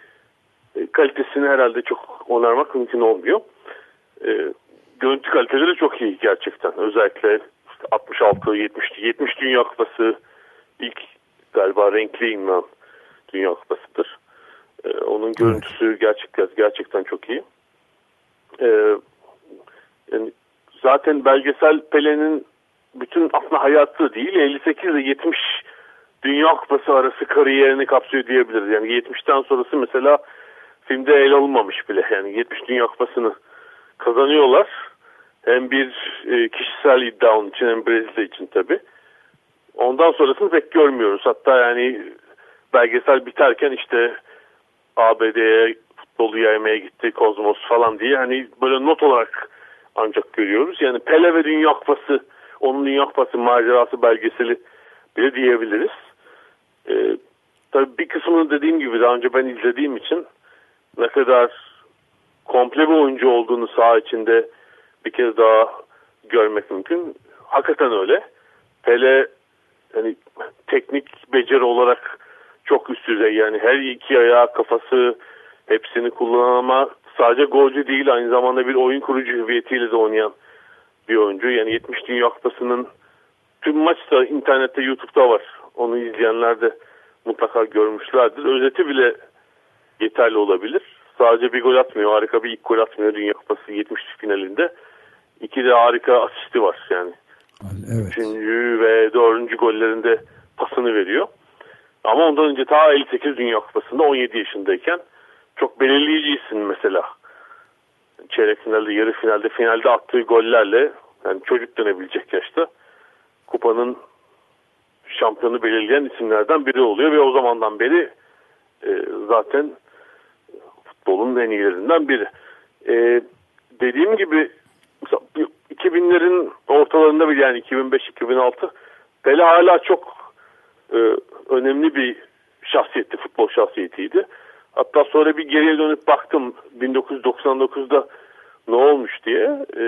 e, kalitesini herhalde çok onarmak mümkün olmuyor. E, görüntü kaliteleri çok iyi gerçekten. Özellikle işte altmış altı yetmiş yetmiş Dünya Kupası ilk galiba renkli yayınlanan Dünya Kupası'dır. E, onun görüntüsü evet. gerçekten gerçekten çok iyi. E, yani zaten belgesel Pele'nin bütün aslında hayatı değil elli sekiz ile yetmiş Dünya Kupası arası kariyerini kapsıyor diyebiliriz. Yani yetmişten sonrası mesela filmde ele alınmamış bile. Yani yetmiş Dünya Kupası'nı kazanıyorlar. Hem bir e, kişisel iddia onun için hem Brezilya için tabii. Ondan sonrasını pek görmüyoruz. Hatta yani belgesel biterken işte A B D'ye futbolu yaymaya gitti Kozmos falan diye hani böyle not olarak ancak görüyoruz. Yani Pele ve Dünya Kupası, onun Dünya Kupası macerası belgeseli bile diyebiliriz. Ee, tabii bir kısmını dediğim gibi daha önce ben izlediğim için ne kadar komple bir oyuncu olduğunu saha içinde bir kez daha görmek mümkün. Hakikaten öyle. Pele hani teknik beceri olarak çok üst düzey. Yani her iki ayağı, kafası hepsini kullanan ama sadece golcü değil aynı zamanda bir oyun kurucu hüviyetiyle de oynayan bir oyuncu. Yani yetmiş Dünya Kupası'nın tüm maç da internette, YouTube'da var. Onu izleyenler de mutlaka görmüşlerdir. Özeti bile yeterli olabilir. Sadece bir gol atmıyor. Harika bir ilk gol atmıyor Dünya Kupası yetmiş finalinde. İki de harika asisti var yani. Evet. Üçüncü ve dördüncü gollerinde pasını veriyor. Ama ondan önce ta elli sekiz Dünya Kupası'nda on yedi yaşındayken çok belirleyici isim mesela. Çeyrek finalde, yarı finalde, finalde attığı gollerle yani çocuk dönebilecek yaşta kupanın şampiyonu belirleyen isimlerden biri oluyor ve o zamandan beri e, zaten futbolun en iyilerinden biri. E, dediğim gibi iki binlerin ortalarında bile yani iki bin beş iki bin altı Pele hala çok e, önemli bir şahsiyetti, futbol şahsiyetiydi. Hatta sonra bir geriye dönüp baktım bin dokuz yüz doksan dokuzda ne olmuş diye. E,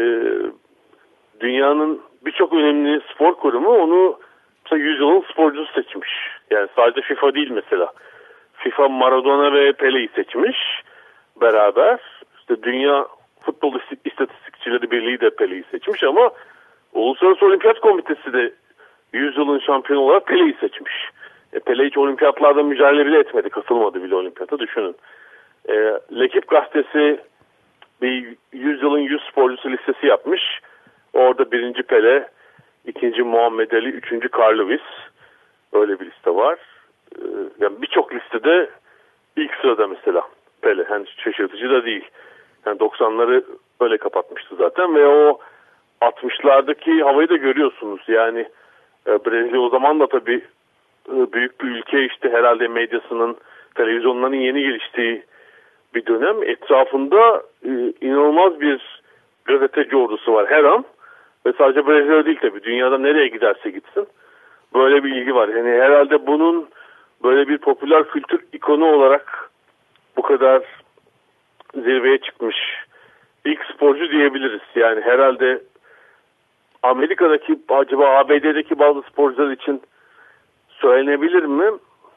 dünyanın birçok önemli spor kurumu onu yüzyılın sporcusu seçmiş. Yani sadece FIFA değil mesela. FIFA Maradona ve Pele'yi seçmiş beraber. İşte Dünya Futbol İstatistikçileri Birliği de Pele'yi seçmiş ama Uluslararası Olimpiyat Komitesi de yüzyılın şampiyonu olarak Pele'yi seçmiş. E, Pele hiç olimpiyatlarda mücadele bile etmedi. Katılmadı bile olimpiyata, düşünün. E, L'Equipe gazetesi bir yüzyılın yüz sporcusu listesi yapmış. Orada birinci Pele, ikinci Muhammed Ali, üçüncü Carl Lewis. Öyle bir liste var. E, yani birçok listede ilk sırada mesela Pele. Yani şaşırtıcı da değil. Yani doksanları öyle kapatmıştı zaten ve o altmışlardaki havayı da görüyorsunuz. Yani e, Brezilya o zaman da tabii e, büyük bir ülke, işte herhalde medyasının televizyonların yeni geliştiği bir dönem. Etrafında e, inanılmaz bir gazeteci ordusu var her an. Ve sadece Brezilya değil tabii. Dünyada nereye giderse gitsin. Böyle bir ilgi var. Yani herhalde bunun böyle bir popüler kültür ikonu olarak bu kadar zirveye çıkmış ilk sporcu diyebiliriz. Yani herhalde Amerika'daki, acaba A B D'deki bazı sporcular için söylenebilir mi?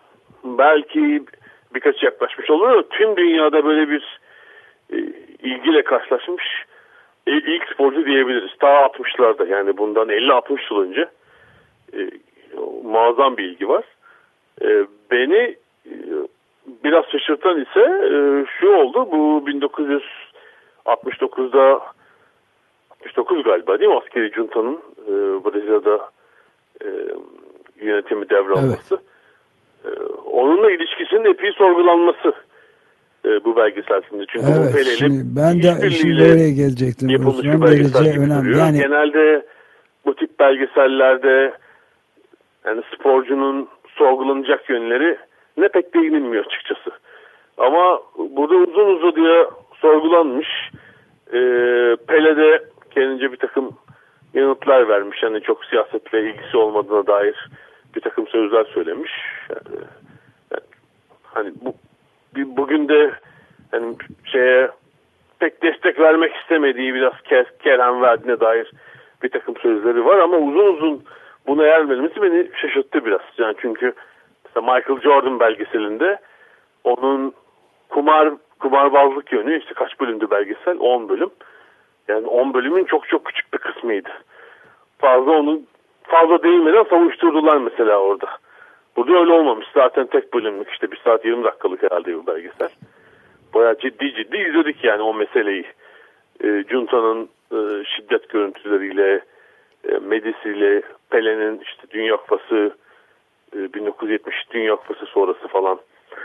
Belki birkaç yaklaşmış olur ama tüm dünyada böyle bir e, ilgiyle karşılaşmış e, ilk sporcu diyebiliriz. Ta altmışlarda, yani bundan elli altmış yıl önce e, muazzam bir ilgi var. E, beni e, biraz şaşırtan ise e, şu oldu. Bu bin dokuz yüz altmış dokuzda altmış dokuz galiba değil mi? Askeri juntanın e, Brezilya'da e, yönetimi devralması. Evet. E, onunla ilişkisinin epey sorgulanması e, bu belgesel şimdi. Çünkü evet, bu şimdi ben de şimdi oraya gelecektim. Yapılmış bir belgesel önemli. Yani... Genelde bu tip belgesellerde yani sporcunun sorgulanacak yönleri ne pek değinilmiyor açıkçası. Ama burada uzun uzadıya sorgulanmış. E, Pele de kendince bir takım yanıtlar vermiş. Yani çok siyasetle ilgisi olmadığına dair bir takım sözler söylemiş. Yani, yani, hani bu bir, bugün de yani şeye pek destek vermek istemediği biraz Kerem verdiğine dair bir takım sözleri var ama uzun uzun buna yer vermesi beni şaşırttı biraz. Yani çünkü mesela Michael Jordan belgeselinde onun kumar kumarbazlık yönü, işte kaç bölümdü belgesel? on bölüm. Yani on bölümün çok çok küçük bir kısmıydı. Fazla onu fazla değinmeden savuşturdular mesela orada. Burada öyle olmamış. Zaten tek bölümlük, işte bir saat yirmi dakikalık herhalde bu belgesel. Bayağı ciddi ciddi izledik yani o meseleyi. E, Junta'nın e, şiddet görüntüleriyle, e, Medisi'yle, Pele'nin işte Dünya Kupası, e, bin dokuz yüz yetmiş Dünya Kupası sonrası falan.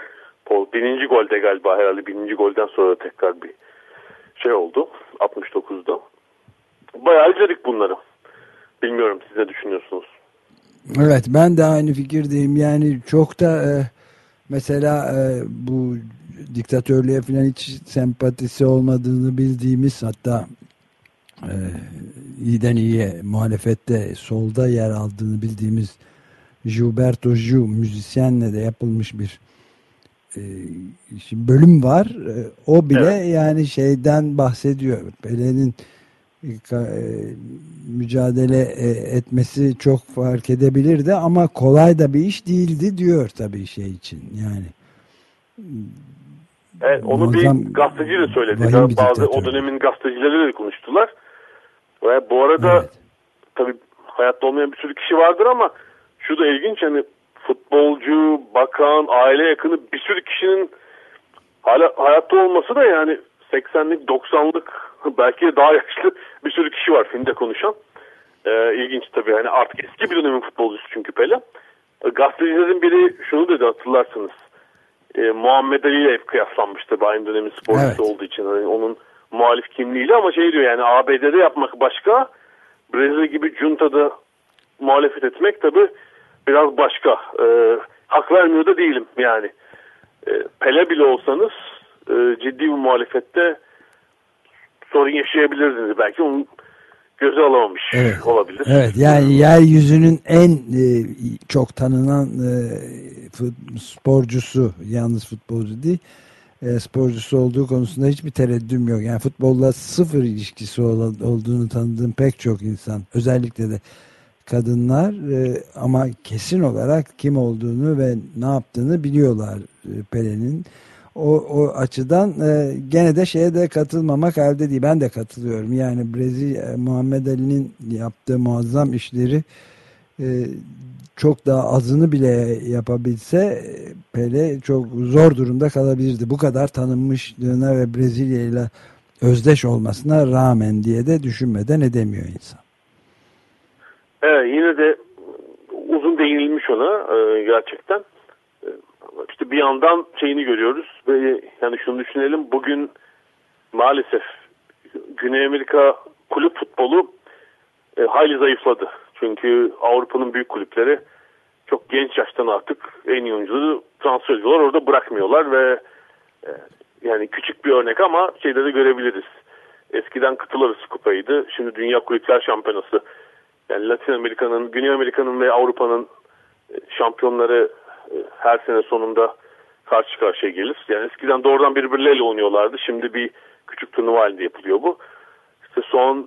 O bininci golde galiba, herhalde bininci golden sonra tekrar bir şey oldu altmış dokuzda. Bayağı izledik bunları. Bilmiyorum, siz ne düşünüyorsunuz? Evet, ben de aynı fikirdeyim. Yani çok da e, mesela e, bu diktatörlüğe falan hiç sempatisi olmadığını bildiğimiz, hatta e, iyiden iyiye muhalefette solda yer aldığını bildiğimiz Gilberto Gil müzisyenle de yapılmış bir e, bölüm var. E, o bile evet. Yani şeyden bahsediyor. Pele'nin e, mücadele e, etmesi çok fark edebilirdi ama kolay da bir iş değildi diyor tabii şey için. Yani evet, onu bir gazeteci de söyledi. Bazı diktatör. O dönemin gazetecileriyle de konuştular. Ve bu arada evet. Tabii hayatta olmayan bir sürü kişi vardır ama şu da ilginç, hani futbolcu, bakan, aile yakını bir sürü kişinin hala hayatta olması da, yani seksenlik, doksanlık belki de daha yaşlı bir sürü kişi var filmde konuşan. Ee, ilginç tabii, hani artık eski bir dönemin futbolcusu çünkü Pele. Ee, gazetecilerin biri şunu dedi, hatırlarsınız. Ee, Muhammed Ali ile hep kıyaslanmıştı aynı dönemin sporcusu evet. olduğu için. Yani onun muhalif kimliğiyle, ama şey diyor yani A B D'de yapmak başka, Brezilya gibi Junta'da muhalefet etmek tabii biraz başka. Ee, hak vermiyor da değilim yani. Ee, Pele bile olsanız e, ciddi bir muhalefette sorun yaşayabilirdiniz. Belki onu göze alamamış evet. olabilir. Evet, yani yeryüzünün en e, çok tanınan e, fut, sporcusu, yalnız futbolcu değil, e, sporcusu olduğu konusunda hiçbir tereddüm yok. Yani futbolla sıfır ilişkisi ol, olduğunu tanıdığım pek çok insan, özellikle de kadınlar, e, ama kesin olarak kim olduğunu ve ne yaptığını biliyorlar e, Pele'nin. O, o açıdan e, gene de şeye de katılmamak elde değil. Ben de katılıyorum. Yani Brezilya, Muhammed Ali'nin yaptığı muazzam işleri e, çok daha azını bile yapabilse Pele çok zor durumda kalabilirdi. Bu kadar tanınmışlığına ve Brezilya ile özdeş olmasına rağmen diye de düşünmeden edemiyor insan. Evet, yine de uzun değinilmiş ona e, gerçekten. İşte bir yandan şeyini görüyoruz ve yani şunu düşünelim, bugün maalesef Güney Amerika kulüp futbolu e, hayli zayıfladı. Çünkü Avrupa'nın büyük kulüpleri çok genç yaştan artık en iyi oyuncuları transfer ediyorlar. Orada bırakmıyorlar ve e, yani küçük bir örnek ama şeyleri görebiliriz. Eskiden kıtalar arası kupaydı. Şimdi Dünya Kulüpler Şampiyonası. Yani Latin Amerika'nın, Güney Amerika'nın ve Avrupa'nın şampiyonları her sene sonunda karşı karşıya gelir. Yani eskiden doğrudan birbirleriyle oynuyorlardı. Şimdi bir küçük turnuva halinde yapılıyor bu. İşte son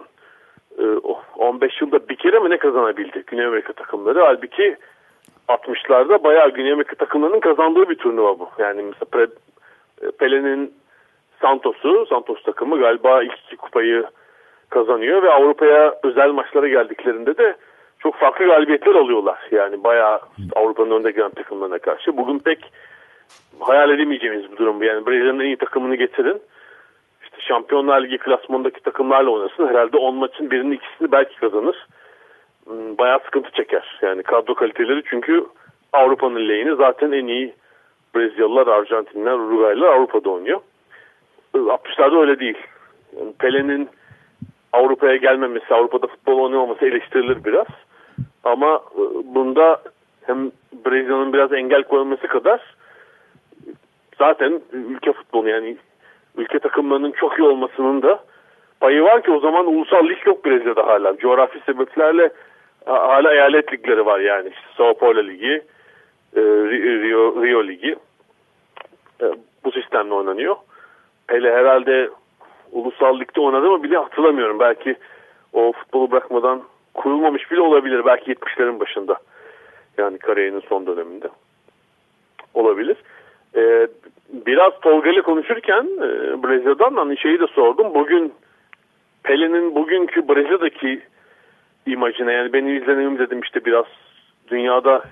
on beş yılda bir kere mi ne kazanabildi Güney Amerika takımları? Halbuki altmışlarda bayağı Güney Amerika takımlarının kazandığı bir turnuva bu. Yani mesela Pele'nin Santos'u, Santos takımı galiba ilk iki kupayı kazanıyor ve Avrupa'ya özel maçlara geldiklerinde de çok farklı galibiyetler alıyorlar. Yani bayağı Avrupa'nın önde gelen takımlarına karşı. Bugün pek hayal edemeyeceğimiz bir durum bu. Yani Brezilya'nın en iyi takımını getirin. İşte Şampiyonlar Ligi klasmanındaki takımlarla oynasın. Herhalde on maçın birinin ikisini belki kazanır. Bayağı sıkıntı çeker. Yani kadro kaliteleri çünkü Avrupa'nın lehine zaten en iyi Brezilyalılar, Arjantinler, Uruguaylılar Avrupa'da oynuyor. altmışlarda öyle değil. Yani Pele'nin Avrupa'ya gelmemesi, Avrupa'da futbol oynamaması eleştirilir biraz. Ama bunda hem Brezilya'nın biraz engel koyulması kadar zaten ülke futbolu yani ülke takımlarının çok iyi olmasının da payı var ki o zaman ulusal lig yok Brezilya'da hala. Coğrafi sebeplerle hala eyalet ligleri var yani. İşte Sao Paulo Ligi, Rio, Rio Ligi bu sistemle oynanıyor. Hele herhalde ulusal ligde oynadı mı bile hatırlamıyorum. Belki o futbolu bırakmadan kurulmamış bile olabilir. Belki yetmişlerin başında. Yani kariyerinin son döneminde. Olabilir. Ee, biraz Tolga ile konuşurken e, Brezilya'dan hani şeyi de sordum. Bugün Pele'nin bugünkü Brezilya'daki imajına yani benim izlenimim dedim işte biraz dünyada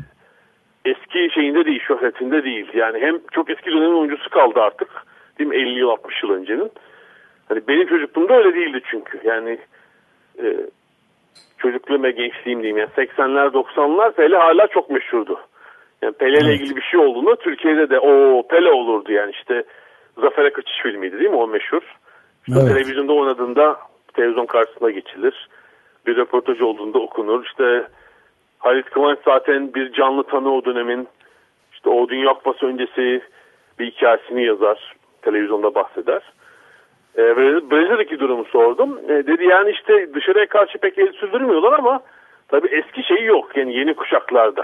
eski şeyinde değil, şöhretinde değil. Yani hem çok eski dönemin oyuncusu kaldı artık. Değil mi? elli yıl altmış yıl öncenin. Hani benim çocukluğumda öyle değildi çünkü. Yani e, çocukluğum ve gençliğim diyeyim. Yani seksenler doksanlar Pele hala çok meşhurdu. Yani Pele ile ilgili bir şey olduğunda Türkiye'de de o Pele olurdu yani işte Zafer'e kaçış filmiydi değil mi o meşhur. İşte evet. Televizyonda oynadığında televizyon karşısına geçilir. Bir röportaj olduğunda okunur. İşte Halit Kıvanç zaten bir canlı tanı o dönemin. İşte o Dünya Kupası öncesi bir hikayesini yazar. Televizyonda bahseder. E, Brezilya'daki durumu sordum. E, dedi yani işte dışarıya karşı pek el sürdürmüyorlar ama tabii eski şeyi yok. Yani yeni kuşaklarda.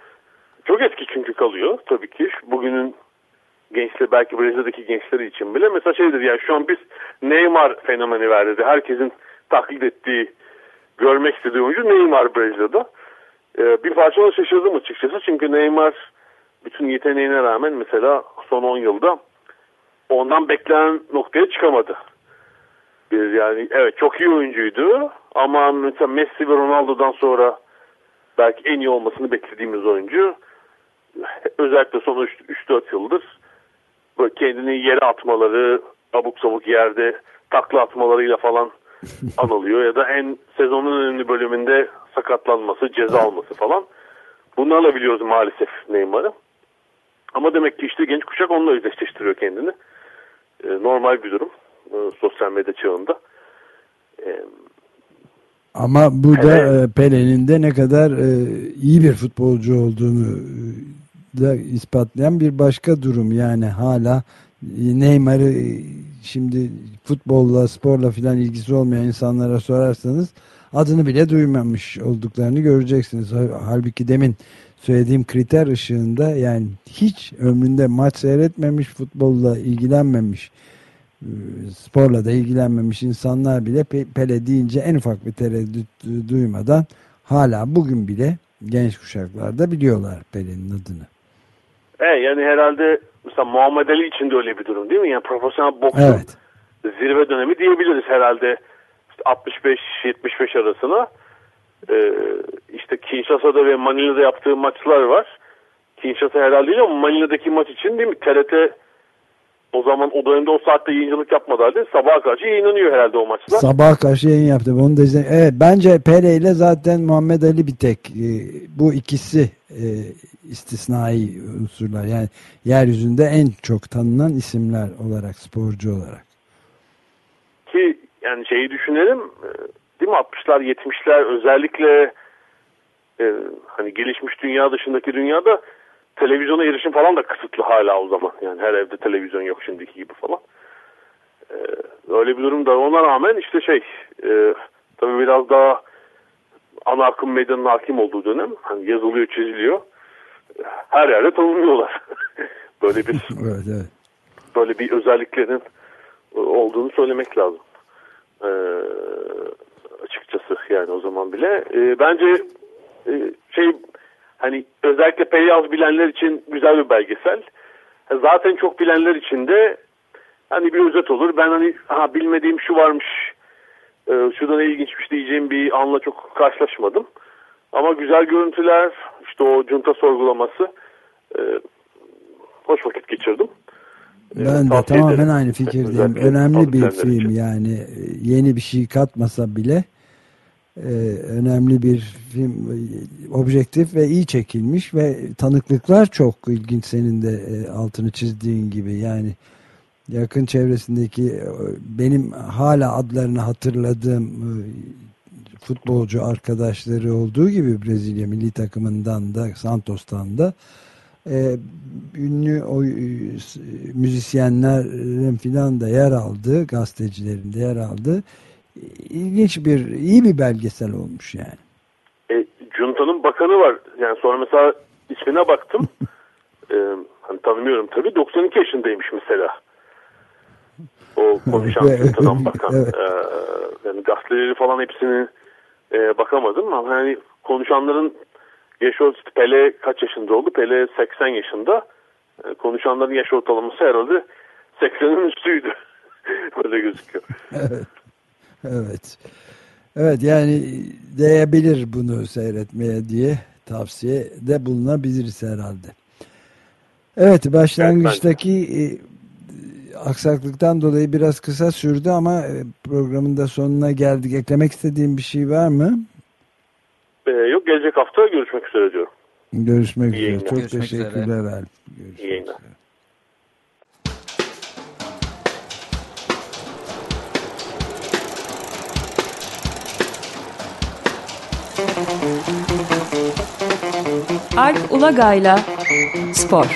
Çok eski çünkü kalıyor tabii ki. Bugünün gençleri belki Brezilya'daki gençleri için bile. Mesela şeydir yani şu an biz Neymar fenomeni verdi. Herkesin taklit ettiği, görmek istediği oyuncu Neymar Brezilya'da. E, bir parça da şaşırdım açıkçası. Çünkü Neymar bütün yeteneğine rağmen mesela son on yılda ondan beklenen noktaya çıkamadı. Bir yani evet çok iyi oyuncuydu ama mesela Messi ve Ronaldo'dan sonra belki en iyi olmasını beklediğimiz oyuncu. Özellikle son üç dört yıldır böyle kendini yere atmaları, abuk sabuk yerde takla atmalarıyla falan anılıyor ya da en sezonun önemli bölümünde sakatlanması, ceza alması falan. Bunlarla biliyoruz maalesef Neymar'ı. Ama demek ki işte genç kuşak onunla özdeşleştiriyor kendini. Ee, normal bir durum. Ee, sosyal medya çağında. Ee, Ama bu Pele, da Pele'nin de ne kadar e, iyi bir futbolcu olduğunu da ispatlayan bir başka durum. Yani hala Neymar'ı şimdi futbolla, sporla filan ilgisi olmayan insanlara sorarsanız adını bile duymamış olduklarını göreceksiniz. Halbuki demin söylediğim kriter ışığında yani hiç ömründe maç seyretmemiş, futbolla ilgilenmemiş, sporla da ilgilenmemiş insanlar bile Pele deyince en ufak bir tereddüt duymadan hala bugün bile genç kuşaklarda biliyorlar Pele'nin adını. Evet yani herhalde mesela Muhammed Ali için de öyle bir durum değil mi? Yani profesyonel boksun evet. Zirve dönemi diyebiliriz herhalde işte altmış beş yetmiş beş arasına. Ee, işte Kinshasa'da ve Manila'da yaptığı maçlar var. Kinshasa herhalde değil ama Manila'daki maç için değil mi? T R T o zaman o dönemde o saatte yayıncılık yapmadı halde sabaha karşı yayınlanıyor herhalde o maçlar. Sabaha karşı yayın yaptı. Onu da izledim. Evet bence Pele ile zaten Muhammed Ali bir tek. E, bu ikisi e, istisnai unsurlar. Yani yeryüzünde en çok tanınan isimler olarak, sporcu olarak. Ki yani şeyi düşünelim değil mi altmışlar yetmişler özellikle e, hani gelişmiş dünya dışındaki dünyada televizyona erişim falan da kısıtlı hala o zaman. Yani her evde televizyon yok şimdiki gibi falan. E, öyle bir durum da ona rağmen işte şey e, tabii biraz daha ana akım medyanın hakim olduğu dönem. Hani yazılıyor, çiziliyor. Her yerde tanınıyorlar. böyle bir evet, evet. böyle bir özelliklerinin olduğunu söylemek lazım. Ee, açıkçası yani o zaman bile. Ee, bence e, şey hani özellikle Pele'yi az bilenler için güzel bir belgesel. Zaten çok bilenler için de hani bir özet olur. Ben hani aha, bilmediğim şu varmış, e, şuradan ilginçmiş diyeceğim bir anla çok karşılaşmadım. Ama güzel görüntüler, işte o junta sorgulaması, e, hoş vakit geçirdim. Ben de tamamen ederim. Aynı fikirdeyim. Önemli bir film için. Yani yeni bir şey katmasa bile e, önemli bir film, objektif ve iyi çekilmiş ve tanıklıklar çok ilginç, senin de e, altını çizdiğin gibi. Yani yakın çevresindeki benim hala adlarını hatırladığım e, futbolcu arkadaşları olduğu gibi Brezilya milli takımından da Santos'tan da e, ünlü o e, müzisyenlerin filan da yer aldığı, gazetecilerin de yer aldığı ilginç bir, iyi bir belgesel olmuş yani. E, Junta'nın bakanı var. Yani sonra mesela ismine baktım. e, hani tanımıyorum tabii. doksan iki yaşındaymış mesela. O konuşan Junta'dan bakan. Evet. E, yani gazeteleri falan hepsini e, bakamadım ama hani konuşanların yaş ortalaması, Pele kaç yaşında oldu? Pele seksen yaşında. E, konuşanların yaş ortalaması herhalde seksenin üstüydü. Öyle gözüküyor. Evet. Evet. Evet, yani değebilir bunu seyretmeye diye tavsiye de bulunabiliriz herhalde. Evet, başlangıçtaki evet, aksaklıktan dolayı biraz kısa sürdü ama programın da sonuna geldik. Eklemek istediğin bir şey var mı? Ee, yok, gelecek hafta görüşmek üzere diyorum. Görüşmek İyi üzere. Çok görüşmek teşekkürler Alp. İyi yayınlar. Alp Ulagay'la Spor.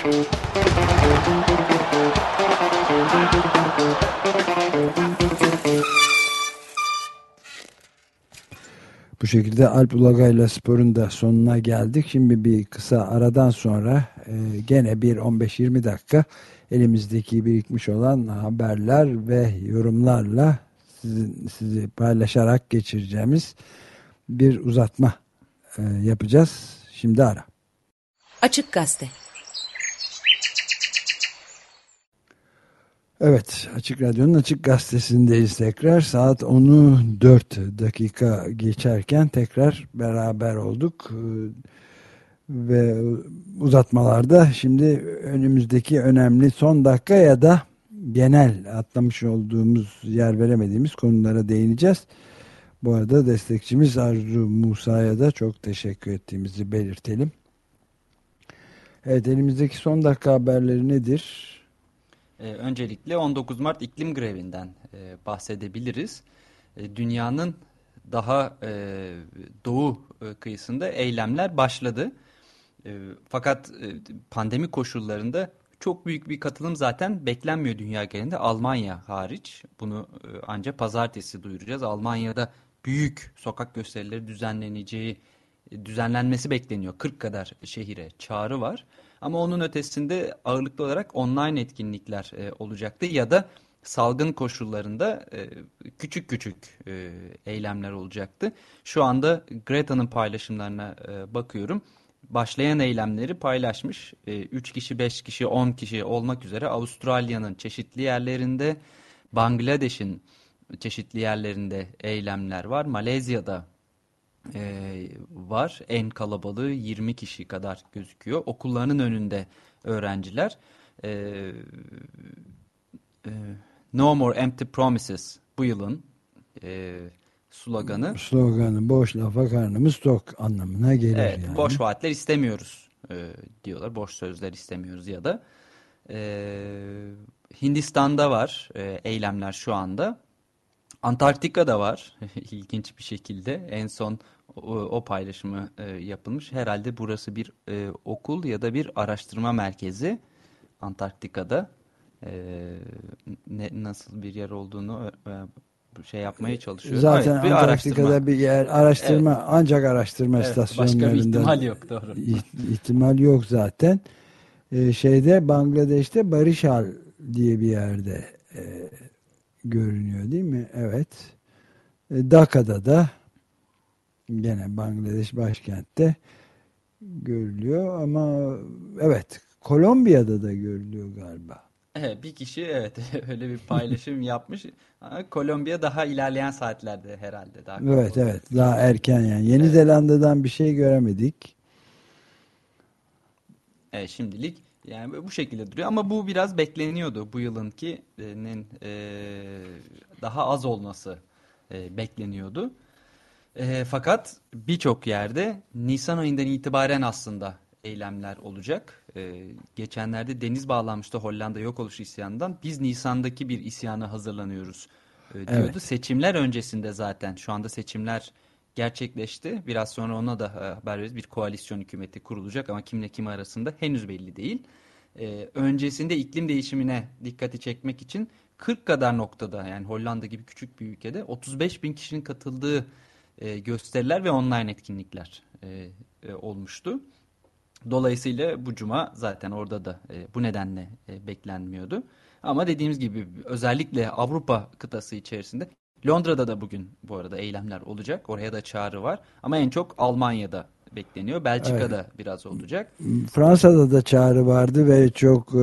Bu şekilde Alp Ulagay'la Spor'un da sonuna geldik. Şimdi bir kısa aradan sonra e, gene bir on beş yirmi dakika elimizdeki birikmiş olan haberler ve yorumlarla sizin, sizi paylaşarak geçireceğimiz bir uzatma e, yapacağız. Şimdi ara. Açık Gazete. Evet, Açık Radyo'nun Açık Gazetesi'ndeyiz tekrar. Saat onu dört dakika geçerken tekrar beraber olduk. Ve uzatmalarda şimdi önümüzdeki önemli son dakika ya da genel atlamış olduğumuz, yer veremediğimiz konulara değineceğiz. Bu arada destekçimiz Arzu Musa'ya da çok teşekkür ettiğimizi belirtelim. Evet, elimizdeki son dakika haberleri nedir? Ee, öncelikle on dokuz Mart iklim grevinden e, bahsedebiliriz. E, dünyanın daha e, doğu e, kıyısında eylemler başladı. E, fakat e, pandemi koşullarında çok büyük bir katılım zaten beklenmiyor dünya genelinde, Almanya hariç. Bunu e, ancak pazartesi duyuracağız. Almanya'da büyük sokak gösterileri düzenleneceği, e, düzenlenmesi bekleniyor. kırk kadar şehire çağrı var. Ama onun ötesinde ağırlıklı olarak online etkinlikler e, olacaktı ya da salgın koşullarında e, küçük küçük e, eylemler olacaktı. Şu anda Greta'nın paylaşımlarına e, bakıyorum. Başlayan eylemleri paylaşmış. E, üç kişi, beş kişi, on kişi olmak üzere Avustralya'nın çeşitli yerlerinde, Bangladeş'in çeşitli yerlerinde eylemler var. Malezya'da Ee, var. En kalabalığı yirmi kişi kadar gözüküyor. Okullarının önünde öğrenciler. Ee, e, No More Empty Promises bu yılın e, sloganı. Sloganı boş lafa karnımız tok anlamına gelir. Evet, yani. Boş vaatler istemiyoruz e, diyorlar. Boş sözler istemiyoruz ya da. E, Hindistan'da var e, eylemler şu anda. Antarktika'da var ilginç bir şekilde. En son o, o paylaşımı e, yapılmış. Herhalde burası bir e, okul ya da bir araştırma merkezi Antarktika'da. E, ne, nasıl bir yer olduğunu e, şey yapmaya çalışıyor. Zaten Evet, bir Antarktika'da araştırma. bir yer araştırma Evet. ancak araştırma Evet, istasyonlarında. başka bir ihtimal yok, doğru. ihtimal yok zaten. Ee, şeyde Bangladeş'te Barishal diye bir yerde e, görünüyor değil mi? Evet. E, Dhakka'da da gene Bangladeş başkentte görülüyor ama evet Kolombiya'da da görülüyor galiba. Evet, bir kişi evet öyle bir paylaşım yapmış. Ama Kolombiya daha ilerleyen saatlerde herhalde. Daha Evet kalabalık. evet daha erken yani. Yeni Evet. Zelanda'dan bir şey göremedik. Evet, şimdilik yani bu şekilde duruyor ama bu biraz bekleniyordu. Bu yılınkinin e, daha az olması e, bekleniyordu. E, fakat birçok yerde Nisan ayından itibaren aslında eylemler olacak. E, geçenlerde deniz bağlanmıştı Hollanda yok oluş isyanından. Biz Nisan'daki bir isyana hazırlanıyoruz e, diyordu. Evet. Seçimler öncesinde zaten şu anda seçimler gerçekleşti. Biraz sonra ona da e, haber veririz. Bir koalisyon hükümeti kurulacak ama kimle kim arasında henüz belli değil. E, öncesinde iklim değişimine dikkati çekmek için kırk kadar noktada yani Hollanda gibi küçük bir ülkede otuz beş bin kişinin katıldığı e, gösteriler ve online etkinlikler e, e, olmuştu. Dolayısıyla bu cuma zaten orada da e, bu nedenle e, beklenmiyordu. Ama dediğimiz gibi özellikle Avrupa kıtası içerisinde Londra'da da bugün bu arada eylemler olacak. Oraya da çağrı var. Ama en çok Almanya'da bekleniyor. Belçika'da evet. biraz olacak. Fransa'da da çağrı vardı ve çok e,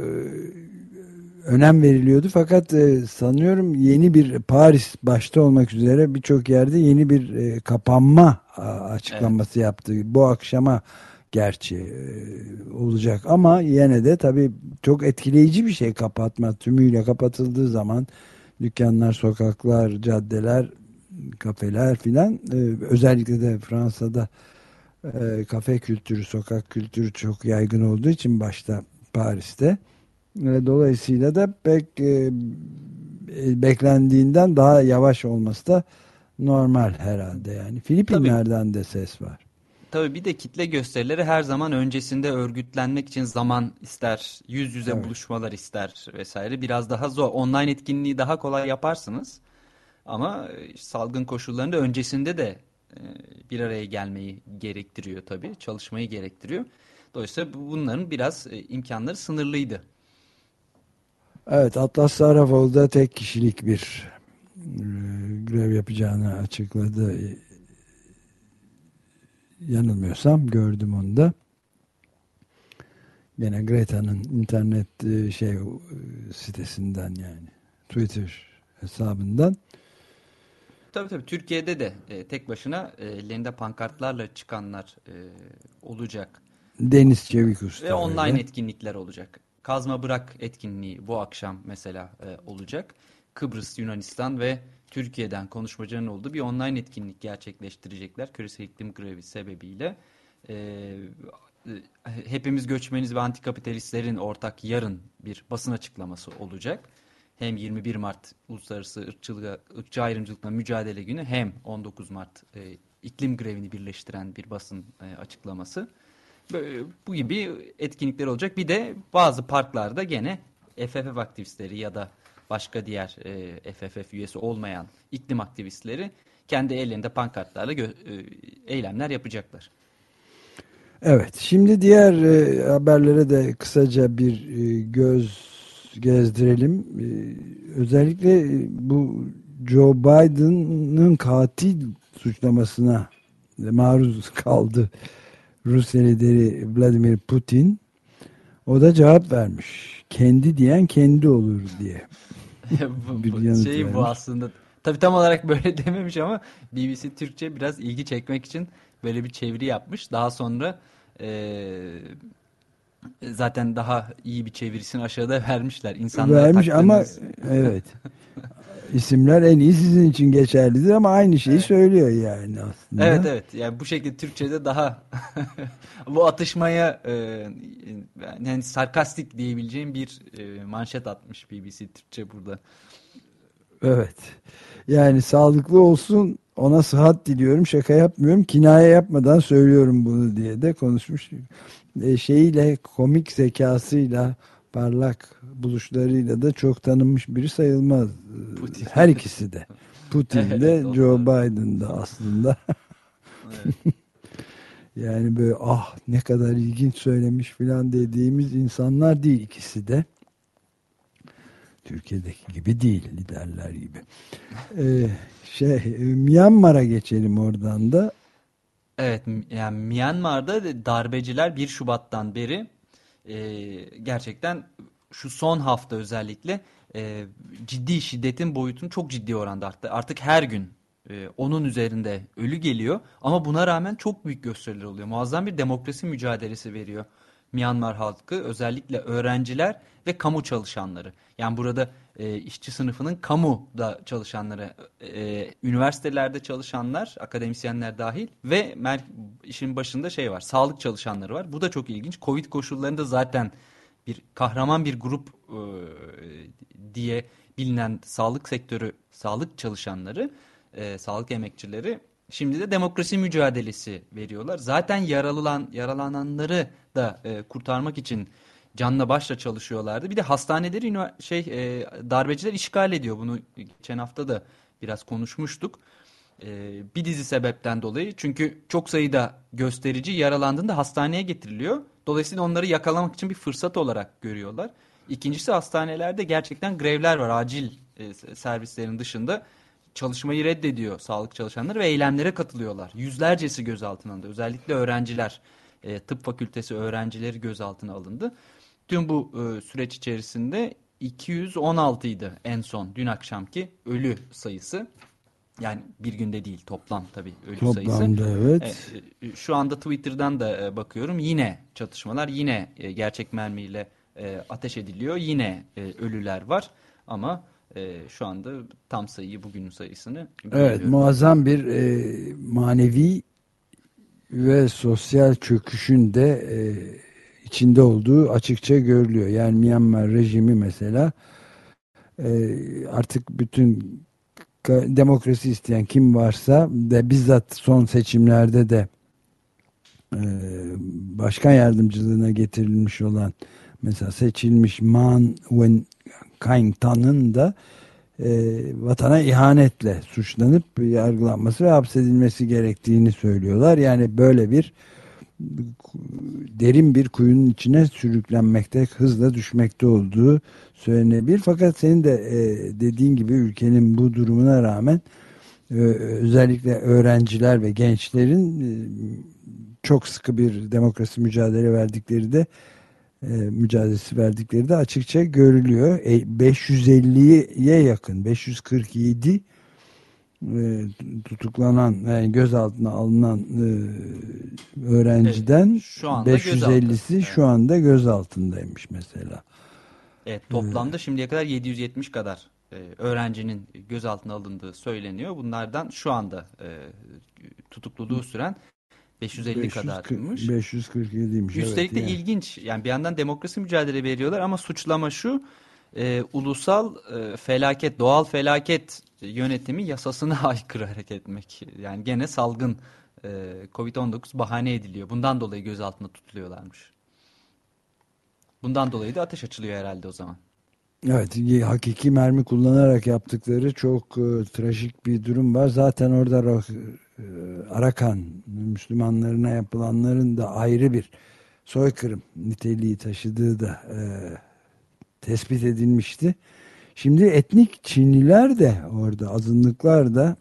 önem veriliyordu. Fakat e, sanıyorum yeni bir Paris başta olmak üzere birçok yerde yeni bir e, kapanma açıklaması evet. yaptı. Bu akşama gerçi e, olacak ama yine de tabii çok etkileyici bir şey kapatma. Tümüyle kapatıldığı zaman dükkanlar, sokaklar, caddeler, kafeler filan e, özellikle de Fransa'da e, kafe kültürü, sokak kültürü çok yaygın olduğu için başta Paris'te. E, dolayısıyla da pek e, beklendiğinden daha yavaş olması da normal herhalde yani. Filipinler'den Tabii. de ses var. Tabii bir de kitle gösterileri her zaman öncesinde örgütlenmek için zaman ister, yüz yüze evet. buluşmalar ister vesaire. Biraz daha zor. Online etkinliği daha kolay yaparsınız. Ama salgın koşullarında öncesinde de bir araya gelmeyi gerektiriyor tabii. Çalışmayı gerektiriyor. Dolayısıyla bunların biraz imkanları sınırlıydı. Evet, Atlas Sarafoğlu da tek kişilik bir grev yapacağını açıkladı. Yanılmıyorsam gördüm onu da. Gene Greta'nın internet şey sitesinden yani Twitter hesabından. Tabii tabii Türkiye'de de e, tek başına e, ellerinde pankartlarla çıkanlar e, olacak. Deniz Çevik Usta. Ve online öyle. etkinlikler olacak. Kazma Bırak etkinliği bu akşam mesela e, olacak. Kıbrıs, Yunanistan ve Türkiye'den konuşmacıların olduğu bir online etkinlik gerçekleştirecekler. Küresel iklim grevi sebebiyle. E, hepimiz göçmeniz ve antikapitalistlerin ortak yarın bir basın açıklaması olacak. Hem yirmi bir Mart Uluslararası Irkçılığa, Irkçı Ayrımcılıkla Mücadele Günü hem on dokuz Mart e, iklim grevini birleştiren bir basın e, açıklaması. Böyle, bu gibi etkinlikler olacak. Bir de bazı parklarda gene F F F aktivistleri ya da başka diğer e, F F F üyesi olmayan iklim aktivistleri kendi ellerinde pankartlarla gö- e, eylemler yapacaklar. Evet, şimdi diğer e, haberlere de kısaca bir e, göz gezdirelim. Ee, özellikle bu Joe Biden'ın katil suçlamasına maruz kaldı Rusya lideri Vladimir Putin. O da cevap vermiş. Kendi diyen kendi olur diye. bu, bu şey vermiş. Bu aslında tabii tam olarak böyle dememiş ama B B C Türkçe biraz ilgi çekmek için böyle bir çeviri yapmış. Daha sonra eee zaten daha iyi bir çevirisini aşağıda vermişler. İnsanlara vermiş taktığınız... ama evet. İsimler en iyi sizin için geçerlidir ama aynı şeyi evet. söylüyor yani aslında. Evet evet. Yani bu şekilde Türkçe'de daha bu atışmaya e, yani sarkastik diyebileceğim bir e, manşet atmış B B C Türkçe burada. Evet. Yani sağlıklı olsun, ona sıhhat diliyorum, şaka yapmıyorum, kinaye yapmadan söylüyorum bunu diye de konuşmuş. E, şeyiyle, komik zekasıyla, parlak buluşlarıyla da çok tanınmış biri sayılmaz. Putin. Her ikisi de. Putin de, evet, Joe Biden de aslında. Evet. Yani böyle ah ne kadar ilginç söylemiş filan dediğimiz insanlar değil ikisi de. Türkiye'deki gibi değil, liderler gibi. Ee, şey Myanmar'a geçelim oradan da. Evet, yani Myanmar'da darbeciler bir Şubat'tan beri e, gerçekten şu son hafta özellikle e, ciddi şiddetin boyutunu çok ciddi oranda arttı. Artık her gün e, onun üzerinde ölü geliyor ama buna rağmen çok büyük gösteriler oluyor. Muazzam bir demokrasi mücadelesi veriyor Myanmar halkı, özellikle öğrenciler ve kamu çalışanları. Yani burada e, işçi sınıfının kamuda çalışanları, e, üniversitelerde çalışanlar, akademisyenler dahil ve işin başında şey var, sağlık çalışanları var. Bu da çok ilginç. Covid koşullarında zaten bir kahraman bir grup e, diye bilinen sağlık sektörü, sağlık çalışanları, e, sağlık emekçileri şimdi de demokrasi mücadelesi veriyorlar. Zaten yaralılan, yaralananları da e, kurtarmak için canla başla çalışıyorlardı. Bir de hastaneleri şey e, darbeciler işgal ediyor. Bunu geçen hafta da biraz konuşmuştuk. E, bir dizi sebepten dolayı. Çünkü çok sayıda gösterici yaralandığında hastaneye getiriliyor. Dolayısıyla onları yakalamak için bir fırsat olarak görüyorlar. İkincisi, hastanelerde gerçekten grevler var. Acil e, servislerin dışında çalışmayı reddediyor sağlık çalışanları ve eylemlere katılıyorlar. Yüzlercesi gözaltına alındı. Özellikle öğrenciler, e, tıp fakültesi öğrencileri gözaltına alındı. Tüm bu e, süreç içerisinde iki yüz on altı idi en son dün akşamki ölü sayısı. Yani bir günde değil, toplam tabii ölü Toplamda, sayısı. Evet. E, şu anda Twitter'dan da e, bakıyorum, yine çatışmalar, yine e, gerçek mermiyle e, ateş ediliyor. Yine e, ölüler var ama e, şu anda tam sayıyı, bugünün sayısını evet, muazzam bir e, manevi ve sosyal çöküşün de e, içinde olduğu açıkça görülüyor. Yani Myanmar rejimi mesela e, artık bütün demokrasi isteyen kim varsa de bizzat son seçimlerde de e, başkan yardımcılığına getirilmiş olan, mesela seçilmiş Man Wen Kaing Tan'ın da e, vatana ihanetle suçlanıp yargılanması ve hapsedilmesi gerektiğini söylüyorlar. Yani böyle bir derin bir kuyunun içine sürüklenmekte, hızla düşmekte olduğu söylenebilir. Fakat senin de e, dediğin gibi ülkenin bu durumuna rağmen e, özellikle öğrenciler ve gençlerin e, çok sıkı bir demokrasi mücadele verdikleri de e, mücadelesi verdikleri de açıkça görülüyor. E, beş yüz elliye yakın, beş yüz kırk yedi e, tutuklanan, yani gözaltına alınan e, öğrenciden evet, şu anda beş yüz ellisi evet. Şu anda gözaltındaymış mesela. Evet, toplamda ee, şimdiye kadar yedi yüz yetmiş kadar e, öğrencinin gözaltına alındığı söyleniyor. Bunlardan şu anda e, tutukluluğu süren beş yüz elli kadarmış. beş yüz kırk yediymiş. Üstelik evet, de yani. ilginç. Yani bir yandan demokrasi mücadele veriyorlar ama suçlama şu: e, ulusal e, felaket, doğal felaket yönetimi yasasına aykırı hareket etmek. Yani gene salgın, e, Covid on dokuz bahane ediliyor. Bundan dolayı gözaltına tutuluyorlarmış. Bundan dolayı da ateş açılıyor herhalde o zaman. Evet, hakiki mermi kullanarak yaptıkları çok e, trajik bir durum var. Zaten orada e, Arakan Müslümanlarına yapılanların da ayrı bir soykırım niteliği taşıdığı da e, tespit edilmişti. Şimdi etnik Çinliler de orada, azınlıklar da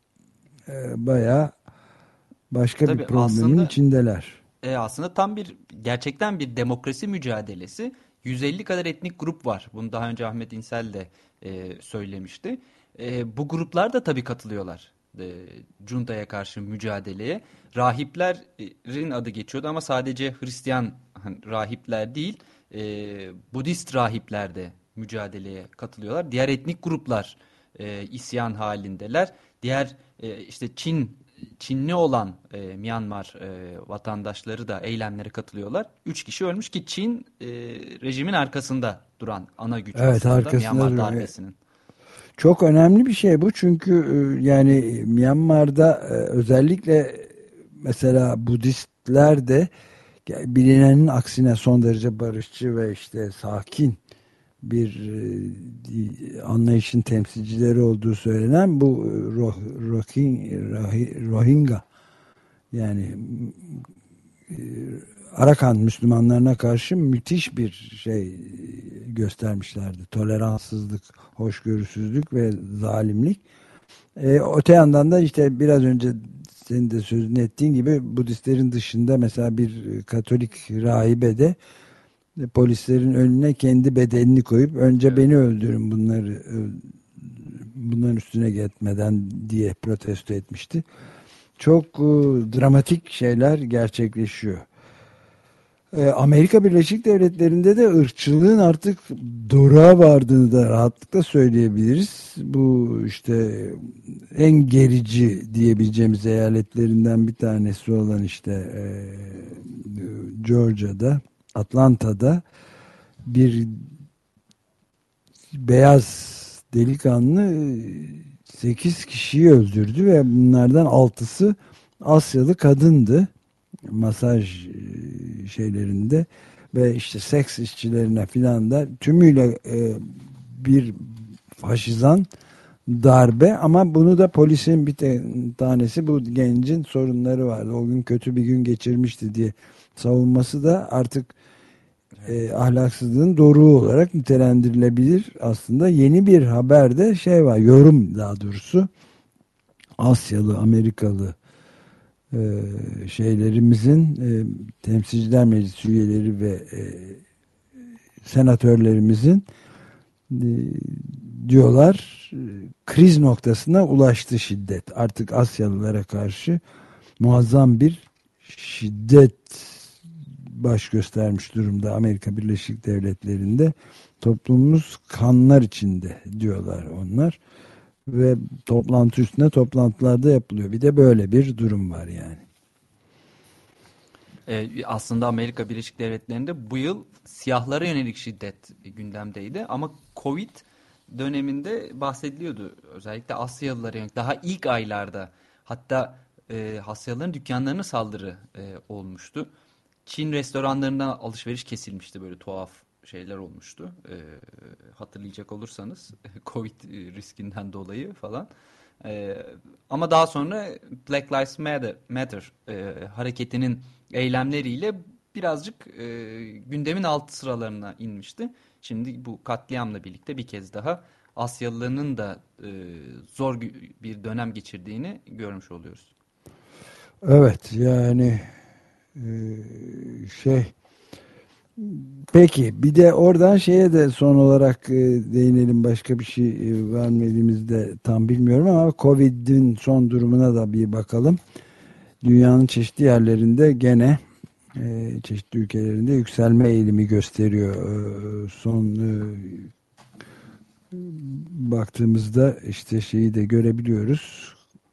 e, bayağı başka Tabii bir problemin aslında, içindeler. E, aslında tam bir, gerçekten bir demokrasi mücadelesi. yüz elli kadar etnik grup var. Bunu daha önce Ahmet İnsel de e, söylemişti. E, bu gruplar da tabii katılıyorlar e, Junta'ya karşı mücadeleye. Rahiplerin adı geçiyordu ama sadece Hristiyan rahipler değil, e, Budist rahipler de mücadeleye katılıyorlar. Diğer etnik gruplar e, isyan halindeler. Diğer e, işte Çin Çinli olan e, Myanmar e, vatandaşları da eylemlere katılıyorlar. Üç kişi ölmüş ki Çin e, rejimin arkasında duran ana güç evet, aslında Myanmar darbesinin. Çok önemli bir şey bu çünkü yani Myanmar'da özellikle mesela Budistler de bilinenin aksine son derece barışçı ve işte sakin bir anlayışın temsilcileri olduğu söylenen bu Rohingya yani Arakan Müslümanlarına karşı müthiş bir şey göstermişlerdi. Toleranssızlık, hoşgörüsüzlük ve zalimlik. E, öte yandan da işte biraz önce senin de sözünü ettiğin gibi Budistlerin dışında mesela bir Katolik rahibe de polislerin önüne kendi bedenini koyup önce evet. beni öldürün bunları bunların üstüne gitmeden diye protesto etmişti. Çok uh, dramatik şeyler gerçekleşiyor. Amerika Birleşik Devletleri'nde de ırkçılığın artık doruğa vardığını da rahatlıkla söyleyebiliriz. Bu işte en gerici diyebileceğimiz eyaletlerinden bir tanesi olan işte e, Georgia'da, Atlanta'da bir beyaz delikanlı sekiz kişiyi öldürdü ve bunlardan altısı Asyalı kadındı. Masaj şeylerinde ve işte seks işçilerine filan da tümüyle e, bir faşizan darbe ama bunu da polisin bir tanesi bu gencin sorunları vardı. O gün kötü bir gün geçirmişti diye savunması da artık e, ahlaksızlığın doruğu olarak nitelendirilebilir. Aslında yeni bir haberde şey var, yorum daha doğrusu Asyalı, Amerikalı Ee, şeylerimizin e, temsilciler meclisi üyeleri ve e, senatörlerimizin e, diyorlar e, kriz noktasına ulaştı şiddet. Artık Asyalılara karşı muazzam bir şiddet baş göstermiş durumda Amerika Birleşik Devletleri'nde. Toplumumuz kanlar içinde diyorlar onlar. Ve toplantı üstüne toplantılarda yapılıyor. Bir de böyle bir durum var yani. Ee, aslında Amerika Birleşik Devletleri'nde bu yıl siyahlara yönelik şiddet gündemdeydi. Ama Covid döneminde bahsediliyordu. Özellikle Asyalılara yönelik daha ilk aylarda. Hatta e, Asyalıların dükkanlarına saldırı e, olmuştu. Çin restoranlarından alışveriş kesilmişti, böyle tuhaf şeyler olmuştu. Ee, hatırlayacak olursanız Covid riskinden dolayı falan. Ee, ama daha sonra Black Lives Matter, Matter e, hareketinin eylemleriyle birazcık e, gündemin alt sıralarına inmişti. Şimdi bu katliamla birlikte bir kez daha Asyalıların da e, zor bir dönem geçirdiğini görmüş oluyoruz. Evet yani e, şey peki bir de oradan şeye de son olarak e, değinelim, başka bir şey e, var mı elimizde tam bilmiyorum ama Covid'in son durumuna da bir bakalım. Dünyanın çeşitli yerlerinde gene e, çeşitli ülkelerinde yükselme eğilimi gösteriyor. E, son e, baktığımızda işte şeyi de görebiliyoruz.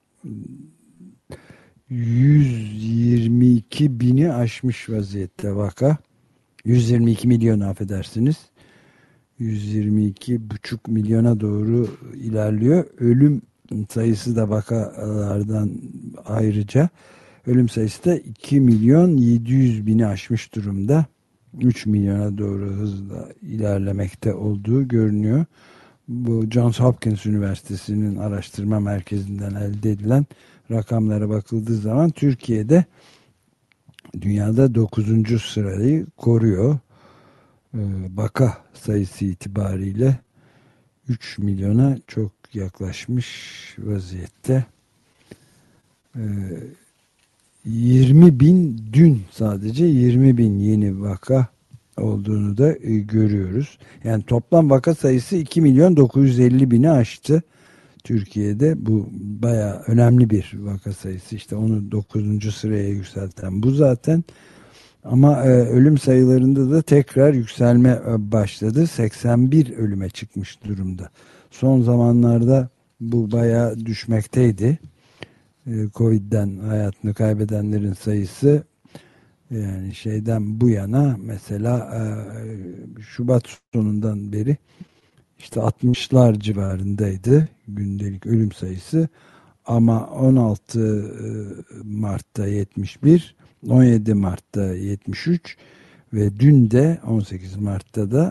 yüz yirmi iki bini aşmış vaziyette vaka. yüz yirmi iki milyon affedersiniz. yüz yirmi iki buçuk milyona doğru ilerliyor. Ölüm sayısı da vakalardan ayrıca ölüm sayısı da iki milyon yedi yüz bini aşmış durumda. üç milyona doğru hızla ilerlemekte olduğu görünüyor. Bu Johns Hopkins Üniversitesi'nin araştırma merkezinden elde edilen rakamlara bakıldığı zaman Türkiye'de dünyada dokuzuncu sırayı koruyor. Ee, vaka sayısı itibariyle üç milyona çok yaklaşmış vaziyette. Ee, yirmi bin dün sadece yirmi bin yeni vaka olduğunu da e, görüyoruz. Yani toplam vaka sayısı iki milyon dokuz yüz elli bini aştı. Türkiye'de bu bayağı önemli bir vaka sayısı. İşte onu dokuzuncu sıraya yükselten bu zaten. Ama e, ölüm sayılarında da tekrar yükselme başladı. seksen bir ölüme çıkmış durumda. Son zamanlarda bu bayağı düşmekteydi. E, Covid'den hayatını kaybedenlerin sayısı yani şeyden bu yana mesela e, Şubat sonundan beri işte altmışlar civarındaydı gündelik ölüm sayısı. Ama on altı Mart'ta yetmiş bir, on yedi Mart'ta yetmiş üç ve dün de on sekiz Mart'ta da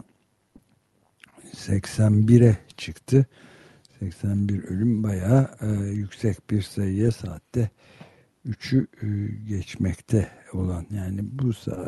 seksen bire çıktı. seksen bir ölüm bayağı e, yüksek bir sayıya, saatte üçü e, geçmekte olan, yani bu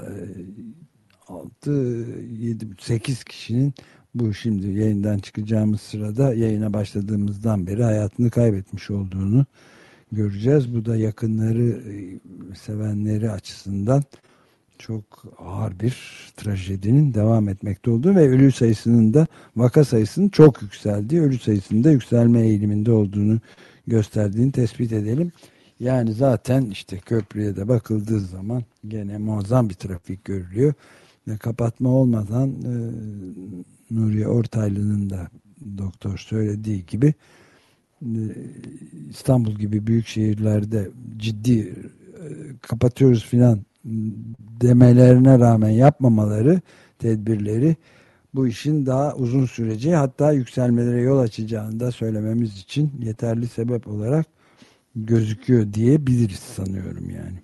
altı, yedi, sekiz kişinin bu şimdi yayından çıkacağımız sırada, yayına başladığımızdan beri hayatını kaybetmiş olduğunu göreceğiz. Bu da yakınları, sevenleri açısından çok ağır bir trajedinin devam etmekte olduğu ve ölü sayısının da, vaka sayısının çok yükseldiği, ölü sayısının da yükselme eğiliminde olduğunu gösterdiğini tespit edelim. Yani zaten işte köprüye de bakıldığı zaman gene muazzam bir trafik görülüyor. Ve kapatma olmadan e, Nuriye Ortaylı'nın da doktor söylediği gibi e, İstanbul gibi büyük şehirlerde ciddi e, kapatıyoruz filan demelerine rağmen yapmamaları, tedbirleri bu işin daha uzun süreceği, hatta yükselmelere yol açacağını da söylememiz için yeterli sebep olarak gözüküyor diyebiliriz sanıyorum yani.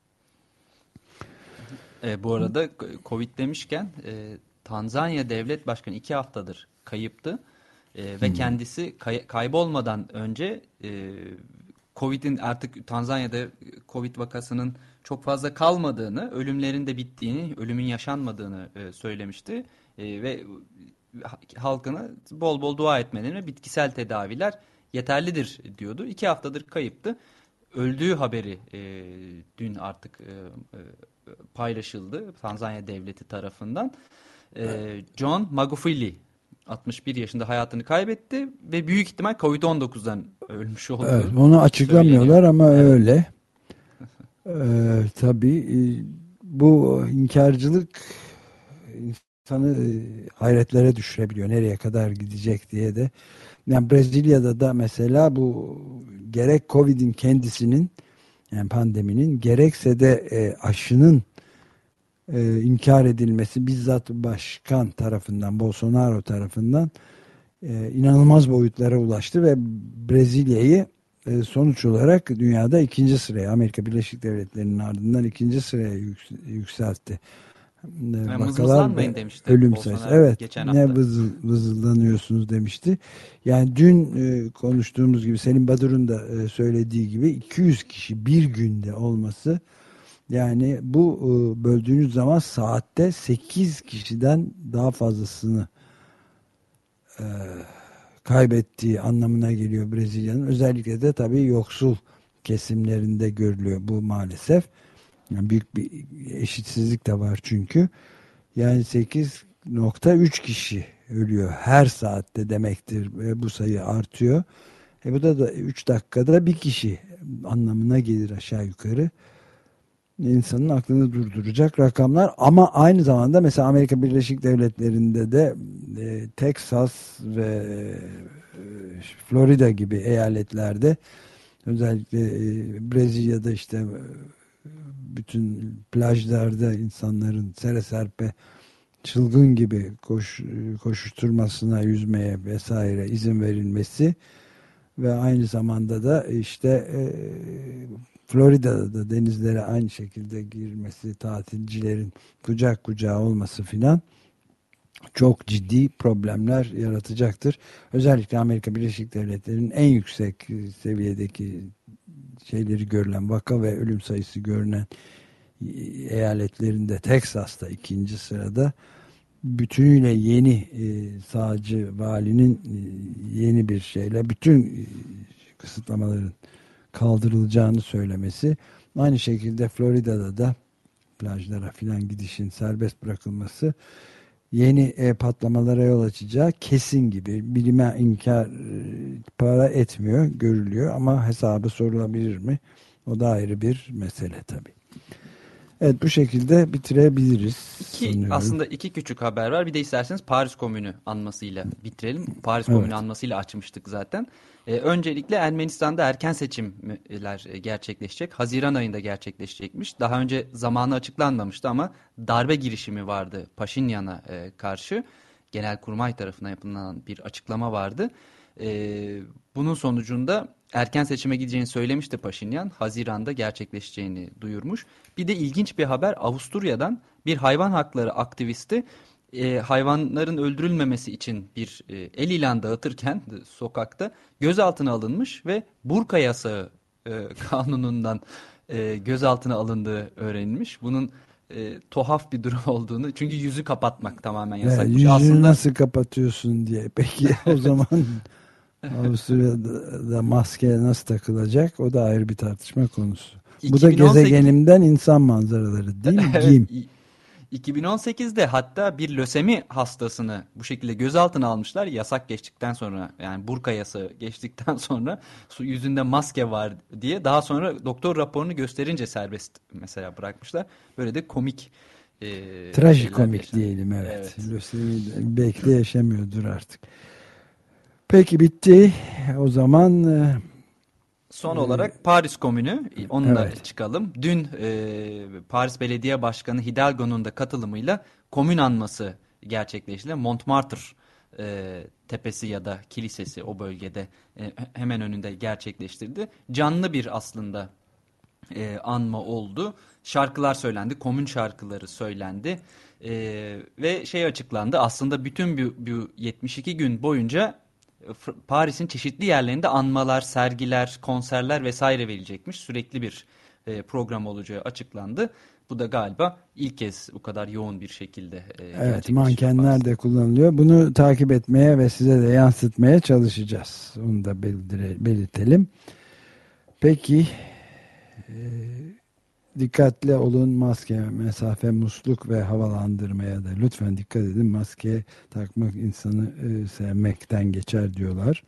E, bu arada Covid demişken e, Tanzanya Devlet Başkanı iki haftadır kayıptı e, ve hmm. kendisi kay- kaybolmadan önce e, Covid'in artık Tanzanya'da Covid vakasının çok fazla kalmadığını, ölümlerin de bittiğini, ölümün yaşanmadığını e, söylemişti e, ve halkına bol bol dua etmelerini, bitkisel tedaviler yeterlidir diyordu. İki haftadır kayıptı. Öldüğü haberi e, dün artık e, e, paylaşıldı Tanzanya devleti tarafından. E, John Magufuli altmış bir yaşında hayatını kaybetti ve büyük ihtimal Covid on dokuzdan ölmüş oldu. Evet, onu açıklamıyorlar ama evet. Öyle. Ee, tabii bu inkarcılık insanı hayretlere düşürebiliyor. Nereye kadar gidecek diye de. Yani Brezilya'da da mesela bu gerek Covid'in kendisinin, yani pandeminin, gerekse de e, aşının e, inkar edilmesi bizzat başkan tarafından, Bolsonaro tarafından e, inanılmaz boyutlara ulaştı ve Brezilya'yı e, sonuç olarak dünyada ikinci sıraya, Amerika Birleşik Devletleri'nin ardından ikinci sıraya yüks yükseltti. Vakalar ve ölüm sayısı. Evet, ne vızıl, vızıldanıyorsunuz demişti. Yani dün e, konuştuğumuz gibi, Selim Badur'un da e, söylediği gibi iki yüz kişi bir günde olması, yani bu e, böldüğünüz zaman saatte sekiz kişiden daha fazlasını e, kaybettiği anlamına geliyor Brezilya'nın. Özellikle de tabii yoksul kesimlerinde görülüyor bu maalesef. Yani büyük bir eşitsizlik de var çünkü. Yani sekiz nokta üç kişi ölüyor her saatte demektir ve bu sayı artıyor. E bu da, da üç dakikada bir kişi anlamına gelir aşağı yukarı. İnsanın aklını durduracak rakamlar, ama aynı zamanda mesela Amerika Birleşik Devletleri'nde de e, Texas ve e, Florida gibi eyaletlerde, özellikle e, Brezilya'da işte bütün plajlarda insanların sere serpe çılgın gibi koş, koşuşturmasına, yüzmeye vesaire izin verilmesi ve aynı zamanda da işte e, Florida'da da denizlere aynı şekilde girmesi, tatilcilerin kucak kucağı olması filan çok ciddi problemler yaratacaktır. Özellikle Amerika Birleşik Devletleri'nin en yüksek seviyedeki şeyleri görülen, vaka ve ölüm sayısı görünen eyaletlerinde, Teksas'ta ikinci sırada, bütünüyle yeni e, sağcı valinin e, yeni bir şeyle bütün e, kısıtlamaların kaldırılacağını söylemesi, aynı şekilde Florida'da da plajlara filan gidişin serbest bırakılması yeni e, patlamalara yol açacağı kesin gibi. Bilime inkar e, para etmiyor, görülüyor ama hesabı sorulabilir mi? O da ayrı bir mesele tabii. Evet, bu şekilde bitirebiliriz. İki, aslında iki küçük haber var. Bir de isterseniz Paris Komünü anmasıyla bitirelim. Paris Komünü evet. anmasıyla açmıştık zaten. Ee, öncelikle Ermenistan'da erken seçimler gerçekleşecek. Haziran ayında gerçekleşecekmiş. Daha önce zamanı açıklanmamıştı ama darbe girişimi vardı Paşinyan'a e, karşı. Genelkurmay tarafından yapılan bir açıklama vardı. Ee, bunun sonucunda erken seçime gideceğini söylemişti Paşinyan. Haziran'da gerçekleşeceğini duyurmuş. Bir de ilginç bir haber, Avusturya'dan bir hayvan hakları aktivisti e, hayvanların öldürülmemesi için bir e, el ilan dağıtırken sokakta gözaltına alınmış ve burka yasağı e, kanunundan e, gözaltına alındığı öğrenilmiş. Bunun e, tuhaf bir durum olduğunu, çünkü yüzü kapatmak tamamen yasakmış. Yüzünü Aslında nasıl kapatıyorsun diye. Peki o zaman Avusturya'da maske nasıl takılacak? O da ayrı bir tartışma konusu. Bu da gezegenimden insan manzaraları değil mi? Gim. iki bin on sekizde hatta bir lösemi hastasını bu şekilde gözaltına almışlar. Yasak geçtikten sonra, yani burka yasağı geçtikten sonra su yüzünde maske var diye, daha sonra doktor raporunu gösterince serbest mesela bırakmışlar. Böyle de komik. E, Trajikomik diyelim, evet. evet. Lösemi belki de yaşamıyordur artık. Peki, bitti. O zaman e, son olarak Paris Komünü, onunla evet. çıkalım. Dün e, Paris Belediye Başkanı Hidalgo'nun da katılımıyla komün anması gerçekleşti. Montmartre e, tepesi ya da kilisesi o bölgede e, hemen önünde gerçekleştirdi. Canlı bir aslında e, anma oldu. Şarkılar söylendi, komün şarkıları söylendi e, ve şey açıklandı. Aslında bütün bu, bu yetmiş iki gün boyunca Paris'in çeşitli yerlerinde anmalar, sergiler, konserler vesaire verilecekmiş. Sürekli bir e, program olacağı açıklandı. Bu da galiba ilk kez bu kadar yoğun bir şekilde e, evet, mankenler de kullanılıyor. Bunu takip etmeye ve size de yansıtmaya çalışacağız. Onu da belirtelim. Peki, e, dikkatli olun. Maske, mesafe, musluk ve havalandırmaya da lütfen dikkat edin. Maske takmak insanı e, sevmekten geçer diyorlar.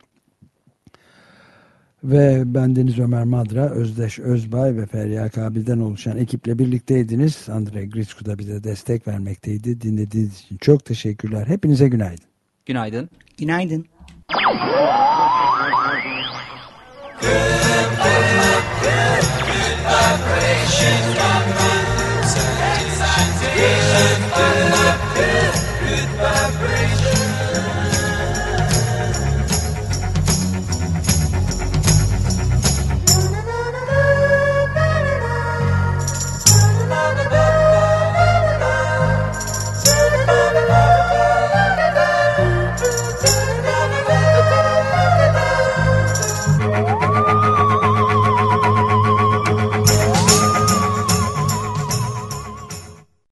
Ve ben Deniz Ömer Madra, Özdeş Özbay ve Feriha Kabil'den oluşan ekiple birlikteydiniz. Andrei Gritsku da bize destek vermekteydi. Dinlediğiniz için çok teşekkürler. Hepinize günaydın. Günaydın. Günaydın.